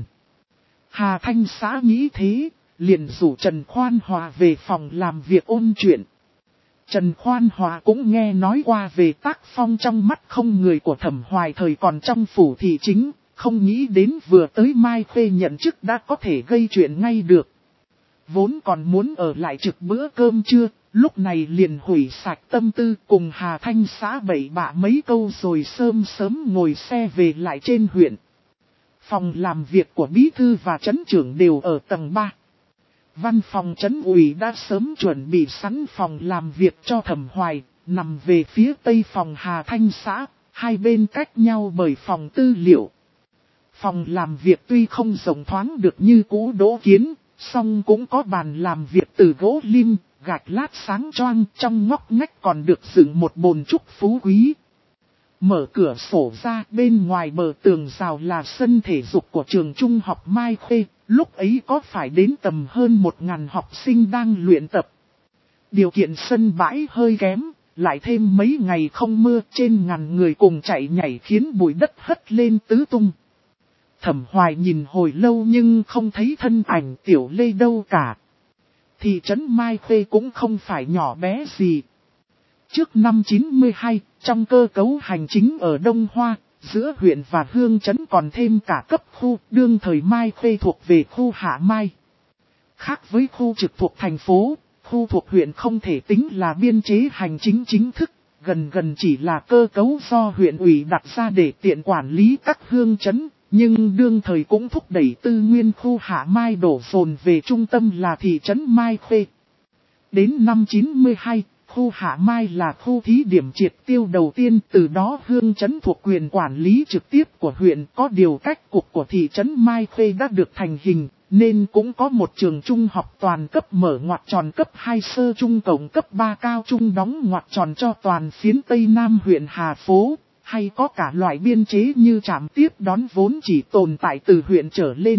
Hà Thanh Xã nghĩ thế, liền rủ Trần Khoan Hòa về phòng làm việc ôn chuyện. Trần Khoan Hòa cũng nghe nói qua về tác phong trong mắt không người của Thẩm Hoài thời còn trong phủ thị chính, không nghĩ đến vừa tới Mai Khê nhận chức đã có thể gây chuyện ngay được. Vốn còn muốn ở lại trực bữa cơm trưa, lúc này liền hủy sạch tâm tư cùng Hà Thanh Xã bậy bạ mấy câu rồi sớm sớm ngồi xe về lại trên huyện. Phòng làm việc của bí thư và trấn trưởng đều ở tầng ba. Văn phòng trấn ủy đã sớm chuẩn bị sẵn phòng làm việc cho Thẩm Hoài, nằm về phía tây phòng Hà Thanh Xã, hai bên cách nhau bởi phòng tư liệu. Phòng làm việc tuy không rộng thoáng được như cũ Đỗ Kiến, song cũng có bàn làm việc từ gỗ lim, gạch lát sáng choang, trong ngóc ngách còn được dựng một bồn trúc phú quý. Mở cửa sổ ra, bên ngoài bờ tường rào là sân thể dục của trường trung học Mai Khê, lúc ấy có phải đến tầm hơn một ngàn học sinh đang luyện tập. Điều kiện sân bãi hơi kém, lại thêm mấy ngày không mưa, trên ngàn người cùng chạy nhảy khiến bụi đất hất lên tứ tung. Thẩm Hoài nhìn hồi lâu nhưng không thấy thân ảnh Tiểu Lê đâu cả. Thị trấn Mai Khê cũng không phải nhỏ bé gì. Trước năm chín mươi hai, trong cơ cấu hành chính ở Đông Hoa, giữa huyện và Hương trấn còn thêm cả cấp khu, đương thời Mai Khê thuộc về khu Hạ Mai. Khác với khu trực thuộc thành phố, khu thuộc huyện không thể tính là biên chế hành chính chính thức, gần gần chỉ là cơ cấu do huyện ủy đặt ra để tiện quản lý các hương trấn. Nhưng đương thời cũng thúc đẩy tư nguyên khu Hạ Mai đổ dồn về trung tâm là thị trấn Mai Khê. Đến năm chín mươi hai, khu Hạ Mai là khu thí điểm triệt tiêu đầu tiên, từ đó hương trấn thuộc quyền quản lý trực tiếp của huyện, có điều cách cục của thị trấn Mai Khê đã được thành hình, nên cũng có một trường trung học toàn cấp mở ngoặc tròn, cấp hai sơ trung cộng, cấp ba cao trung đóng ngoặc tròn cho toàn phiến Tây Nam huyện Hà Phố. Hay có cả loại biên chế như trạm tiếp đón vốn chỉ tồn tại từ huyện trở lên.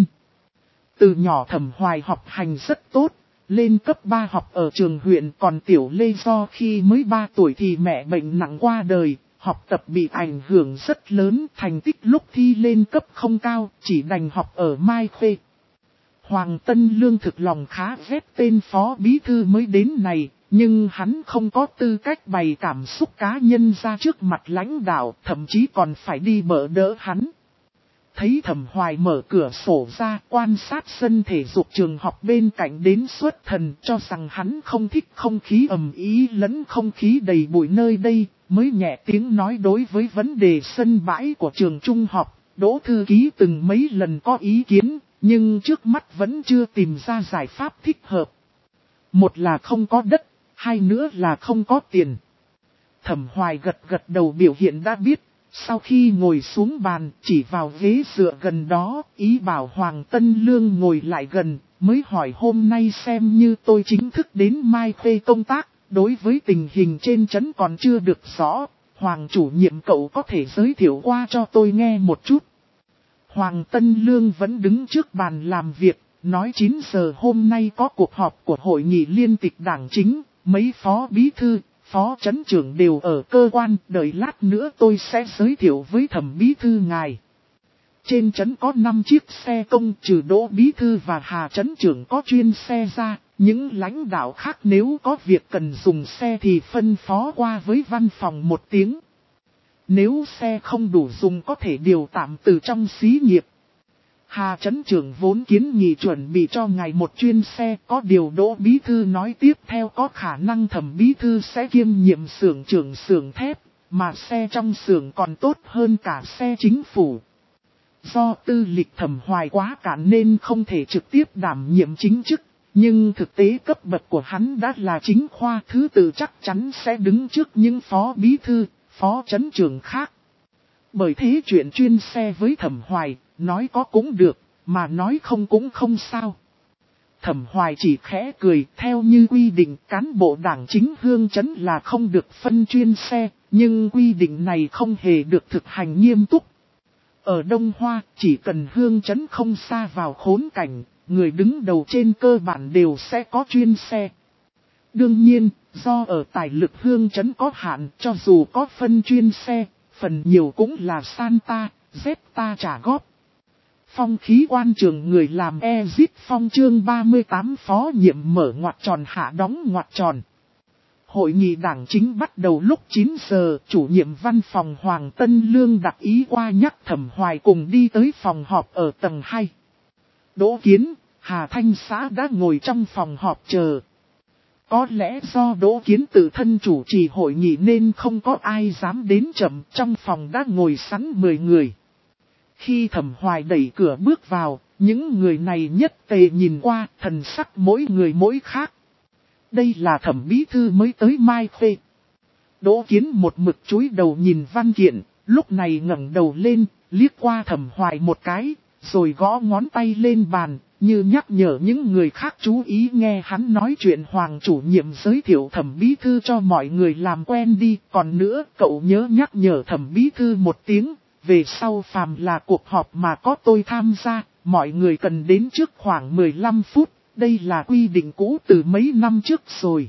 Từ nhỏ Thẩm Hoài học hành rất tốt, lên cấp ba học ở trường huyện, còn Tiểu Lê do khi mới ba tuổi thì mẹ bệnh nặng qua đời, học tập bị ảnh hưởng rất lớn, thành tích lúc thi lên cấp không cao, chỉ đành học ở Mai Khê. Hoàng Tân Lương thực lòng khá ghét tên phó bí thư mới đến này. Nhưng hắn không có tư cách bày cảm xúc cá nhân ra trước mặt lãnh đạo, thậm chí còn phải đi bỡ đỡ hắn. Thấy Thẩm Hoài mở cửa sổ ra quan sát sân thể dục trường học bên cạnh đến xuất thần, cho rằng hắn không thích không khí ầm ĩ lẫn không khí đầy bụi nơi đây, mới nhẹ tiếng nói đối với vấn đề sân bãi của trường trung học. Đỗ thư ký từng mấy lần có ý kiến, nhưng trước mắt vẫn chưa tìm ra giải pháp thích hợp. Một là không có đất, hai nữa là không có tiền. Thẩm Hoài gật gật đầu biểu hiện đã biết, sau khi ngồi xuống bàn chỉ vào ghế dựa gần đó, ý bảo Hoàng Tân Lương ngồi lại gần, mới hỏi hôm nay xem như tôi chính thức đến Mai Khê công tác, đối với tình hình trên trấn còn chưa được rõ, Hoàng chủ nhiệm cậu có thể giới thiệu qua cho tôi nghe một chút. Hoàng Tân Lương vẫn đứng trước bàn làm việc, nói chín giờ hôm nay có cuộc họp của hội nghị liên tịch đảng chính. Mấy phó bí thư, phó trấn trưởng đều ở cơ quan, đợi lát nữa tôi sẽ giới thiệu với Thẩm bí thư ngài. Trên trấn có năm chiếc xe công, trừ Đỗ bí thư và Hà trấn trưởng có chuyên xe ra, những lãnh đạo khác nếu có việc cần dùng xe thì phân phó qua với văn phòng một tiếng. Nếu xe không đủ dùng có thể điều tạm từ trong xí nghiệp. Hà trấn trưởng vốn kiến nghị chuẩn bị cho ngài một chuyên xe, có điều Đỗ bí thư nói tiếp theo có khả năng Thẩm bí thư sẽ kiêm nhiệm xưởng trưởng xưởng thép, mà xe trong xưởng còn tốt hơn cả xe chính phủ. Do tư lịch Thẩm Hoài quá cạn nên không thể trực tiếp đảm nhiệm chính chức, nhưng thực tế cấp bậc của hắn đã là chính khoa, thứ tự chắc chắn sẽ đứng trước những phó bí thư, phó trấn trưởng khác. Bởi thế chuyện chuyên xe với Thẩm Hoài, nói có cũng được, mà nói không cũng không sao. Thẩm Hoài chỉ khẽ cười, theo như quy định cán bộ đảng chính hương trấn là không được phân chuyên xe, nhưng quy định này không hề được thực hành nghiêm túc. Ở Đông Hoa, chỉ cần hương trấn không xa vào khốn cảnh, người đứng đầu trên cơ bản đều sẽ có chuyên xe. Đương nhiên, do ở tài lực hương trấn có hạn, cho dù có phân chuyên xe, phần nhiều cũng là Santa, Zeta trả góp. Phong khí quan trường người làm Exit Phong chương ba mươi tám phó nhiệm mở ngoặc tròn hạ đóng ngoặc tròn. Hội nghị đảng chính bắt đầu lúc chín giờ, chủ nhiệm văn phòng Hoàng Tân Lương đặc ý qua nhắc Thẩm Hoài cùng đi tới phòng họp ở tầng hai. Đỗ Kiến, Hà Thanh Xã đã ngồi trong phòng họp chờ. Có lẽ do Đỗ Kiến tự thân chủ trì hội nghị nên không có ai dám đến chậm, trong phòng đã ngồi sẵn mười người. Khi Thẩm Hoài đẩy cửa bước vào, những người này nhất tề nhìn qua, thần sắc mỗi người mỗi khác. Đây là Thẩm bí thư mới tới Mai Khê. Đỗ Kiến một mực chúi đầu nhìn văn kiện, lúc này ngẩng đầu lên, liếc qua Thẩm Hoài một cái, rồi gõ ngón tay lên bàn, như nhắc nhở những người khác chú ý nghe hắn nói chuyện. Hoàng chủ nhiệm giới thiệu Thẩm bí thư cho mọi người làm quen đi, còn nữa cậu nhớ nhắc nhở Thẩm bí thư một tiếng, về sau phàm là cuộc họp mà có tôi tham gia, mọi người cần đến trước khoảng mười lăm phút. Đây là quy định cũ từ mấy năm trước rồi.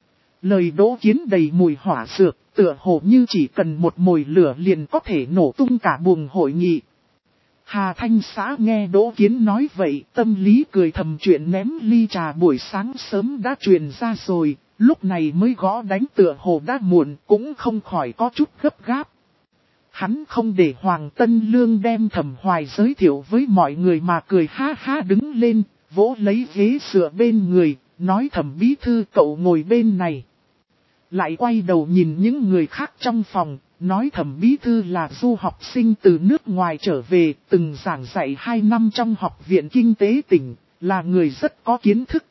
Lời Đỗ Kiến đầy mùi hỏa dược, tựa hồ như chỉ cần một mồi lửa liền có thể nổ tung cả buồng hội nghị. Hà Thanh Xã nghe Đỗ Kiến nói vậy, tâm lý cười thầm, chuyện ném ly trà buổi sáng sớm đã truyền ra rồi, lúc này mới gõ đánh tựa hồ đã muộn, cũng không khỏi có chút gấp gáp. Hắn không để Hoàng Tân Lương đem Thẩm Hoài giới thiệu với mọi người mà cười ha ha đứng lên, vỗ lấy ghế dựa bên người, nói Thẩm bí thư cậu ngồi bên này. Lại quay đầu nhìn những người khác trong phòng, nói Thẩm bí thư là du học sinh từ nước ngoài trở về, từng giảng dạy hai năm trong học viện kinh tế tỉnh, là người rất có kiến thức.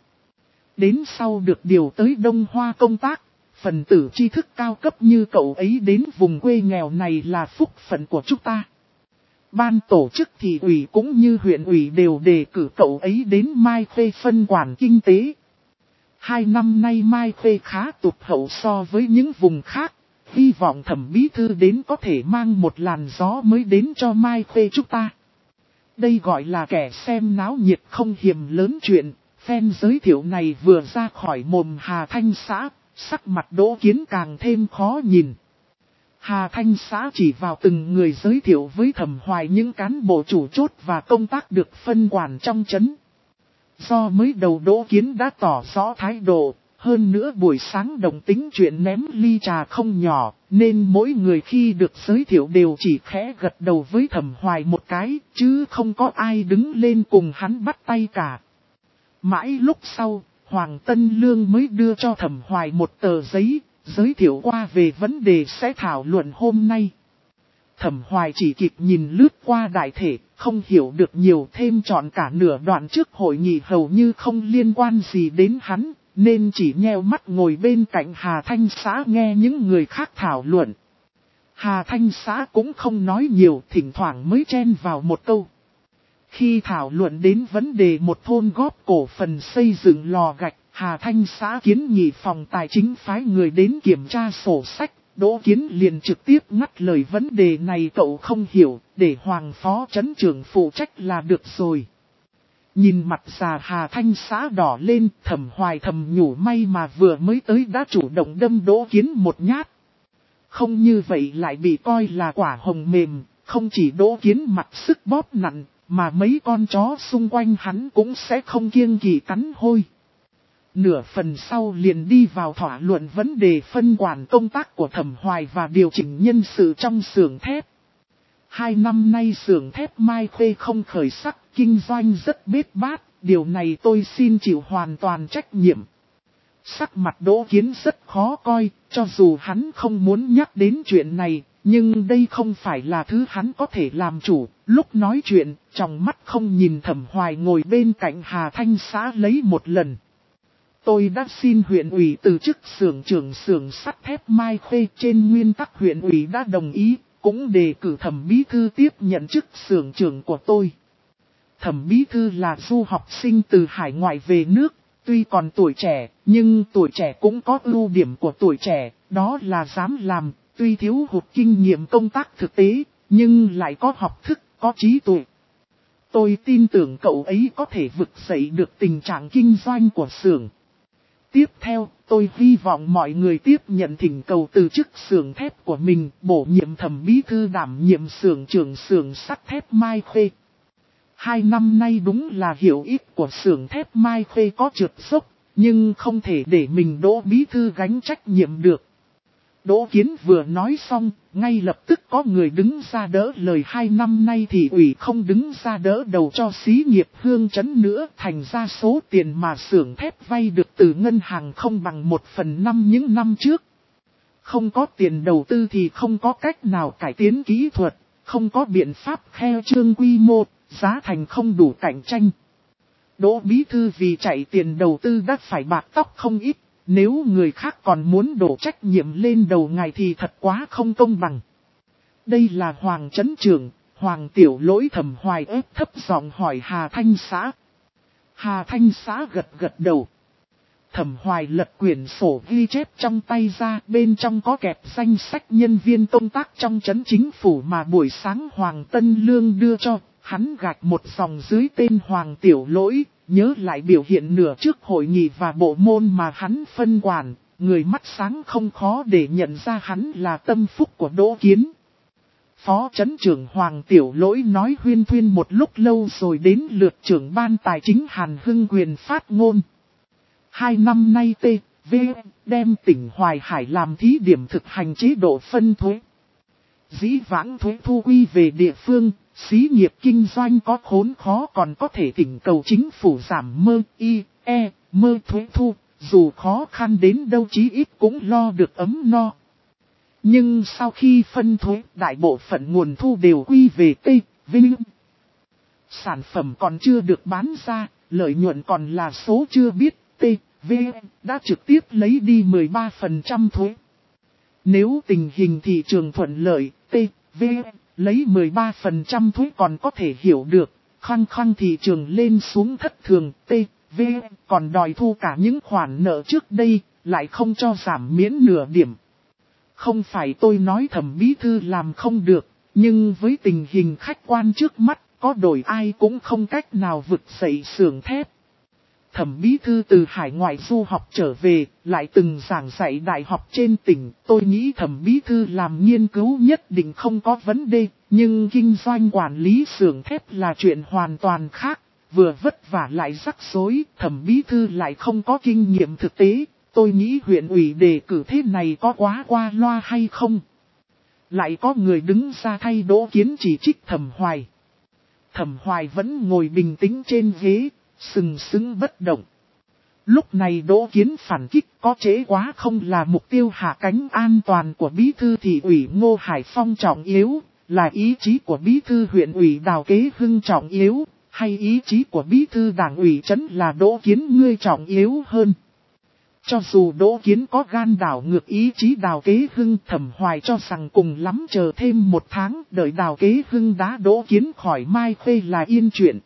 Đến sau được điều tới Đông Hoa công tác, phần tử tri thức cao cấp như cậu ấy đến vùng quê nghèo này là phúc phận của chúng ta. Ban tổ chức thị ủy cũng như huyện ủy đều đề cử cậu ấy đến Mai Khê phân quản kinh tế. Hai năm nay Mai Khê khá tụt hậu so với những vùng khác, hy vọng Thẩm bí thư đến có thể mang một làn gió mới đến cho Mai Khê chúng ta. Đây gọi là kẻ xem náo nhiệt không hiềm lớn chuyện, phen giới thiệu này vừa ra khỏi mồm Hà Thanh Xã, sắc mặt Đỗ Kiến càng thêm khó nhìn. Hà Thanh Xã chỉ vào từng người giới thiệu với Thẩm Hoài những cán bộ chủ chốt và công tác được phân quản trong trấn. Do mới đầu Đỗ Kiến đã tỏ rõ thái độ, hơn nữa buổi sáng đồng tính chuyện ném ly trà không nhỏ, nên mỗi người khi được giới thiệu đều chỉ khẽ gật đầu với Thẩm Hoài một cái, chứ không có ai đứng lên cùng hắn bắt tay cả. Mãi lúc sau, Hoàng Tân Lương mới đưa cho Thẩm Hoài một tờ giấy, giới thiệu qua về vấn đề sẽ thảo luận hôm nay. Thẩm Hoài chỉ kịp nhìn lướt qua đại thể, không hiểu được nhiều, thêm trọn cả nửa đoạn trước hội nghị hầu như không liên quan gì đến hắn, nên chỉ nheo mắt ngồi bên cạnh Hà Thanh Xã nghe những người khác thảo luận. Hà Thanh Xã cũng không nói nhiều, thỉnh thoảng mới chen vào một câu. Khi thảo luận đến vấn đề một thôn góp cổ phần xây dựng lò gạch, Hà Thanh Xã kiến nghị phòng tài chính phái người đến kiểm tra sổ sách, Đỗ Kiến liền trực tiếp ngắt lời vấn đề này cậu không hiểu, để Hoàng Phó Trấn trưởng phụ trách là được rồi. Nhìn mặt già Hà Thanh Xã đỏ lên, Thẩm Hoài thầm nhủ may mà vừa mới tới đã chủ động đâm Đỗ Kiến một nhát. Không như vậy lại bị coi là quả hồng mềm, không chỉ Đỗ Kiến mặc sức bóp nặn, mà mấy con chó xung quanh hắn cũng sẽ không kiêng kỵ cắn hôi. Nửa phần sau liền đi vào thảo luận vấn đề phân quản công tác của Thẩm Hoài và điều chỉnh nhân sự trong xưởng thép. Hai năm nay xưởng thép Mai Khê không khởi sắc, kinh doanh rất bết bát, điều này tôi xin chịu hoàn toàn trách nhiệm. Sắc mặt Đỗ Kiến rất khó coi, cho dù hắn không muốn nhắc đến chuyện này, nhưng đây không phải là thứ hắn có thể làm chủ. Lúc nói chuyện, trong mắt không nhìn Thẩm Hoài ngồi bên cạnh Hà Thanh Xã lấy một lần. Tôi đã xin huyện ủy từ chức xưởng trưởng xưởng sắt thép Mai Khê, trên nguyên tắc huyện ủy đã đồng ý, cũng đề cử Thẩm bí thư tiếp nhận chức xưởng trưởng của tôi. Thẩm bí thư là du học sinh từ hải ngoại về nước, tuy còn tuổi trẻ, nhưng tuổi trẻ cũng có ưu điểm của tuổi trẻ, đó là dám làm, tuy thiếu hụt kinh nghiệm công tác thực tế, nhưng lại có học thức, có trí tuệ. Tôi tin tưởng cậu ấy có thể vực dậy được tình trạng kinh doanh của xưởng. Tiếp theo, tôi hy vọng mọi người tiếp nhận thỉnh cầu từ chức xưởng thép của mình, bổ nhiệm Thẩm bí thư đảm nhiệm xưởng trưởng xưởng sắt thép Mai Khê. Hai năm nay đúng là hiệu ích của xưởng thép Mai Khê có trượt dốc, nhưng không thể để mình Đỗ bí thư gánh trách nhiệm được. Đỗ Kiến vừa nói xong, ngay lập tức có người đứng ra đỡ lời. Hai năm nay thì ủy không đứng ra đỡ đầu cho xí nghiệp Hương Trấn nữa, thành ra số tiền mà xưởng thép vay được từ ngân hàng không bằng một phần năm những năm trước. Không có tiền đầu tư thì không có cách nào cải tiến kỹ thuật, không có biện pháp khai trương quy mô, giá thành không đủ cạnh tranh. Đỗ bí thư vì chạy tiền đầu tư đã phải bạc tóc không ít. Nếu người khác còn muốn đổ trách nhiệm lên đầu ngài thì thật quá không công bằng. Đây là Hoàng Trấn Trưởng, Hoàng Tiểu Lỗi. Thẩm Hoài ép thấp giọng hỏi Hà Thanh Xã. Hà Thanh Xã gật gật đầu. Thẩm Hoài lật quyển sổ ghi chép trong tay ra, bên trong có kẹp danh sách nhân viên công tác trong trấn chính phủ mà buổi sáng Hoàng Tân Lương đưa cho. Hắn gạch một dòng dưới tên Hoàng Tiểu Lỗi. Nhớ lại biểu hiện nửa trước hội nghị và bộ môn mà hắn phân quản, người mắt sáng không khó để nhận ra hắn là tâm phúc của Đỗ Kiến. Phó Trấn trưởng Hoàng Tiểu Lỗi nói huyên thuyên một lúc lâu rồi đến lượt trưởng ban tài chính Hàn Hưng quyền phát ngôn. Hai năm nay T V đem tỉnh Hoài Hải làm thí điểm thực hành chế độ phân thuế. Dĩ vãng thuế thu quy về địa phương. Xí nghiệp kinh doanh có khốn khó còn có thể thỉnh cầu chính phủ giảm mơ, y, e, mơ thuế thu, dù khó khăn đến đâu chí ít cũng lo được ấm no. Nhưng sau khi phân thuế, đại bộ phận nguồn thu đều quy về T, V. Sản phẩm còn chưa được bán ra, lợi nhuận còn là số chưa biết, T, V đã trực tiếp lấy đi mười ba phần trăm thuế. Nếu tình hình thị trường thuận lợi, T, V lấy mười ba phần trăm thuế còn có thể hiểu được, khăng khăng thị trường lên xuống thất thường, T, V còn đòi thu cả những khoản nợ trước đây, lại không cho giảm miễn nửa điểm. Không phải tôi nói Thẩm bí thư làm không được, nhưng với tình hình khách quan trước mắt, có đổi ai cũng không cách nào vực dậy xưởng thép. Thẩm bí thư từ hải ngoại du học trở về, lại từng giảng dạy đại học trên tỉnh, tôi nghĩ Thẩm bí thư làm nghiên cứu nhất định không có vấn đề, nhưng kinh doanh quản lý xưởng thép là chuyện hoàn toàn khác, vừa vất vả lại rắc rối, Thẩm bí thư lại không có kinh nghiệm thực tế, tôi nghĩ huyện ủy đề cử thế này có quá qua loa hay không? Lại có người đứng ra thay Đỗ Kiến chỉ trích Thẩm Hoài. Thẩm Hoài vẫn ngồi bình tĩnh trên ghế, sừng sững bất động. Lúc này Đỗ Kiến phản kích có trễ quá không là mục tiêu hạ cánh an toàn của bí thư thị ủy Ngô Hải Phong trọng yếu, là ý chí của bí thư huyện ủy Đào Kế Hưng trọng yếu, hay ý chí của bí thư đảng ủy trấn là Đỗ Kiến ngươi trọng yếu hơn. Cho dù Đỗ Kiến có gan đảo ngược ý chí Đào Kế Hưng, Thẩm Hoài cho rằng cùng lắm chờ thêm một tháng đợi Đào Kế Hưng đá Đỗ Kiến khỏi Mai Khê là yên chuyện.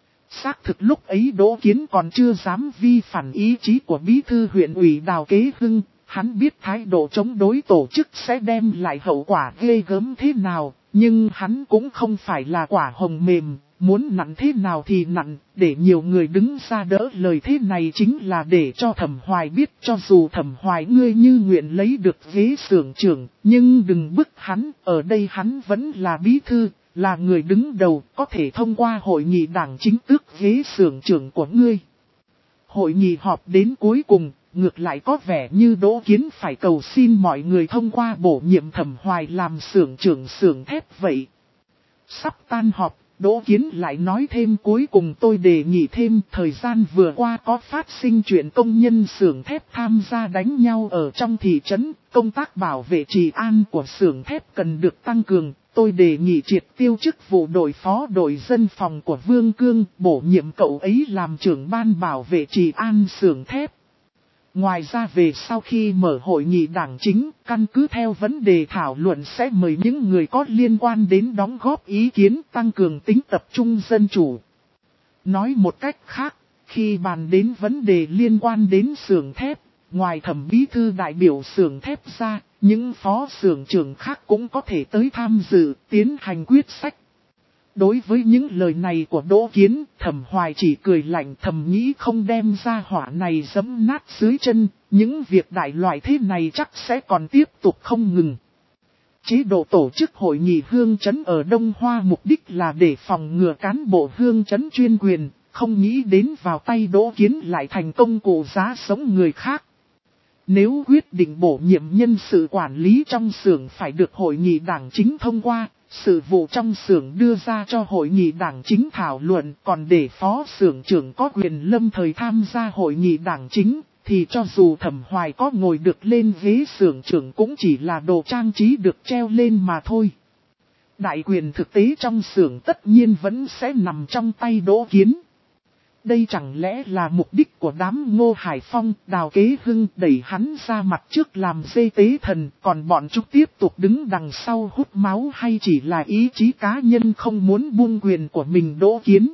Xác thực lúc ấy Đỗ Kiến còn chưa dám vi phản ý chí của bí thư huyện ủy Đào Kế Hưng, hắn biết thái độ chống đối tổ chức sẽ đem lại hậu quả ghê gớm thế nào, nhưng hắn cũng không phải là quả hồng mềm, muốn nặn thế nào thì nặn, để nhiều người đứng ra đỡ lời thế này chính là để cho Thẩm Hoài biết cho dù Thẩm Hoài ngươi như nguyện lấy được ghế xưởng trưởng, nhưng đừng bức hắn, ở đây hắn vẫn là bí thư. Là người đứng đầu có thể thông qua hội nghị đảng chính tước ghế xưởng trưởng của ngươi. Hội nghị họp đến cuối cùng, ngược lại có vẻ như Đỗ Kiến phải cầu xin mọi người thông qua bổ nhiệm Thẩm Hoài làm xưởng trưởng xưởng thép vậy. Sắp tan họp, Đỗ Kiến lại nói thêm cuối cùng tôi đề nghị thêm thời gian vừa qua có phát sinh chuyện công nhân xưởng thép tham gia đánh nhau ở trong thị trấn, công tác bảo vệ trì an của xưởng thép cần được tăng cường. Tôi đề nghị triệt tiêu chức vụ đội phó đội dân phòng của Vương Cương, bổ nhiệm cậu ấy làm trưởng ban bảo vệ trì an xưởng thép. Ngoài ra về sau khi mở hội nghị đảng chính, căn cứ theo vấn đề thảo luận sẽ mời những người có liên quan đến đóng góp ý kiến tăng cường tính tập trung dân chủ. Nói một cách khác, khi bàn đến vấn đề liên quan đến xưởng thép, ngoài Thẩm bí thư đại biểu xưởng thép ra, những phó xưởng trưởng khác cũng có thể tới tham dự, tiến hành quyết sách. Đối với những lời này của Đỗ Kiến, Thẩm Hoài chỉ cười lạnh, thầm nghĩ không đem ra hỏa này giẫm nát dưới chân, những việc đại loại thế này chắc sẽ còn tiếp tục không ngừng. Chế độ tổ chức hội nghị hương trấn ở Đông Hoa mục đích là để phòng ngừa cán bộ hương trấn chuyên quyền, không nghĩ đến vào tay Đỗ Kiến lại thành công cụ giá sống người khác. Nếu quyết định bổ nhiệm nhân sự quản lý trong xưởng phải được hội nghị đảng chính thông qua, sự vụ trong xưởng đưa ra cho hội nghị đảng chính thảo luận, còn để phó xưởng trưởng có quyền lâm thời tham gia hội nghị đảng chính, thì cho dù Thẩm Hoài có ngồi được lên ghế xưởng trưởng cũng chỉ là đồ trang trí được treo lên mà thôi. Đại quyền thực tế trong xưởng tất nhiên vẫn sẽ nằm trong tay Đỗ Kiến. Đây chẳng lẽ là mục đích của đám Ngô Hải Phong, Đào Kế Hưng đẩy hắn ra mặt trước làm dê tế thần, còn bọn chúng tiếp tục đứng đằng sau hút máu, hay chỉ là ý chí cá nhân không muốn buông quyền của mình Đỗ Kiến?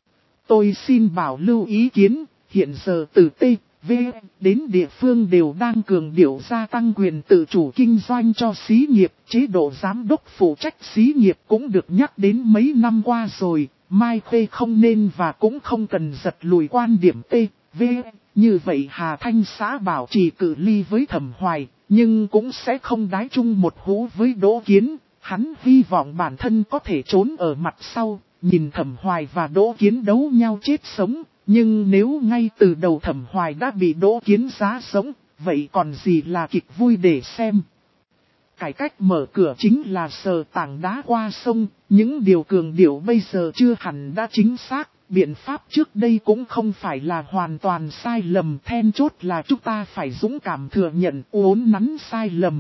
Tôi xin bảo lưu ý kiến, hiện giờ từ T, V đến địa phương đều đang cường điệu gia tăng quyền tự chủ kinh doanh cho xí nghiệp, chế độ giám đốc phụ trách xí nghiệp cũng được nhắc đến mấy năm qua rồi. Mai Khê không nên và cũng không cần giật lùi quan điểm T, V, như vậy Hà Thanh xã bảo trì cự ly với Thẩm Hoài, nhưng cũng sẽ không đái chung một hú với Đỗ Kiến. Hắn hy vọng bản thân có thể trốn ở mặt sau, nhìn Thẩm Hoài và Đỗ Kiến đấu nhau chết sống, nhưng nếu ngay từ đầu Thẩm Hoài đã bị Đỗ Kiến giá sống, vậy còn gì là kịch vui để xem. Cải cách mở cửa chính là sờ tảng đá qua sông, những điều cường điệu bây giờ chưa hẳn đã chính xác, biện pháp trước đây cũng không phải là hoàn toàn sai lầm, then chốt là chúng ta phải dũng cảm thừa nhận uốn nắn sai lầm.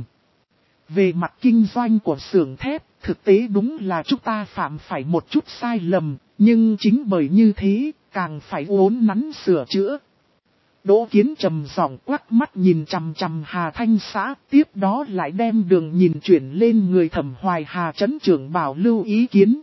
Về mặt kinh doanh của xưởng thép, thực tế đúng là chúng ta phạm phải một chút sai lầm, nhưng chính bởi như thế, càng phải uốn nắn sửa chữa. Đỗ Kiến trầm giọng quắc mắt nhìn chằm chằm Hà Thanh xã, tiếp đó lại đem đường nhìn chuyển lên người Thẩm Hoài. Hà trấn trưởng bảo lưu ý kiến.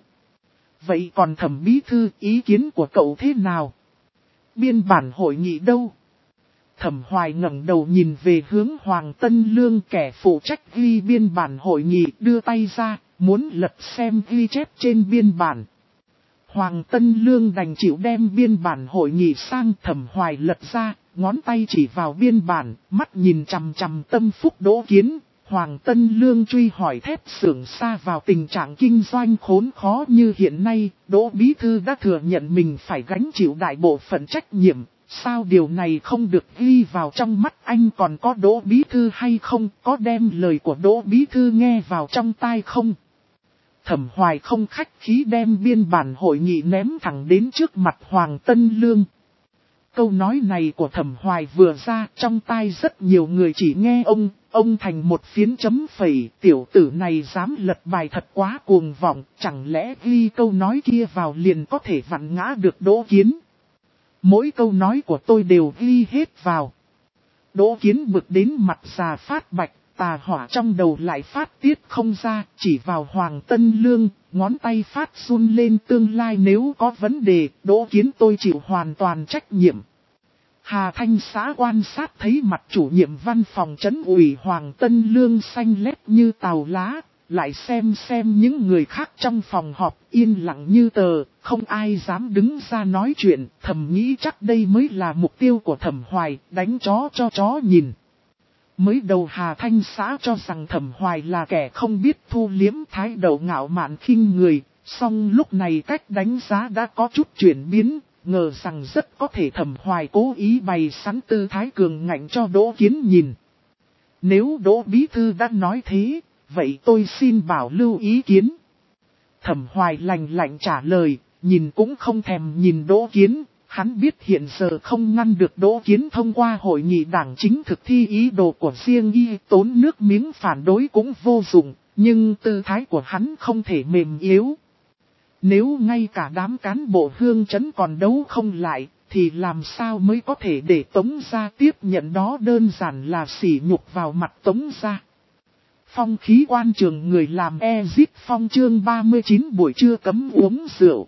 Vậy còn Thẩm bí thư, ý kiến của cậu thế nào? Biên bản hội nghị đâu? Thẩm Hoài ngẩng đầu nhìn về hướng Hoàng Tân Lương, kẻ phụ trách ghi biên bản hội nghị, đưa tay ra, muốn lật xem ghi chép trên biên bản. Hoàng Tân Lương đành chịu đem biên bản hội nghị sang. Thẩm Hoài lật ra, ngón tay chỉ vào biên bản, mắt nhìn chằm chằm Tâm Phúc Đỗ Kiến. Hoàng Tân Lương truy hỏi thép xưởng xa vào tình trạng kinh doanh khốn khó như hiện nay, Đỗ Bí Thư đã thừa nhận mình phải gánh chịu đại bộ phận trách nhiệm. Sao điều này không được ghi vào trong mắt anh? Còn có Đỗ Bí Thư hay không? Có đem lời của Đỗ Bí Thư nghe vào trong tai không? Thẩm Hoài không khách khí đem biên bản hội nghị ném thẳng đến trước mặt Hoàng Tân Lương. Câu nói này của Thẩm Hoài vừa ra, trong tai rất nhiều người chỉ nghe ông, ông thành một phiến chấm phẩy. Tiểu tử này dám lật bài thật quá cuồng vọng, chẳng lẽ ghi câu nói kia vào liền có thể vặn ngã được Đỗ Kiến? Mỗi câu nói của tôi đều ghi hết vào. Đỗ Kiến bực đến mặt già phát bạch, tà hỏa trong đầu lại phát tiết không ra, chỉ vào Hoàng Tân Lương, ngón tay phát run lên. Tương lai nếu có vấn đề, Đỗ Kiến tôi chịu hoàn toàn trách nhiệm. Hà Thanh xã quan sát thấy mặt chủ nhiệm văn phòng trấn ủy Hoàng Tân Lương xanh lét như tàu lá, lại xem xem những người khác trong phòng họp yên lặng như tờ, không ai dám đứng ra nói chuyện, thầm nghĩ chắc đây mới là mục tiêu của Thẩm Hoài, đánh chó cho chó nhìn. Mới đầu Hà Thanh xã cho rằng Thẩm Hoài là kẻ không biết thu liếm, thái độ ngạo mạn khinh người, song lúc này cách đánh giá đã có chút chuyển biến, ngờ rằng rất có thể Thẩm Hoài cố ý bày sẵn tư thái cường ngạnh cho Đỗ Kiến nhìn. Nếu Đỗ Bí Thư đã nói thế, vậy tôi xin bảo lưu ý kiến. Thẩm Hoài lạnh lạnh trả lời, nhìn cũng không thèm nhìn Đỗ Kiến. Hắn biết hiện giờ không ngăn được Đỗ Kiến thông qua hội nghị đảng chính thực thi ý đồ của riêng y, tốn nước miếng phản đối cũng vô dụng, nhưng tư thái của hắn không thể mềm yếu. Nếu ngay cả đám cán bộ hương trấn còn đấu không lại, thì làm sao mới có thể để Tống Gia tiếp nhận? Đó đơn giản là sỉ nhục vào mặt Tống Gia. Phong khí quan trường người làm Exit Phong chương ba mươi chín buổi trưa cấm uống rượu.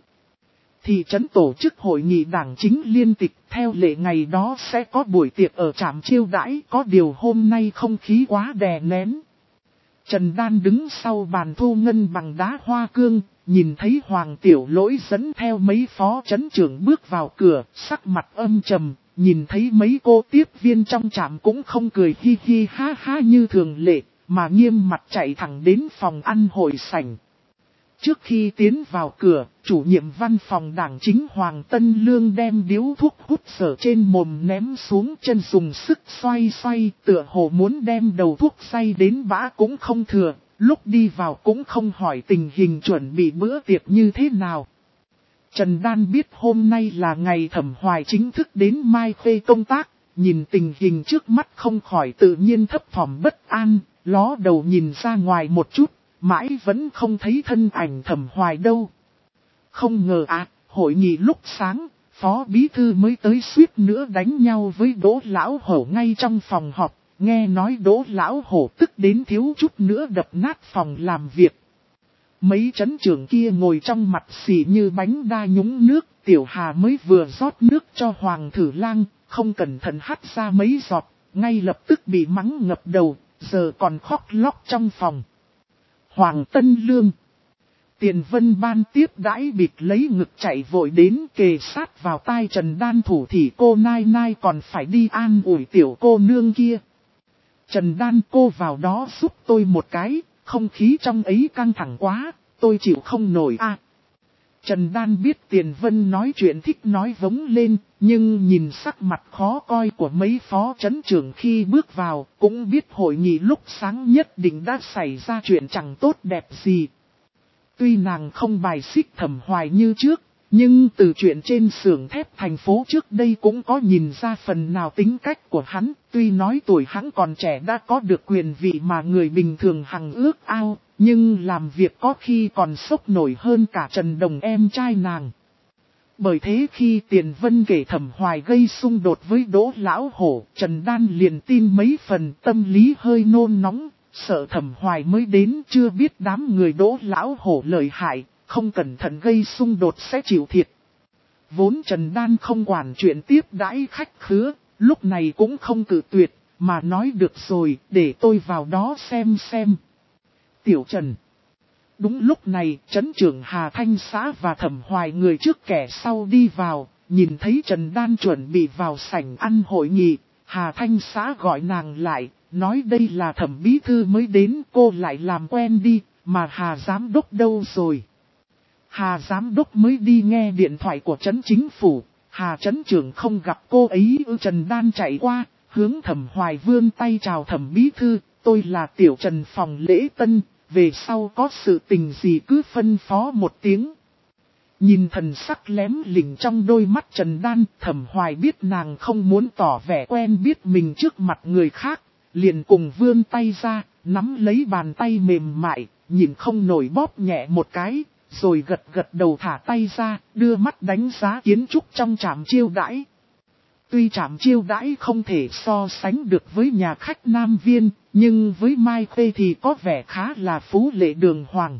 Thị trấn tổ chức hội nghị đảng chính liên tịch, theo lệ ngày đó sẽ có buổi tiệc ở trạm chiêu đãi, có điều hôm nay không khí quá đè nén. Trần Đan đứng sau bàn thu ngân bằng đá hoa cương, nhìn thấy Hoàng Tiểu Lỗi dẫn theo mấy phó trấn trưởng bước vào cửa, sắc mặt âm trầm, nhìn thấy mấy cô tiếp viên trong trạm cũng không cười hi hi ha ha như thường lệ, mà nghiêm mặt chạy thẳng đến phòng ăn hội sảnh. Trước khi tiến vào cửa, chủ nhiệm văn phòng đảng chính Hoàng Tân Lương đem điếu thuốc hút sở trên mồm ném xuống chân dùng sức xoay xoay, tựa hồ muốn đem đầu thuốc say đến bã cũng không thừa, lúc đi vào cũng không hỏi tình hình chuẩn bị bữa tiệc như thế nào. Trần Đan biết hôm nay là ngày Thẩm Hoài chính thức đến Mai Khê công tác, nhìn tình hình trước mắt không khỏi tự nhiên thấp thỏm bất an, ló đầu nhìn ra ngoài một chút. Mãi vẫn không thấy thân ảnh Thẩm Hoài đâu. Không ngờ à, hội nghị lúc sáng, Phó Bí Thư mới tới suýt nữa đánh nhau với Đỗ Lão Hổ ngay trong phòng họp. Nghe nói Đỗ Lão Hổ tức đến thiếu chút nữa đập nát phòng làm việc. Mấy trấn trưởng kia ngồi trong mặt xỉ như bánh đa nhúng nước. Tiểu Hà mới vừa rót nước cho Hoàng Thử Lang, không cẩn thận hắt ra mấy giọt, ngay lập tức bị mắng ngập đầu, giờ còn khóc lóc trong phòng. Hoàng Tân Lương. Tiền Vân Ban tiếp đãi bịt lấy ngực chạy vội đến kề sát vào tai Trần Đan thủ thì cô nai nai còn phải đi an ủi tiểu cô nương kia. Trần Đan cô vào đó giúp tôi một cái, không khí trong ấy căng thẳng quá, tôi chịu không nổi à. Trần Đan biết Tiền Vân nói chuyện thích nói vống lên, nhưng nhìn sắc mặt khó coi của mấy phó trấn trưởng khi bước vào, cũng biết hội nghị lúc sáng nhất định đã xảy ra chuyện chẳng tốt đẹp gì. Tuy nàng không bài xích Thẩm Hoài như trước, nhưng từ chuyện trên xưởng thép thành phố trước đây cũng có nhìn ra phần nào tính cách của hắn, tuy nói tuổi hắn còn trẻ đã có được quyền vị mà người bình thường hằng ước ao. Nhưng làm việc có khi còn sốc nổi hơn cả Trần Đồng em trai nàng. Bởi thế khi Tiền Vân kể Thẩm Hoài gây xung đột với Đỗ Lão Hổ, Trần Đan liền tin mấy phần, tâm lý hơi nôn nóng, sợ Thẩm Hoài mới đến chưa biết đám người Đỗ Lão Hổ lợi hại, không cẩn thận gây xung đột sẽ chịu thiệt. Vốn Trần Đan không quản chuyện tiếp đãi khách khứa, lúc này cũng không cự tuyệt, mà nói được rồi, để tôi vào đó xem xem. Tiểu Trần. Đúng lúc này, trấn trưởng Hà Thanh Xã và Thẩm Hoài người trước kẻ sau đi vào, nhìn thấy Trần Đan chuẩn bị vào sảnh ăn hội nghị, Hà Thanh Xã gọi nàng lại, nói đây là Thẩm Bí Thư mới đến, cô lại làm quen đi, mà Hà Giám Đốc đâu rồi? Hà Giám Đốc mới đi nghe điện thoại của trấn chính phủ, Hà trấn trưởng không gặp cô ấy ư. Trần Đan chạy qua, hướng Thẩm Hoài vươn tay chào Thẩm Bí Thư, tôi là Tiểu Trần phòng lễ tân. Về sau có sự tình gì cứ phân phó một tiếng. Nhìn thần sắc lém lỉnh trong đôi mắt Trần Đan, Thẩm Hoài biết nàng không muốn tỏ vẻ quen biết mình trước mặt người khác, liền cùng vươn tay ra, nắm lấy bàn tay mềm mại, nhìn không nổi bóp nhẹ một cái, rồi gật gật đầu thả tay ra, đưa mắt đánh giá kiến trúc trong trạm chiêu đãi. Tuy trạm chiêu đãi không thể so sánh được với nhà khách Nam Viên, nhưng với Mai Khê thì có vẻ khá là phú lệ đường hoàng.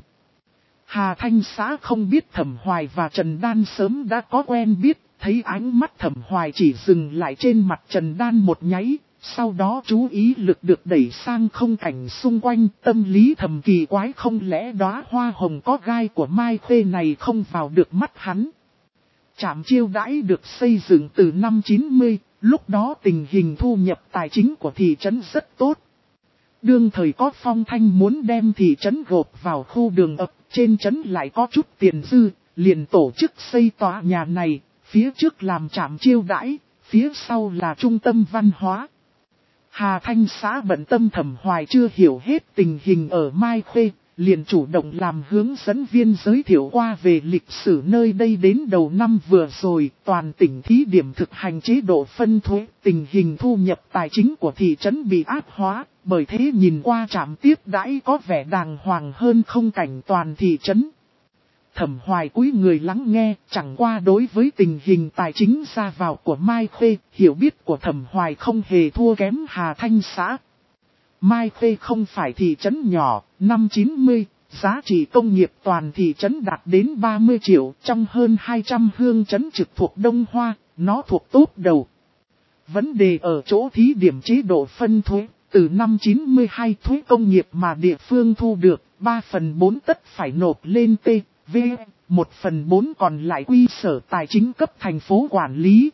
Hà Thanh Xã không biết Thẩm Hoài và Trần Đan sớm đã có quen biết, thấy ánh mắt Thẩm Hoài chỉ dừng lại trên mặt Trần Đan một nháy, sau đó chú ý lực được đẩy sang không cảnh xung quanh, tâm lý thầm kỳ quái không lẽ đóa hoa hồng có gai của Mai Khê này không vào được mắt hắn. Trạm chiêu đãi được xây dựng từ năm chín mươi, lúc đó tình hình thu nhập tài chính của thị trấn rất tốt. Đương thời có phong thanh muốn đem thị trấn gộp vào khu đường ập, trên trấn lại có chút tiền dư, liền tổ chức xây tòa nhà này, phía trước làm trạm chiêu đãi, phía sau là trung tâm văn hóa. Hà Thanh Xã bận tâm Thẩm Hoài chưa hiểu hết tình hình ở Mai Khê, liền chủ động làm hướng dẫn viên giới thiệu qua về lịch sử nơi đây. Đến đầu năm vừa rồi, toàn tỉnh thí điểm thực hành chế độ phân thuế, tình hình thu nhập tài chính của thị trấn bị áp hóa, bởi thế nhìn qua trạm tiếp đãi có vẻ đàng hoàng hơn không cảnh toàn thị trấn. Thẩm Hoài cúi người lắng nghe, chẳng qua đối với tình hình tài chính ra vào của Mai Khê, hiểu biết của Thẩm Hoài không hề thua kém Hà Thanh Xã. Mai Khê không phải thị trấn nhỏ, năm chín mươi, giá trị công nghiệp toàn thị trấn đạt đến ba mươi triệu, trong hơn hai trăm hương trấn trực thuộc Đông Hoa, nó thuộc top đầu. Vấn đề ở chỗ thí điểm chế độ phân thuế, từ năm chín mươi hai thuế công nghiệp mà địa phương thu được, ba phần bốn tất phải nộp lên T, V, một phần bốn còn lại quy sở tài chính cấp thành phố quản lý.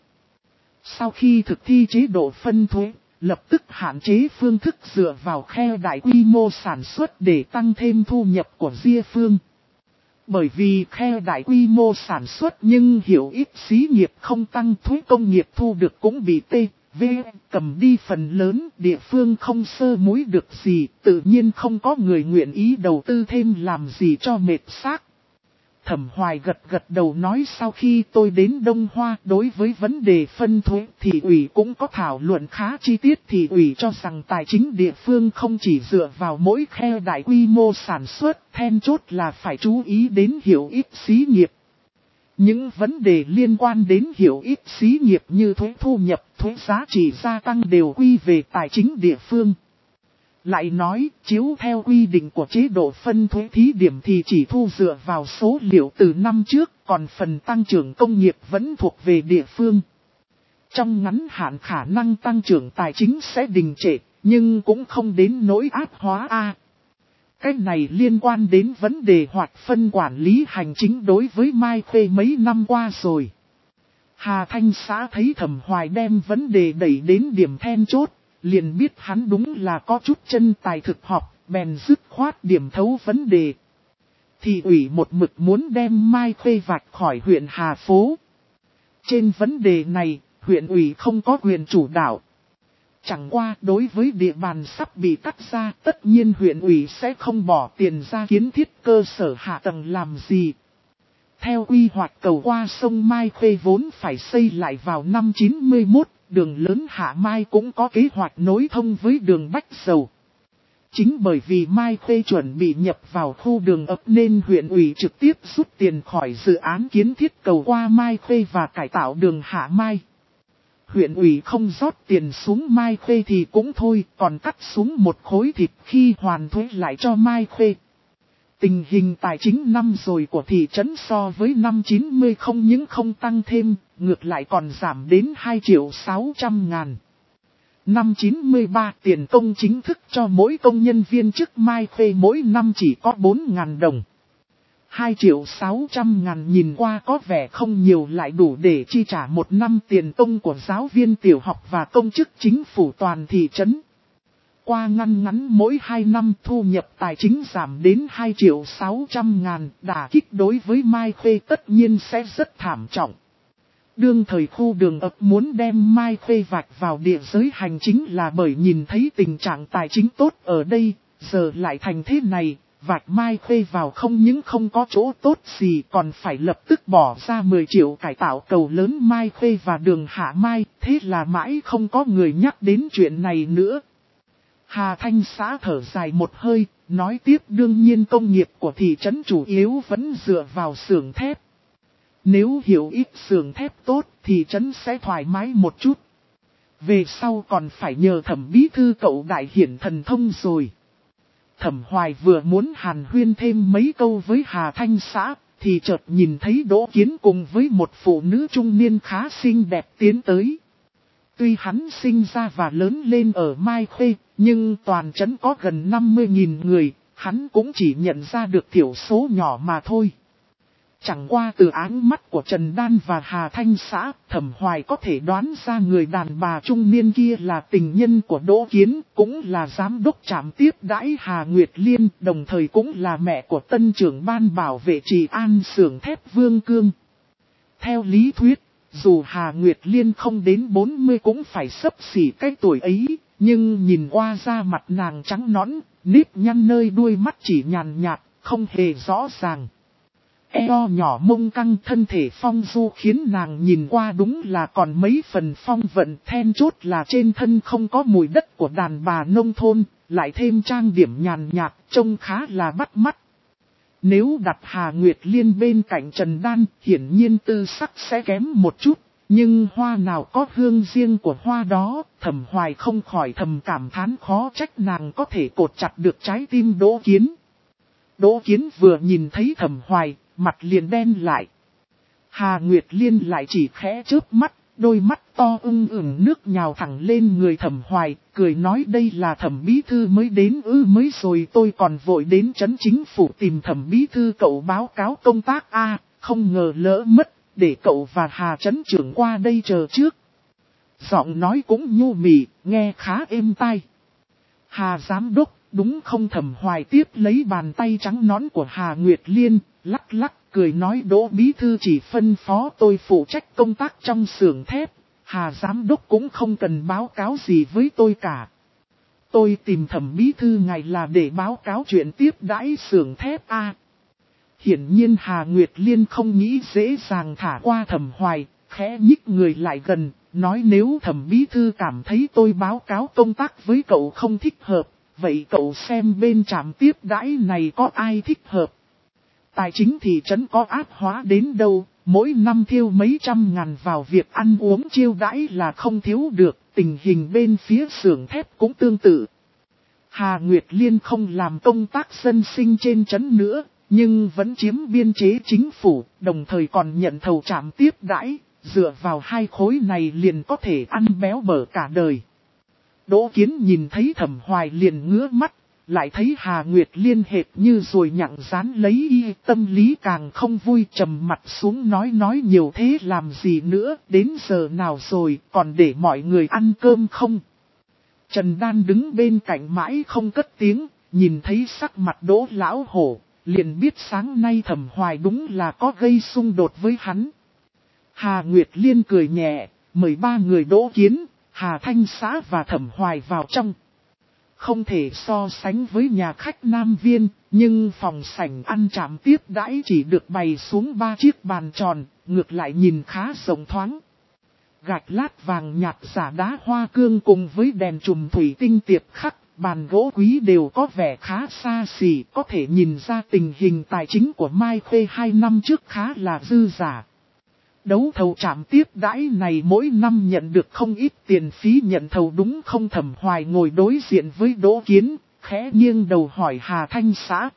Sau khi thực thi chế độ phân thuế, lập tức hạn chế phương thức dựa vào khe đại quy mô sản xuất để tăng thêm thu nhập của địa phương. Bởi vì khe đại quy mô sản xuất nhưng hiệu ít xí nghiệp không tăng, thuế công nghiệp thu được cũng bị T, V, cầm đi phần lớn, địa phương không sơ múi được gì, tự nhiên không có người nguyện ý đầu tư thêm làm gì cho mệt xác. Thẩm Hoài gật gật đầu nói sau khi tôi đến Đông Hoa đối với vấn đề phân thuế thì ủy cũng có thảo luận khá chi tiết, thì ủy cho rằng tài chính địa phương không chỉ dựa vào mỗi khe đại quy mô sản xuất, then chốt là phải chú ý đến hiệu ít xí nghiệp. Những vấn đề liên quan đến hiệu ít xí nghiệp như thuế thu nhập, thuế giá trị gia tăng đều quy về tài chính địa phương. Lại nói, chiếu theo quy định của chế độ phân thuế thí điểm thì chỉ thu dựa vào số liệu từ năm trước, còn phần tăng trưởng công nghiệp vẫn thuộc về địa phương. Trong ngắn hạn khả năng tăng trưởng tài chính sẽ đình trệ, nhưng cũng không đến nỗi áp hóa A. Cái này liên quan đến vấn đề hoạt phân quản lý hành chính đối với Mai Khê mấy năm qua rồi. Hà Thanh xã thấy Thẩm Hoài đem vấn đề đẩy đến điểm then chốt, liền biết hắn đúng là có chút chân tài thực học, bèn dứt khoát điểm thấu vấn đề. Thị ủy một mực muốn đem Mai Khê vạch khỏi huyện Hà Phố. Trên vấn đề này, huyện ủy không có quyền chủ đạo. Chẳng qua đối với địa bàn sắp bị cắt ra, tất nhiên huyện ủy sẽ không bỏ tiền ra kiến thiết cơ sở hạ tầng làm gì. Theo quy hoạch cầu qua sông Mai Khê vốn phải xây lại vào năm chín mươi mốt, đường lớn Hạ Mai cũng có kế hoạch nối thông với đường Bách Dầu. Chính bởi vì Mai Khê chuẩn bị nhập vào khu đường ấp nên huyện ủy trực tiếp rút tiền khỏi dự án kiến thiết cầu qua Mai Khê và cải tạo đường Hạ Mai. Huyện ủy không rót tiền xuống Mai Khê thì cũng thôi, còn cắt xuống một khối thịt khi hoàn thuế lại cho Mai Khê. Tình hình tài chính năm rồi của thị trấn so với năm chín mươi không những không tăng thêm, ngược lại còn giảm đến hai triệu sáu trăm ngàn. Năm chín mươi ba tiền công chính thức cho mỗi công nhân viên chức Mai Khê mỗi năm chỉ có bốn ngàn đồng. hai triệu sáu trăm ngàn nhìn qua có vẻ không nhiều, lại đủ để chi trả một năm tiền công của giáo viên tiểu học và công chức chính phủ toàn thị trấn. Qua ngăn ngắn mỗi hai năm thu nhập tài chính giảm đến hai triệu sáu trăm ngàn, đả kích đối với Mai Khê tất nhiên sẽ rất thảm trọng. Đương thời khu đường ấp muốn đem Mai Khê vạch vào địa giới hành chính là bởi nhìn thấy tình trạng tài chính tốt ở đây, giờ lại thành thế này, vạch Mai Khê vào không những không có chỗ tốt gì còn phải lập tức bỏ ra mười triệu cải tạo cầu lớn Mai Khê và đường Hạ Mai, thế là mãi không có người nhắc đến chuyện này nữa. Hà Thanh xã thở dài một hơi, nói tiếp đương nhiên công nghiệp của thị trấn chủ yếu vẫn dựa vào xưởng thép. Nếu hiểu ít xưởng thép tốt, thị trấn sẽ thoải mái một chút. Về sau còn phải nhờ Thẩm bí thư cậu đại hiển thần thông rồi. Thẩm Hoài vừa muốn hàn huyên thêm mấy câu với Hà Thanh xã, thì chợt nhìn thấy Đỗ Kiến cùng với một phụ nữ trung niên khá xinh đẹp tiến tới. Tuy hắn sinh ra và lớn lên ở Mai Khê, nhưng toàn trấn có gần năm mươi nghìn người, hắn cũng chỉ nhận ra được thiểu số nhỏ mà thôi. Chẳng qua từ áng mắt của Trần Đan và Hà Thanh xã, Thẩm Hoài có thể đoán ra người đàn bà trung niên kia là tình nhân của Đỗ Kiến, cũng là giám đốc trạm tiếp đãi Hà Nguyệt Liên, đồng thời cũng là mẹ của tân trưởng ban bảo vệ trì an xưởng thép Vương Cương. Theo lý thuyết, dù Hà Nguyệt Liên không đến bốn mươi cũng phải xấp xỉ cái tuổi ấy, nhưng nhìn qua da mặt nàng trắng nõn, nếp nhăn nơi đuôi mắt chỉ nhàn nhạt, không hề rõ ràng. Eo nhỏ mông căng thân thể phong du khiến nàng nhìn qua đúng là còn mấy phần phong vận, then chốt là trên thân không có mùi đất của đàn bà nông thôn, lại thêm trang điểm nhàn nhạt, trông khá là bắt mắt. Nếu đặt Hà Nguyệt Liên bên cạnh Trần Đan, hiển nhiên tư sắc sẽ kém một chút, nhưng hoa nào có hương riêng của hoa đó, Thẩm Hoài không khỏi thầm cảm thán khó trách nàng có thể cột chặt được trái tim Đỗ Kiến. Đỗ Kiến vừa nhìn thấy Thẩm Hoài, mặt liền đen lại. Hà Nguyệt Liên lại chỉ khẽ chớp mắt, đôi mắt to ưng ửng nước nhào thẳng lên người Thẩm Hoài, cười nói đây là Thẩm bí thư mới đến ư mới rồi tôi còn vội đến trấn chính phủ tìm Thẩm bí thư cậu báo cáo công tác a không ngờ lỡ mất, để cậu và Hà trấn trưởng qua đây chờ trước. Giọng nói cũng nhu mì, nghe khá êm tai. Hà giám đốc, đúng không? Thẩm Hoài tiếp lấy bàn tay trắng nõn của Hà Nguyệt Liên, lắc lắc, cười nói Đỗ bí thư chỉ phân phó tôi phụ trách công tác trong xưởng thép, Hà giám đốc cũng không cần báo cáo gì với tôi cả. Tôi tìm Thẩm bí thư ngài là để báo cáo chuyện tiếp đãi xưởng thép a. À, hiển nhiên Hà Nguyệt Liên không nghĩ dễ dàng thả qua Thẩm Hoài, khẽ nhích người lại gần, nói nếu Thẩm bí thư cảm thấy tôi báo cáo công tác với cậu không thích hợp, vậy cậu xem bên trạm tiếp đãi này có ai thích hợp. Tài chính thị trấn có áp hóa đến đâu, mỗi năm thiêu mấy trăm ngàn vào việc ăn uống chiêu đãi là không thiếu được, tình hình bên phía xưởng thép cũng tương tự. Hà Nguyệt Liên không làm công tác dân sinh trên trấn nữa, nhưng vẫn chiếm biên chế chính phủ, đồng thời còn nhận thầu trạm tiếp đãi, dựa vào hai khối này liền có thể ăn béo bở cả đời. Đỗ Kiến nhìn thấy Thẩm Hoài liền ngứa mắt, lại thấy Hà Nguyệt Liên hệt như rồi nhặng dán lấy y, tâm lý càng không vui, trầm mặt xuống nói nói nhiều thế làm gì nữa, đến giờ nào rồi, còn để mọi người ăn cơm không? Trần Đan đứng bên cạnh mãi không cất tiếng, nhìn thấy sắc mặt Đỗ lão hổ, liền biết sáng nay Thẩm Hoài đúng là có gây xung đột với hắn. Hà Nguyệt Liên cười nhẹ, mời ba người Đỗ Kiến, Hà Thanh Xã và Thẩm Hoài vào trong. Không thể so sánh với nhà khách Nam Viên, nhưng phòng sảnh ăn trạm tiếp đãi chỉ được bày xuống ba chiếc bàn tròn, ngược lại nhìn khá rộng thoáng. Gạch lát vàng nhạt giả đá hoa cương cùng với đèn chùm thủy tinh tiệp khắc, bàn gỗ quý đều có vẻ khá xa xỉ, có thể nhìn ra tình hình tài chính của Mai Khê hai năm trước khá là dư giả. Đấu thầu trạm tiếp đãi này mỗi năm nhận được không ít tiền phí nhận thầu đúng không? Thẩm Hoài ngồi đối diện với Đỗ Kiến, khẽ nghiêng đầu hỏi Hà Thanh Xã.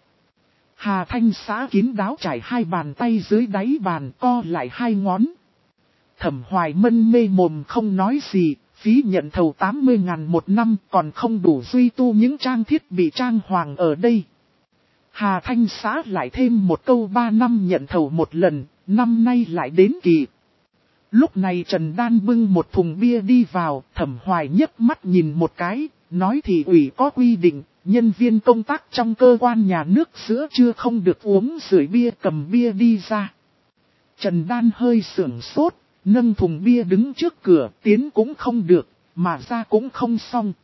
Hà Thanh Xã kín đáo trải hai bàn tay dưới đáy bàn co lại hai ngón. Thẩm Hoài mân mê mồm không nói gì, phí nhận thầu tám mươi ngàn một năm còn không đủ duy tu những trang thiết bị trang hoàng ở đây. Hà Thanh Xã lại thêm một câu ba năm nhận thầu một lần, năm nay lại đến kỳ. Lúc này Trần Đan bưng một thùng bia đi vào, Thẩm Hoài nhấc mắt nhìn một cái, nói thì ủy có quy định, nhân viên công tác trong cơ quan nhà nước giữa trưa không được uống rưỡi bia, cầm bia đi ra. Trần Đan hơi sưởng sốt, nâng thùng bia đứng trước cửa, tiến cũng không được, mà ra cũng không xong.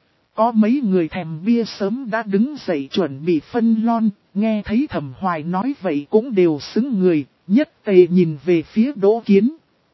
Có mấy người thèm bia sớm đã đứng dậy chuẩn bị phân lon, nghe thấy Thẩm Hoài nói vậy cũng đều xứng người, nhất tề nhìn về phía Đỗ Kiến.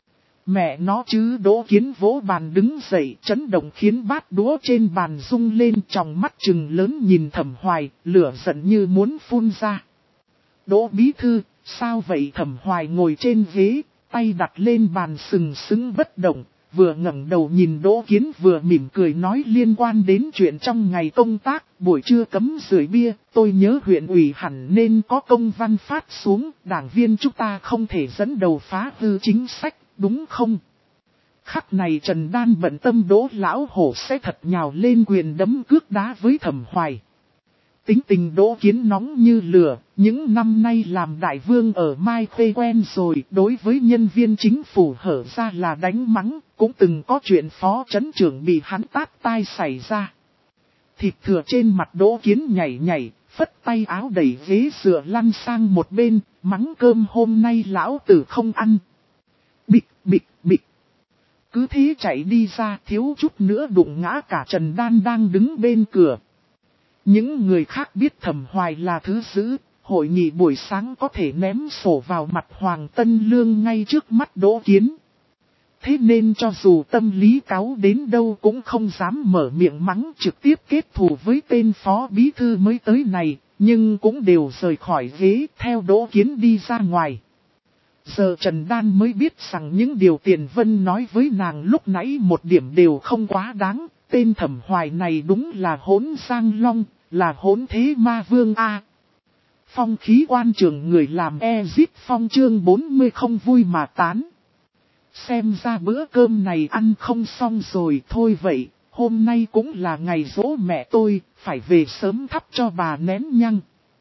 Mẹ nó chứ, Đỗ Kiến vỗ bàn đứng dậy, chấn động khiến bát đũa trên bàn rung lên, tròng mắt trừng lớn nhìn Thẩm Hoài, lửa giận như muốn phun ra. Đỗ bí thư, sao vậy? Thẩm Hoài ngồi trên ghế, tay đặt lên bàn sừng sững bất động, vừa ngẩng đầu nhìn Đỗ Kiến vừa mỉm cười nói liên quan đến chuyện trong ngày công tác, buổi trưa cấm rưỡi bia, tôi nhớ huyện ủy hẳn nên có công văn phát xuống, đảng viên chúng ta không thể dẫn đầu phá hư chính sách, đúng không? Khắc này Trần Đan bận tâm Đỗ lão hổ sẽ thật nhào lên quyền đấm cước đá với Thẩm Hoài. Tính tình Đỗ Kiến nóng như lửa, những năm nay làm đại vương ở Mai Khê quen rồi, đối với nhân viên chính phủ hở ra là đánh mắng, cũng từng có chuyện phó trấn trưởng bị hắn tát tai xảy ra. Thịt thừa trên mặt Đỗ Kiến nhảy nhảy, phất tay áo đẩy ghế dựa lăn sang một bên, mắng cơm hôm nay lão tử không ăn. Bịch bịch bịch. Cứ thế chạy đi ra, thiếu chút nữa đụng ngã cả Trần Đan đang đứng bên cửa. Những người khác biết Thẩm Hoài là thứ dữ, hội nghị buổi sáng có thể ném sổ vào mặt Hoàng Tân Lương ngay trước mắt Đỗ Kiến. Thế nên cho dù tâm lý cáu đến đâu cũng không dám mở miệng mắng trực tiếp kết thù với tên phó bí thư mới tới này, nhưng cũng đều rời khỏi ghế theo Đỗ Kiến đi ra ngoài. Giờ Trần Đan mới biết rằng những điều Tiền Vân nói với nàng lúc nãy một điểm đều không quá đáng. Tên Thẩm Hoài này đúng là hỗn sang long, là hỗn thế ma vương A. Phong khí quan trường người làm e-zip phong chương bốn mươi không vui mà tán. xem ra bữa cơm này ăn không xong rồi. Thôi vậy, hôm nay cũng là ngày giỗ mẹ tôi, phải về sớm thắp cho bà nén nhang.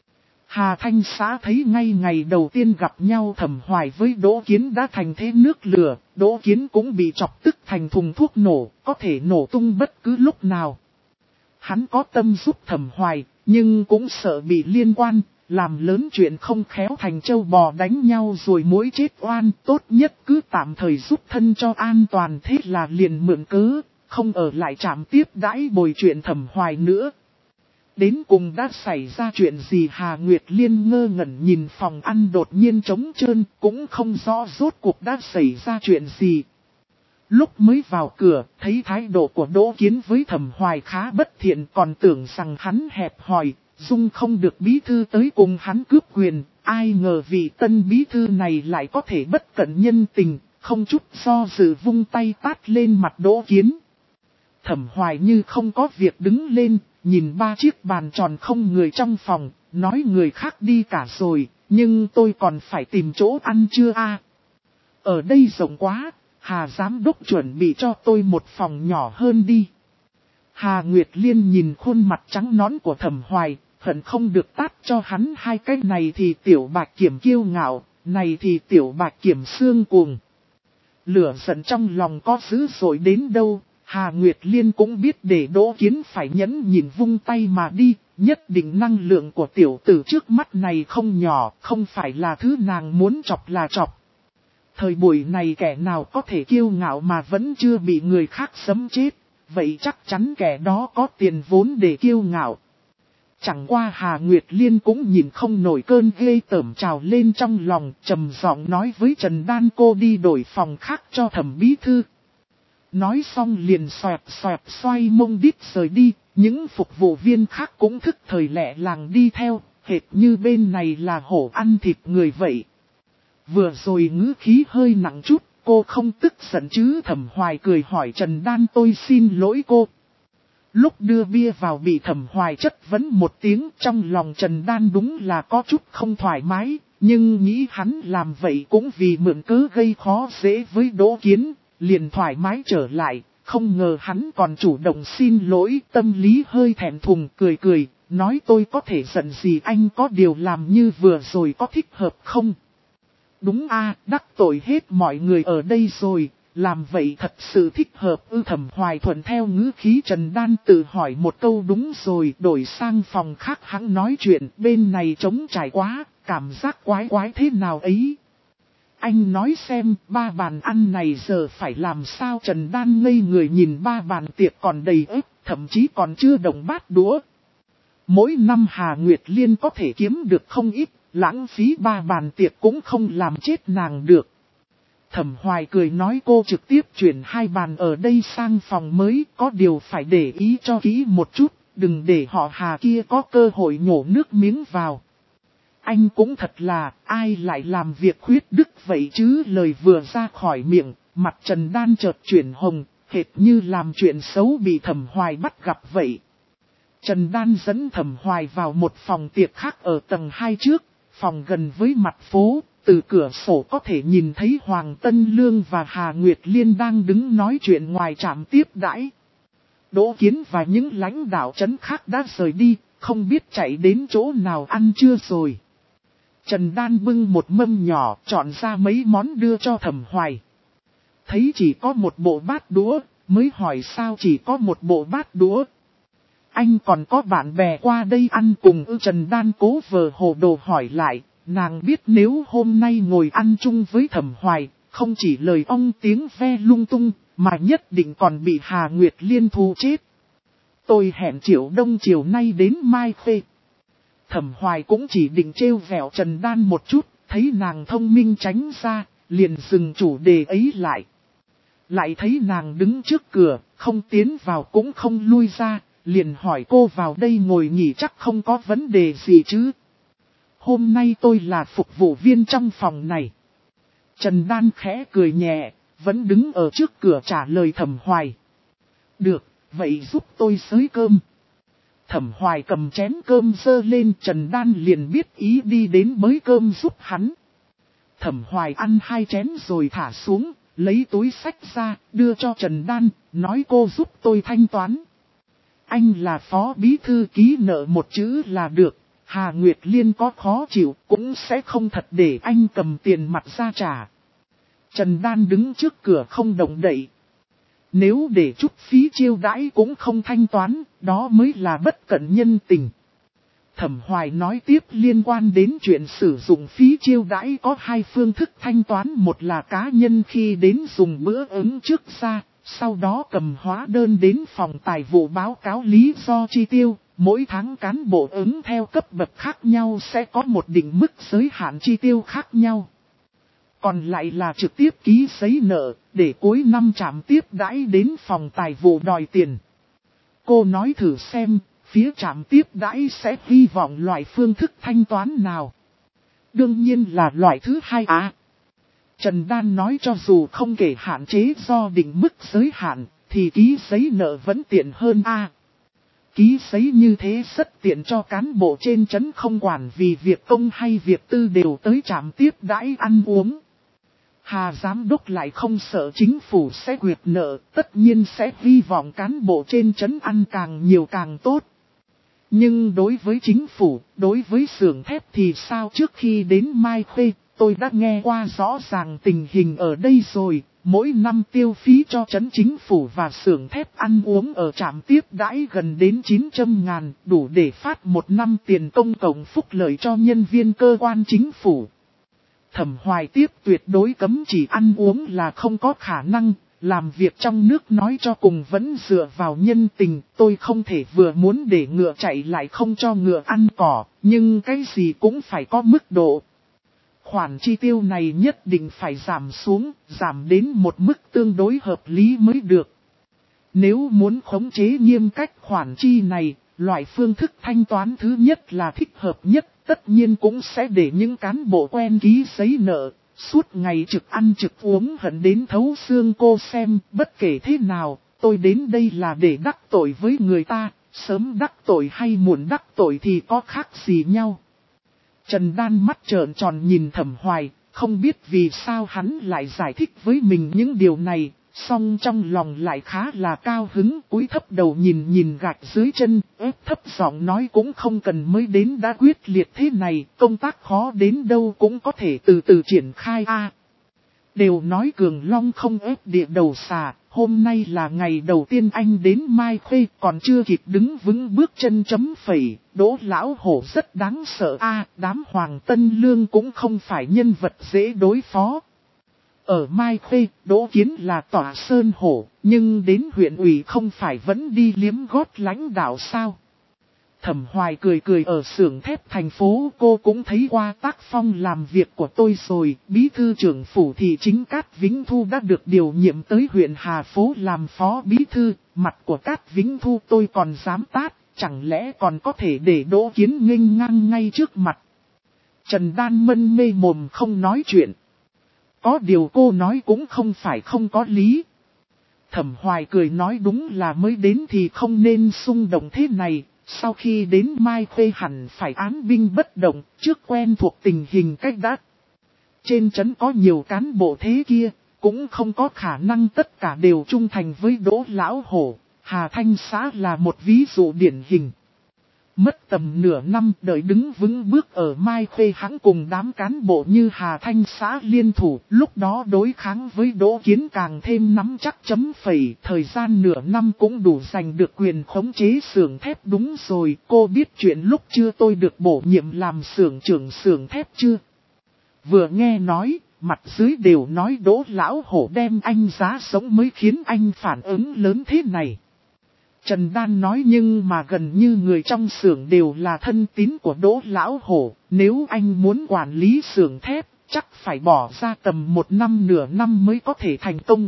Hà Thanh Xã thấy ngay ngày đầu tiên gặp nhau Thẩm Hoài với Đỗ Kiến đã thành thế nước lửa, Đỗ Kiến cũng bị chọc tức thành thùng thuốc nổ, có thể nổ tung bất cứ lúc nào. Hắn có tâm giúp Thẩm Hoài, nhưng cũng sợ bị liên quan, làm lớn chuyện không khéo thành trâu bò đánh nhau rồi mối chết oan. Tốt nhất cứ tạm thời giúp thân cho an toàn, thế là liền mượn cớ, không ở lại trạm tiếp đãi bồi chuyện Thẩm Hoài nữa. Đến cùng đã xảy ra chuyện gì? Hà Nguyệt Liên ngơ ngẩn nhìn phòng ăn đột nhiên trống trơn, cũng không rõ rốt cuộc đã xảy ra chuyện gì. Lúc mới vào cửa, thấy thái độ của Đỗ Kiến với Thẩm Hoài khá bất thiện, còn tưởng rằng hắn hẹp hòi, dung không được bí thư tới cùng hắn cướp quyền. Ai ngờ vị tân bí thư này lại có thể bất cẩn nhân tình, không chút do dự vung tay tát lên mặt Đỗ Kiến. Thẩm Hoài như không có việc đứng lên, nhìn ba chiếc bàn tròn không người trong phòng, nói người khác đi cả rồi, nhưng tôi còn phải tìm chỗ ăn chưa a? Ở đây rộng quá, Hà giám đốc chuẩn bị cho tôi một phòng nhỏ hơn đi. Hà Nguyệt Liên nhìn khuôn mặt trắng nõn của Thẩm Hoài, hận không được tát cho hắn hai cái này thì tiểu Bạch Kiểm kiêu ngạo, này thì tiểu Bạch Kiểm xương cuồng. Lửa giận trong lòng có dữ dội đến đâu, Hà Nguyệt Liên cũng biết để Đỗ Kiến phải nhẫn nhìn vung tay mà đi, nhất định năng lượng của tiểu tử trước mắt này không nhỏ, không phải là thứ nàng muốn chọc là chọc. Thời buổi này kẻ nào có thể kiêu ngạo mà vẫn chưa bị người khác giẫm chết, vậy chắc chắn kẻ đó có tiền vốn để kiêu ngạo. Chẳng qua Hà Nguyệt Liên cũng nhìn không nổi cơn ghê tởm trào lên trong lòng, trầm giọng nói với Trần Đan cô đi đổi phòng khác cho Thẩm bí thư. Nói xong liền xoẹt xoẹt xoay mông đít rời đi, những phục vụ viên khác cũng thức thời lẹ làng đi theo, hệt như bên này là hổ ăn thịt người vậy. Vừa rồi ngữ khí hơi nặng chút, cô không tức giận chứ? Thẩm Hoài cười hỏi Trần Đan. Tôi xin lỗi cô. Lúc đưa bia vào bị Thẩm Hoài chất vấn một tiếng, trong lòng Trần Đan đúng là có chút không thoải mái, nhưng nghĩ hắn làm vậy cũng vì mượn cớ gây khó dễ với Đỗ Kiến, liền thoải mái trở lại. Không ngờ hắn còn chủ động xin lỗi, tâm lý hơi thẹn thùng, cười cười, nói tôi có thể giận gì anh, có điều làm như vừa rồi có thích hợp không? Đúng a, đắc tội hết mọi người ở đây rồi, làm vậy thật sự thích hợp ư? Thẩm Hoài thuận theo ngữ khí Trần Đan tự hỏi một câu. Đúng rồi, đổi sang phòng khác hắn nói chuyện, bên này trống trải quá, cảm giác quái quái thế nào ấy. Anh nói xem, ba bàn ăn này giờ phải làm sao? Trần Đan ngây người nhìn ba bàn tiệc còn đầy ếp, thậm chí còn chưa động bát đũa. Mỗi năm Hà Nguyệt Liên có thể kiếm được không ít, lãng phí ba bàn tiệc cũng không làm chết nàng được. Thẩm Hoài cười nói cô trực tiếp chuyển hai bàn ở đây sang phòng mới, có điều phải để ý cho kỹ một chút, đừng để họ Hà kia có cơ hội nhổ nước miếng vào. Anh cũng thật là, ai lại làm việc khuyết đức vậy chứ? Lời vừa ra khỏi miệng, mặt Trần Đan chợt chuyển hồng, hệt như làm chuyện xấu bị Thẩm Hoài bắt gặp vậy. Trần Đan dẫn Thẩm Hoài vào một phòng tiệc khác ở tầng hai trước, phòng gần với mặt phố, từ cửa sổ có thể nhìn thấy Hoàng Tân Lương và Hà Nguyệt Liên đang đứng nói chuyện ngoài trạm tiếp đãi. Đỗ Kiến và những lãnh đạo trấn khác đã rời đi, không biết chạy đến chỗ nào ăn trưa rồi. Trần Đan bưng một mâm nhỏ, chọn ra mấy món đưa cho Thẩm Hoài. Thấy chỉ có một bộ bát đũa, mới hỏi sao chỉ có một bộ bát đũa. Anh còn có bạn bè qua đây ăn cùng ư? Trần Đan cố vờ hồ đồ hỏi lại, nàng biết nếu hôm nay ngồi ăn chung với Thẩm Hoài, không chỉ lời ong tiếng ve lung tung, mà nhất định còn bị Hà Nguyệt Liên thù chết. Tôi hẹn Triệu Đông chiều nay đến Mai Khê. Thẩm Hoài cũng chỉ định trêu vẹo Trần Đan một chút, thấy nàng thông minh tránh ra, liền dừng chủ đề ấy lại. Lại thấy nàng đứng trước cửa, không tiến vào cũng không lui ra, liền hỏi cô vào đây ngồi nghỉ chắc không có vấn đề gì chứ? Hôm nay tôi là phục vụ viên trong phòng này. Trần Đan khẽ cười nhẹ, vẫn đứng ở trước cửa trả lời Thẩm Hoài. Được, vậy giúp tôi xới cơm. Thẩm Hoài cầm chén cơm dơ lên, Trần Đan liền biết ý đi đến bới cơm giúp hắn. Thẩm Hoài ăn hai chén rồi thả xuống, lấy túi xách ra, đưa cho Trần Đan, nói cô giúp tôi thanh toán. Anh là phó bí thư, ký nợ một chữ là được, Hà Nguyệt Liên có khó chịu cũng sẽ không thật để anh cầm tiền mặt ra trả. Trần Đan đứng trước cửa không động đậy. Nếu để chút phí chiêu đãi cũng không thanh toán, đó mới là bất cận nhân tình. Thẩm Hoài nói tiếp liên quan đến chuyện sử dụng phí chiêu đãi có hai phương thức thanh toán. Một là cá nhân khi đến dùng bữa ứng trước ra, sau đó cầm hóa đơn đến phòng tài vụ báo cáo lý do chi tiêu. Mỗi tháng cán bộ ứng theo cấp bậc khác nhau sẽ có một định mức giới hạn chi tiêu khác nhau. Còn lại là trực tiếp ký giấy nợ, để cuối năm trạm tiếp đãi đến phòng tài vụ đòi tiền. Cô nói thử xem, phía trạm tiếp đãi sẽ hy vọng loại phương thức thanh toán nào? Đương nhiên là loại thứ hai à. Trần Đan nói cho dù không kể hạn chế do định mức giới hạn, thì ký giấy nợ vẫn tiện hơn a. À. Ký giấy như thế rất tiện cho cán bộ trên trấn không quản vì việc công hay việc tư đều tới trạm tiếp đãi ăn uống. Hà giám đốc lại không sợ chính phủ sẽ quyệt nợ, tất nhiên sẽ hy vọng cán bộ trên trấn ăn càng nhiều càng tốt. Nhưng đối với chính phủ, đối với xưởng thép thì sao? Trước khi đến Mai Khê, tôi đã nghe qua rõ ràng tình hình ở đây rồi. Mỗi năm tiêu phí cho trấn chính phủ và xưởng thép ăn uống ở trạm tiếp đãi gần đến chín trăm ngàn, đủ để phát một năm tiền công cộng phúc lợi cho nhân viên cơ quan chính phủ. Thẩm Hoài tiếp tuyệt đối cấm chỉ ăn uống là không có khả năng, làm việc trong nước nói cho cùng vẫn dựa vào nhân tình. Tôi không thể vừa muốn để ngựa chạy lại không cho ngựa ăn cỏ, nhưng cái gì cũng phải có mức độ. Khoản chi tiêu này nhất định phải giảm xuống, giảm đến một mức tương đối hợp lý mới được. Nếu muốn khống chế nghiêm cách khoản chi này, loại phương thức thanh toán thứ nhất là thích hợp nhất, tất nhiên cũng sẽ để những cán bộ quen ký giấy nợ, suốt ngày trực ăn trực uống hận đến thấu xương. Cô xem, bất kể thế nào, tôi đến đây là để đắc tội với người ta, sớm đắc tội hay muộn đắc tội thì có khác gì nhau. Trần Đan mắt trợn tròn nhìn Thẩm Hoài, không biết vì sao hắn lại giải thích với mình những điều này, song trong lòng lại khá là cao hứng, cúi thấp đầu nhìn nhìn gạch dưới chân, ép thấp giọng nói cũng không cần mới đến đã quyết liệt thế này, công tác khó đến đâu cũng có thể từ từ triển khai a. Đều nói Cường Long không ép địa đầu xà, hôm nay là ngày đầu tiên anh đến Mai Khê còn chưa kịp đứng vững bước chân chấm phẩy, Đỗ Lão Hổ rất đáng sợ a, đám Hoàng Tân Lương cũng không phải nhân vật dễ đối phó. Ở Mai Khê, Đỗ Kiến là tỏa sơn hổ, nhưng đến huyện ủy không phải vẫn đi liếm gót lãnh đạo sao? Thẩm Hoài cười cười, ở xưởng thép thành phố cô cũng thấy qua tác phong làm việc của tôi rồi. Bí thư trưởng phủ thị chính Cát Vĩnh Thu đã được điều nhiệm tới huyện Hà Phố làm phó bí thư. Mặt của Cát Vĩnh Thu tôi còn dám tát, chẳng lẽ còn có thể để Đỗ Kiến nghênh ngang ngay trước mặt. Trần Đan mân mê mồm không nói chuyện. Có điều cô nói cũng không phải không có lý. Thẩm Hoài cười nói đúng là mới đến thì không nên xung động thế này. Sau khi đến Mai Khê hẳn phải án binh bất động, trước quen thuộc tình hình cách đã. Trên trấn có nhiều cán bộ thế kia, cũng không có khả năng tất cả đều trung thành với Đỗ Lão Hổ. Hà Thanh Xã là một ví dụ điển hình. Mất tầm nửa năm đợi đứng vững bước ở Mai Khê, hắn cùng đám cán bộ như Hà Thanh Xã liên thủ, lúc đó đối kháng với Đỗ Kiến càng thêm nắm chắc chấm phẩy. Thời gian nửa năm cũng đủ giành được quyền khống chế xưởng thép. Đúng rồi, cô biết chuyện lúc chưa tôi được bổ nhiệm làm xưởng trưởng xưởng thép chưa? Vừa nghe nói, mặt dưới đều nói Đỗ Lão Hổ đem anh giá sống mới khiến anh phản ứng lớn thế này. Trần Đan nói nhưng mà gần như người trong xưởng đều là thân tín của Đỗ Lão Hổ, nếu anh muốn quản lý xưởng thép, chắc phải bỏ ra tầm một năm nửa năm mới có thể thành công.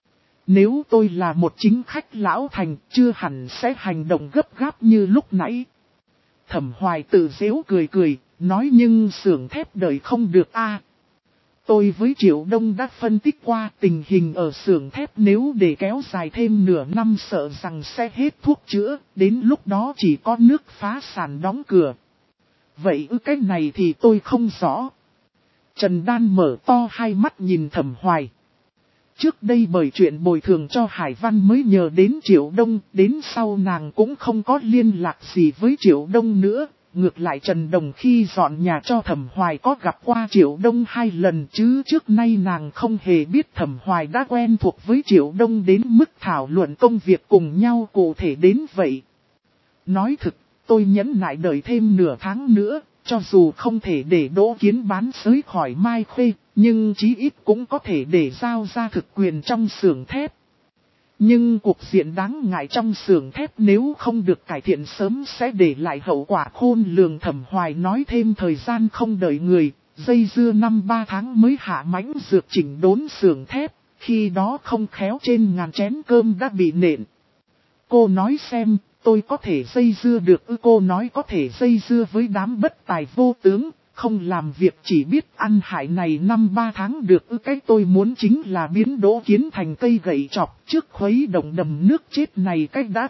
Nếu tôi là một chính khách lão thành, chưa hẳn sẽ hành động gấp gáp như lúc nãy. Thẩm Hoài tự giễu cười cười, nói nhưng xưởng thép đợi không được a. Tôi với Triệu Đông đã phân tích qua tình hình ở xưởng thép, nếu để kéo dài thêm nửa năm sợ rằng sẽ hết thuốc chữa, đến lúc đó chỉ có nước phá sản đóng cửa. Vậy ư, cái này thì tôi không rõ. Trần Đan mở to hai mắt nhìn Thẩm Hoài. Trước đây bởi chuyện bồi thường cho Hải Văn mới nhờ đến Triệu Đông, đến sau nàng cũng không có liên lạc gì với Triệu Đông nữa. Ngược lại Trần Đồng khi dọn nhà cho Thẩm Hoài có gặp qua Triệu Đông hai lần, chứ trước nay nàng không hề biết Thẩm Hoài đã quen thuộc với Triệu Đông đến mức thảo luận công việc cùng nhau cụ thể đến vậy. Nói thực, tôi nhẫn nại đợi thêm nửa tháng nữa, cho dù không thể để Đỗ Kiến bán sới khỏi Mai Khê, nhưng chí ít cũng có thể để giao ra thực quyền trong xưởng thép. Nhưng cuộc diện đáng ngại trong xưởng thép nếu không được cải thiện sớm sẽ để lại hậu quả khôn lường. Thẩm Hoài nói thêm thời gian không đợi người, dây dưa năm ba tháng mới hạ mãnh dược chỉnh đốn xưởng thép, khi đó không khéo trên ngàn chén cơm đã bị nện. Cô nói xem, tôi có thể dây dưa được ư? Cô nói có thể dây dưa với đám bất tài vô tướng, không làm việc chỉ biết ăn hại này năm ba tháng được ư? Cái tôi muốn chính là biến Đỗ Kiến thành cây gậy chọc trước khuấy động đầm nước chết này cách đã.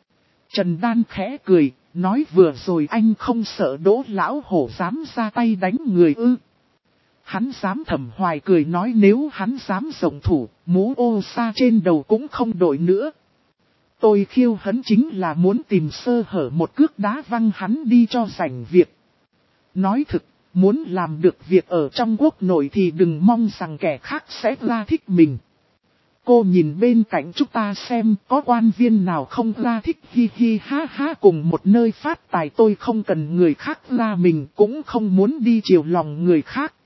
Trần Đan khẽ cười, nói vừa rồi anh không sợ Đỗ lão hổ dám ra tay đánh người ư? Hắn dám. Thẩm Hoài cười nói nếu hắn dám rộng thủ, mũ ô sa trên đầu cũng không đội nữa. Tôi khiêu hấn chính là muốn tìm sơ hở một cước đá văng hắn đi cho rảnh việc. Nói thực, muốn làm được việc ở trong quốc nội thì đừng mong rằng kẻ khác sẽ ra thích mình. Cô nhìn bên cạnh chúng ta xem có quan viên nào không ra thích, hi hi ha ha. Cùng một nơi phát tài tôi không cần người khác ra, mình cũng không muốn đi chiều lòng người khác.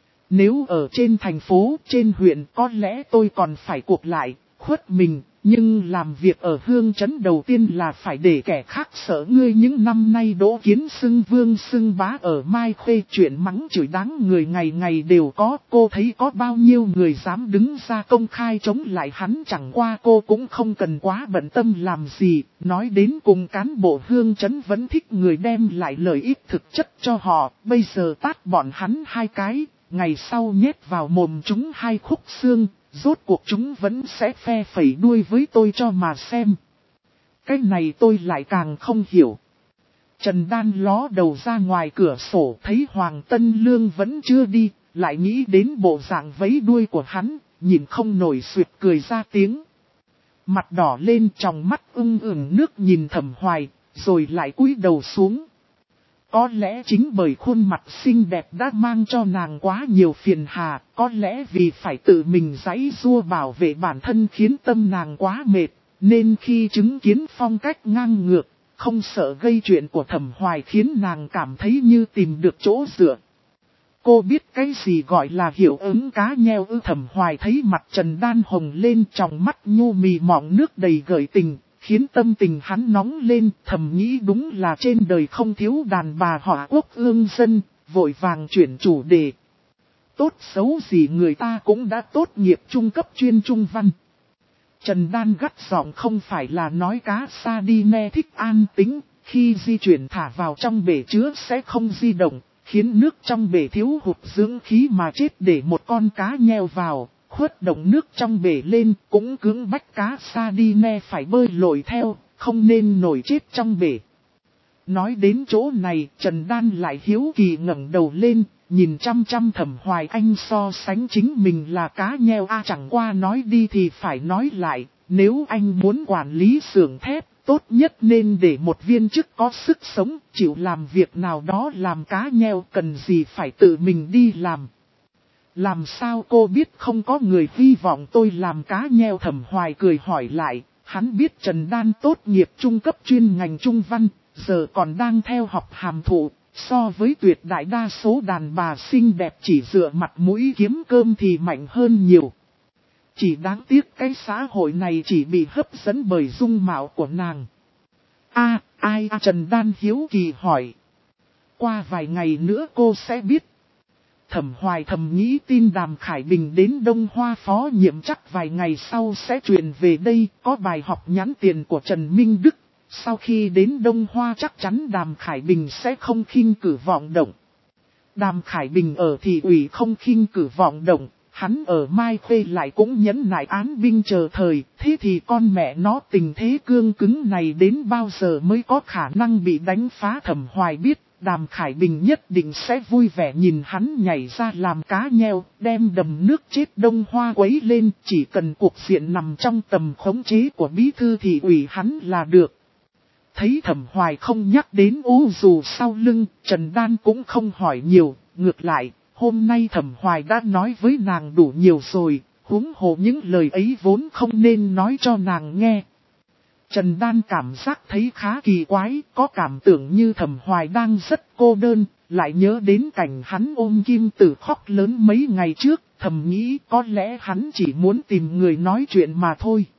Nếu ở trên thành phố, trên huyện có lẽ tôi còn phải cuộc lại, khuất mình. Nhưng làm việc ở hương trấn đầu tiên là phải để kẻ khác sợ ngươi. Những năm nay Đỗ Kiến xưng vương xưng bá ở Mai Khê, chuyện mắng chửi đáng người ngày ngày đều có. Cô thấy có bao nhiêu người dám đứng ra công khai chống lại hắn? Chẳng qua cô cũng không cần quá bận tâm làm gì. Nói đến cùng cán bộ hương trấn vẫn thích người đem lại lợi ích thực chất cho họ. Bây giờ tát bọn hắn hai cái, ngày sau nhét vào mồm chúng hai khúc xương. Rốt cuộc chúng vẫn sẽ phe phẩy đuôi với tôi cho mà xem. Cái này tôi lại càng không hiểu. Trần Đan ló đầu ra ngoài cửa sổ thấy Hoàng Tân Lương vẫn chưa đi, lại nghĩ đến bộ dạng vấy đuôi của hắn, nhìn không nổi suyệt cười ra tiếng. Mặt đỏ lên, trong mắt ưng ửng nước nhìn Thẩm Hoài, rồi lại cúi đầu xuống. Có lẽ chính bởi khuôn mặt xinh đẹp đã mang cho nàng quá nhiều phiền hà, có lẽ vì phải tự mình giãy giụa bảo vệ bản thân khiến tâm nàng quá mệt, nên khi chứng kiến phong cách ngang ngược, không sợ gây chuyện của Thẩm Hoài khiến nàng cảm thấy như tìm được chỗ dựa. Cô biết cái gì gọi là hiệu ứng cá nheo ư? Thẩm Hoài thấy mặt Trần Đan hồng lên, trong mắt nhu mì mọng nước đầy gợi tình. Khiến tâm tình hắn nóng lên, thầm nghĩ đúng là trên đời không thiếu đàn bà họ quốc ương dân, vội vàng chuyển chủ đề. Tốt xấu gì người ta cũng đã tốt nghiệp trung cấp chuyên trung văn. Trần Đan gắt giọng không phải là nói cá sardine thích an tĩnh, khi di chuyển thả vào trong bể chứa sẽ không di động, khiến nước trong bể thiếu hụt dưỡng khí mà chết, để một con cá nheo vào. Khuất động nước trong bể lên, cũng cưỡng bách cá sardine phải bơi lội theo, không nên nổi chết trong bể. Nói đến chỗ này, Trần Đan lại hiếu kỳ ngẩng đầu lên, nhìn chăm chăm Thẩm Hoài. Anh so sánh chính mình là cá nheo a? À, chẳng qua nói đi thì phải nói lại, nếu anh muốn quản lý xưởng thép, tốt nhất nên để một viên chức có sức sống, chịu làm việc nào đó làm cá nheo, cần gì phải tự mình đi làm. Làm sao cô biết không có người hy vọng tôi làm cá nheo? Thẩm Hoài cười hỏi lại, hắn biết Trần Đan tốt nghiệp trung cấp chuyên ngành trung văn, giờ còn đang theo học hàm thụ, so với tuyệt đại đa số đàn bà xinh đẹp chỉ dựa mặt mũi kiếm cơm thì mạnh hơn nhiều. Chỉ đáng tiếc cái xã hội này chỉ bị hấp dẫn bởi dung mạo của nàng. A, ai à, Trần Đan hiếu kỳ hỏi. Qua vài ngày nữa cô sẽ biết. Thẩm Hoài thầm nghĩ tin Đàm Khải Bình đến Đông Hoa phó nhiệm chắc vài ngày sau sẽ truyền về đây, có bài học nhắn tiền của Trần Minh Đức. Sau khi đến Đông Hoa chắc chắn Đàm Khải Bình sẽ không khinh cử vọng động. Đàm Khải Bình ở thị ủy không khinh cử vọng động, hắn ở Mai Khê lại cũng nhẫn nại án binh chờ thời, thế thì con mẹ nó tình thế cương cứng này đến bao giờ mới có khả năng bị đánh phá? Thẩm Hoài biết, Đàm Khải Bình nhất định sẽ vui vẻ nhìn hắn nhảy ra làm cá nheo, đem đầm nước chết Đông Hoa quấy lên, chỉ cần cuộc diện nằm trong tầm khống chế của bí thư thị ủy hắn là được. Thấy Thẩm Hoài không nhắc đến u dù sau lưng, Trần Đan cũng không hỏi nhiều, ngược lại, hôm nay Thẩm Hoài đã nói với nàng đủ nhiều rồi, huống hồ những lời ấy vốn không nên nói cho nàng nghe. Trần Đan cảm giác thấy khá kỳ quái, có cảm tưởng như Thẩm Hoài đang rất cô đơn, lại nhớ đến cảnh hắn ôm Kim Tử khóc lớn mấy ngày trước, thầm nghĩ có lẽ hắn chỉ muốn tìm người nói chuyện mà thôi.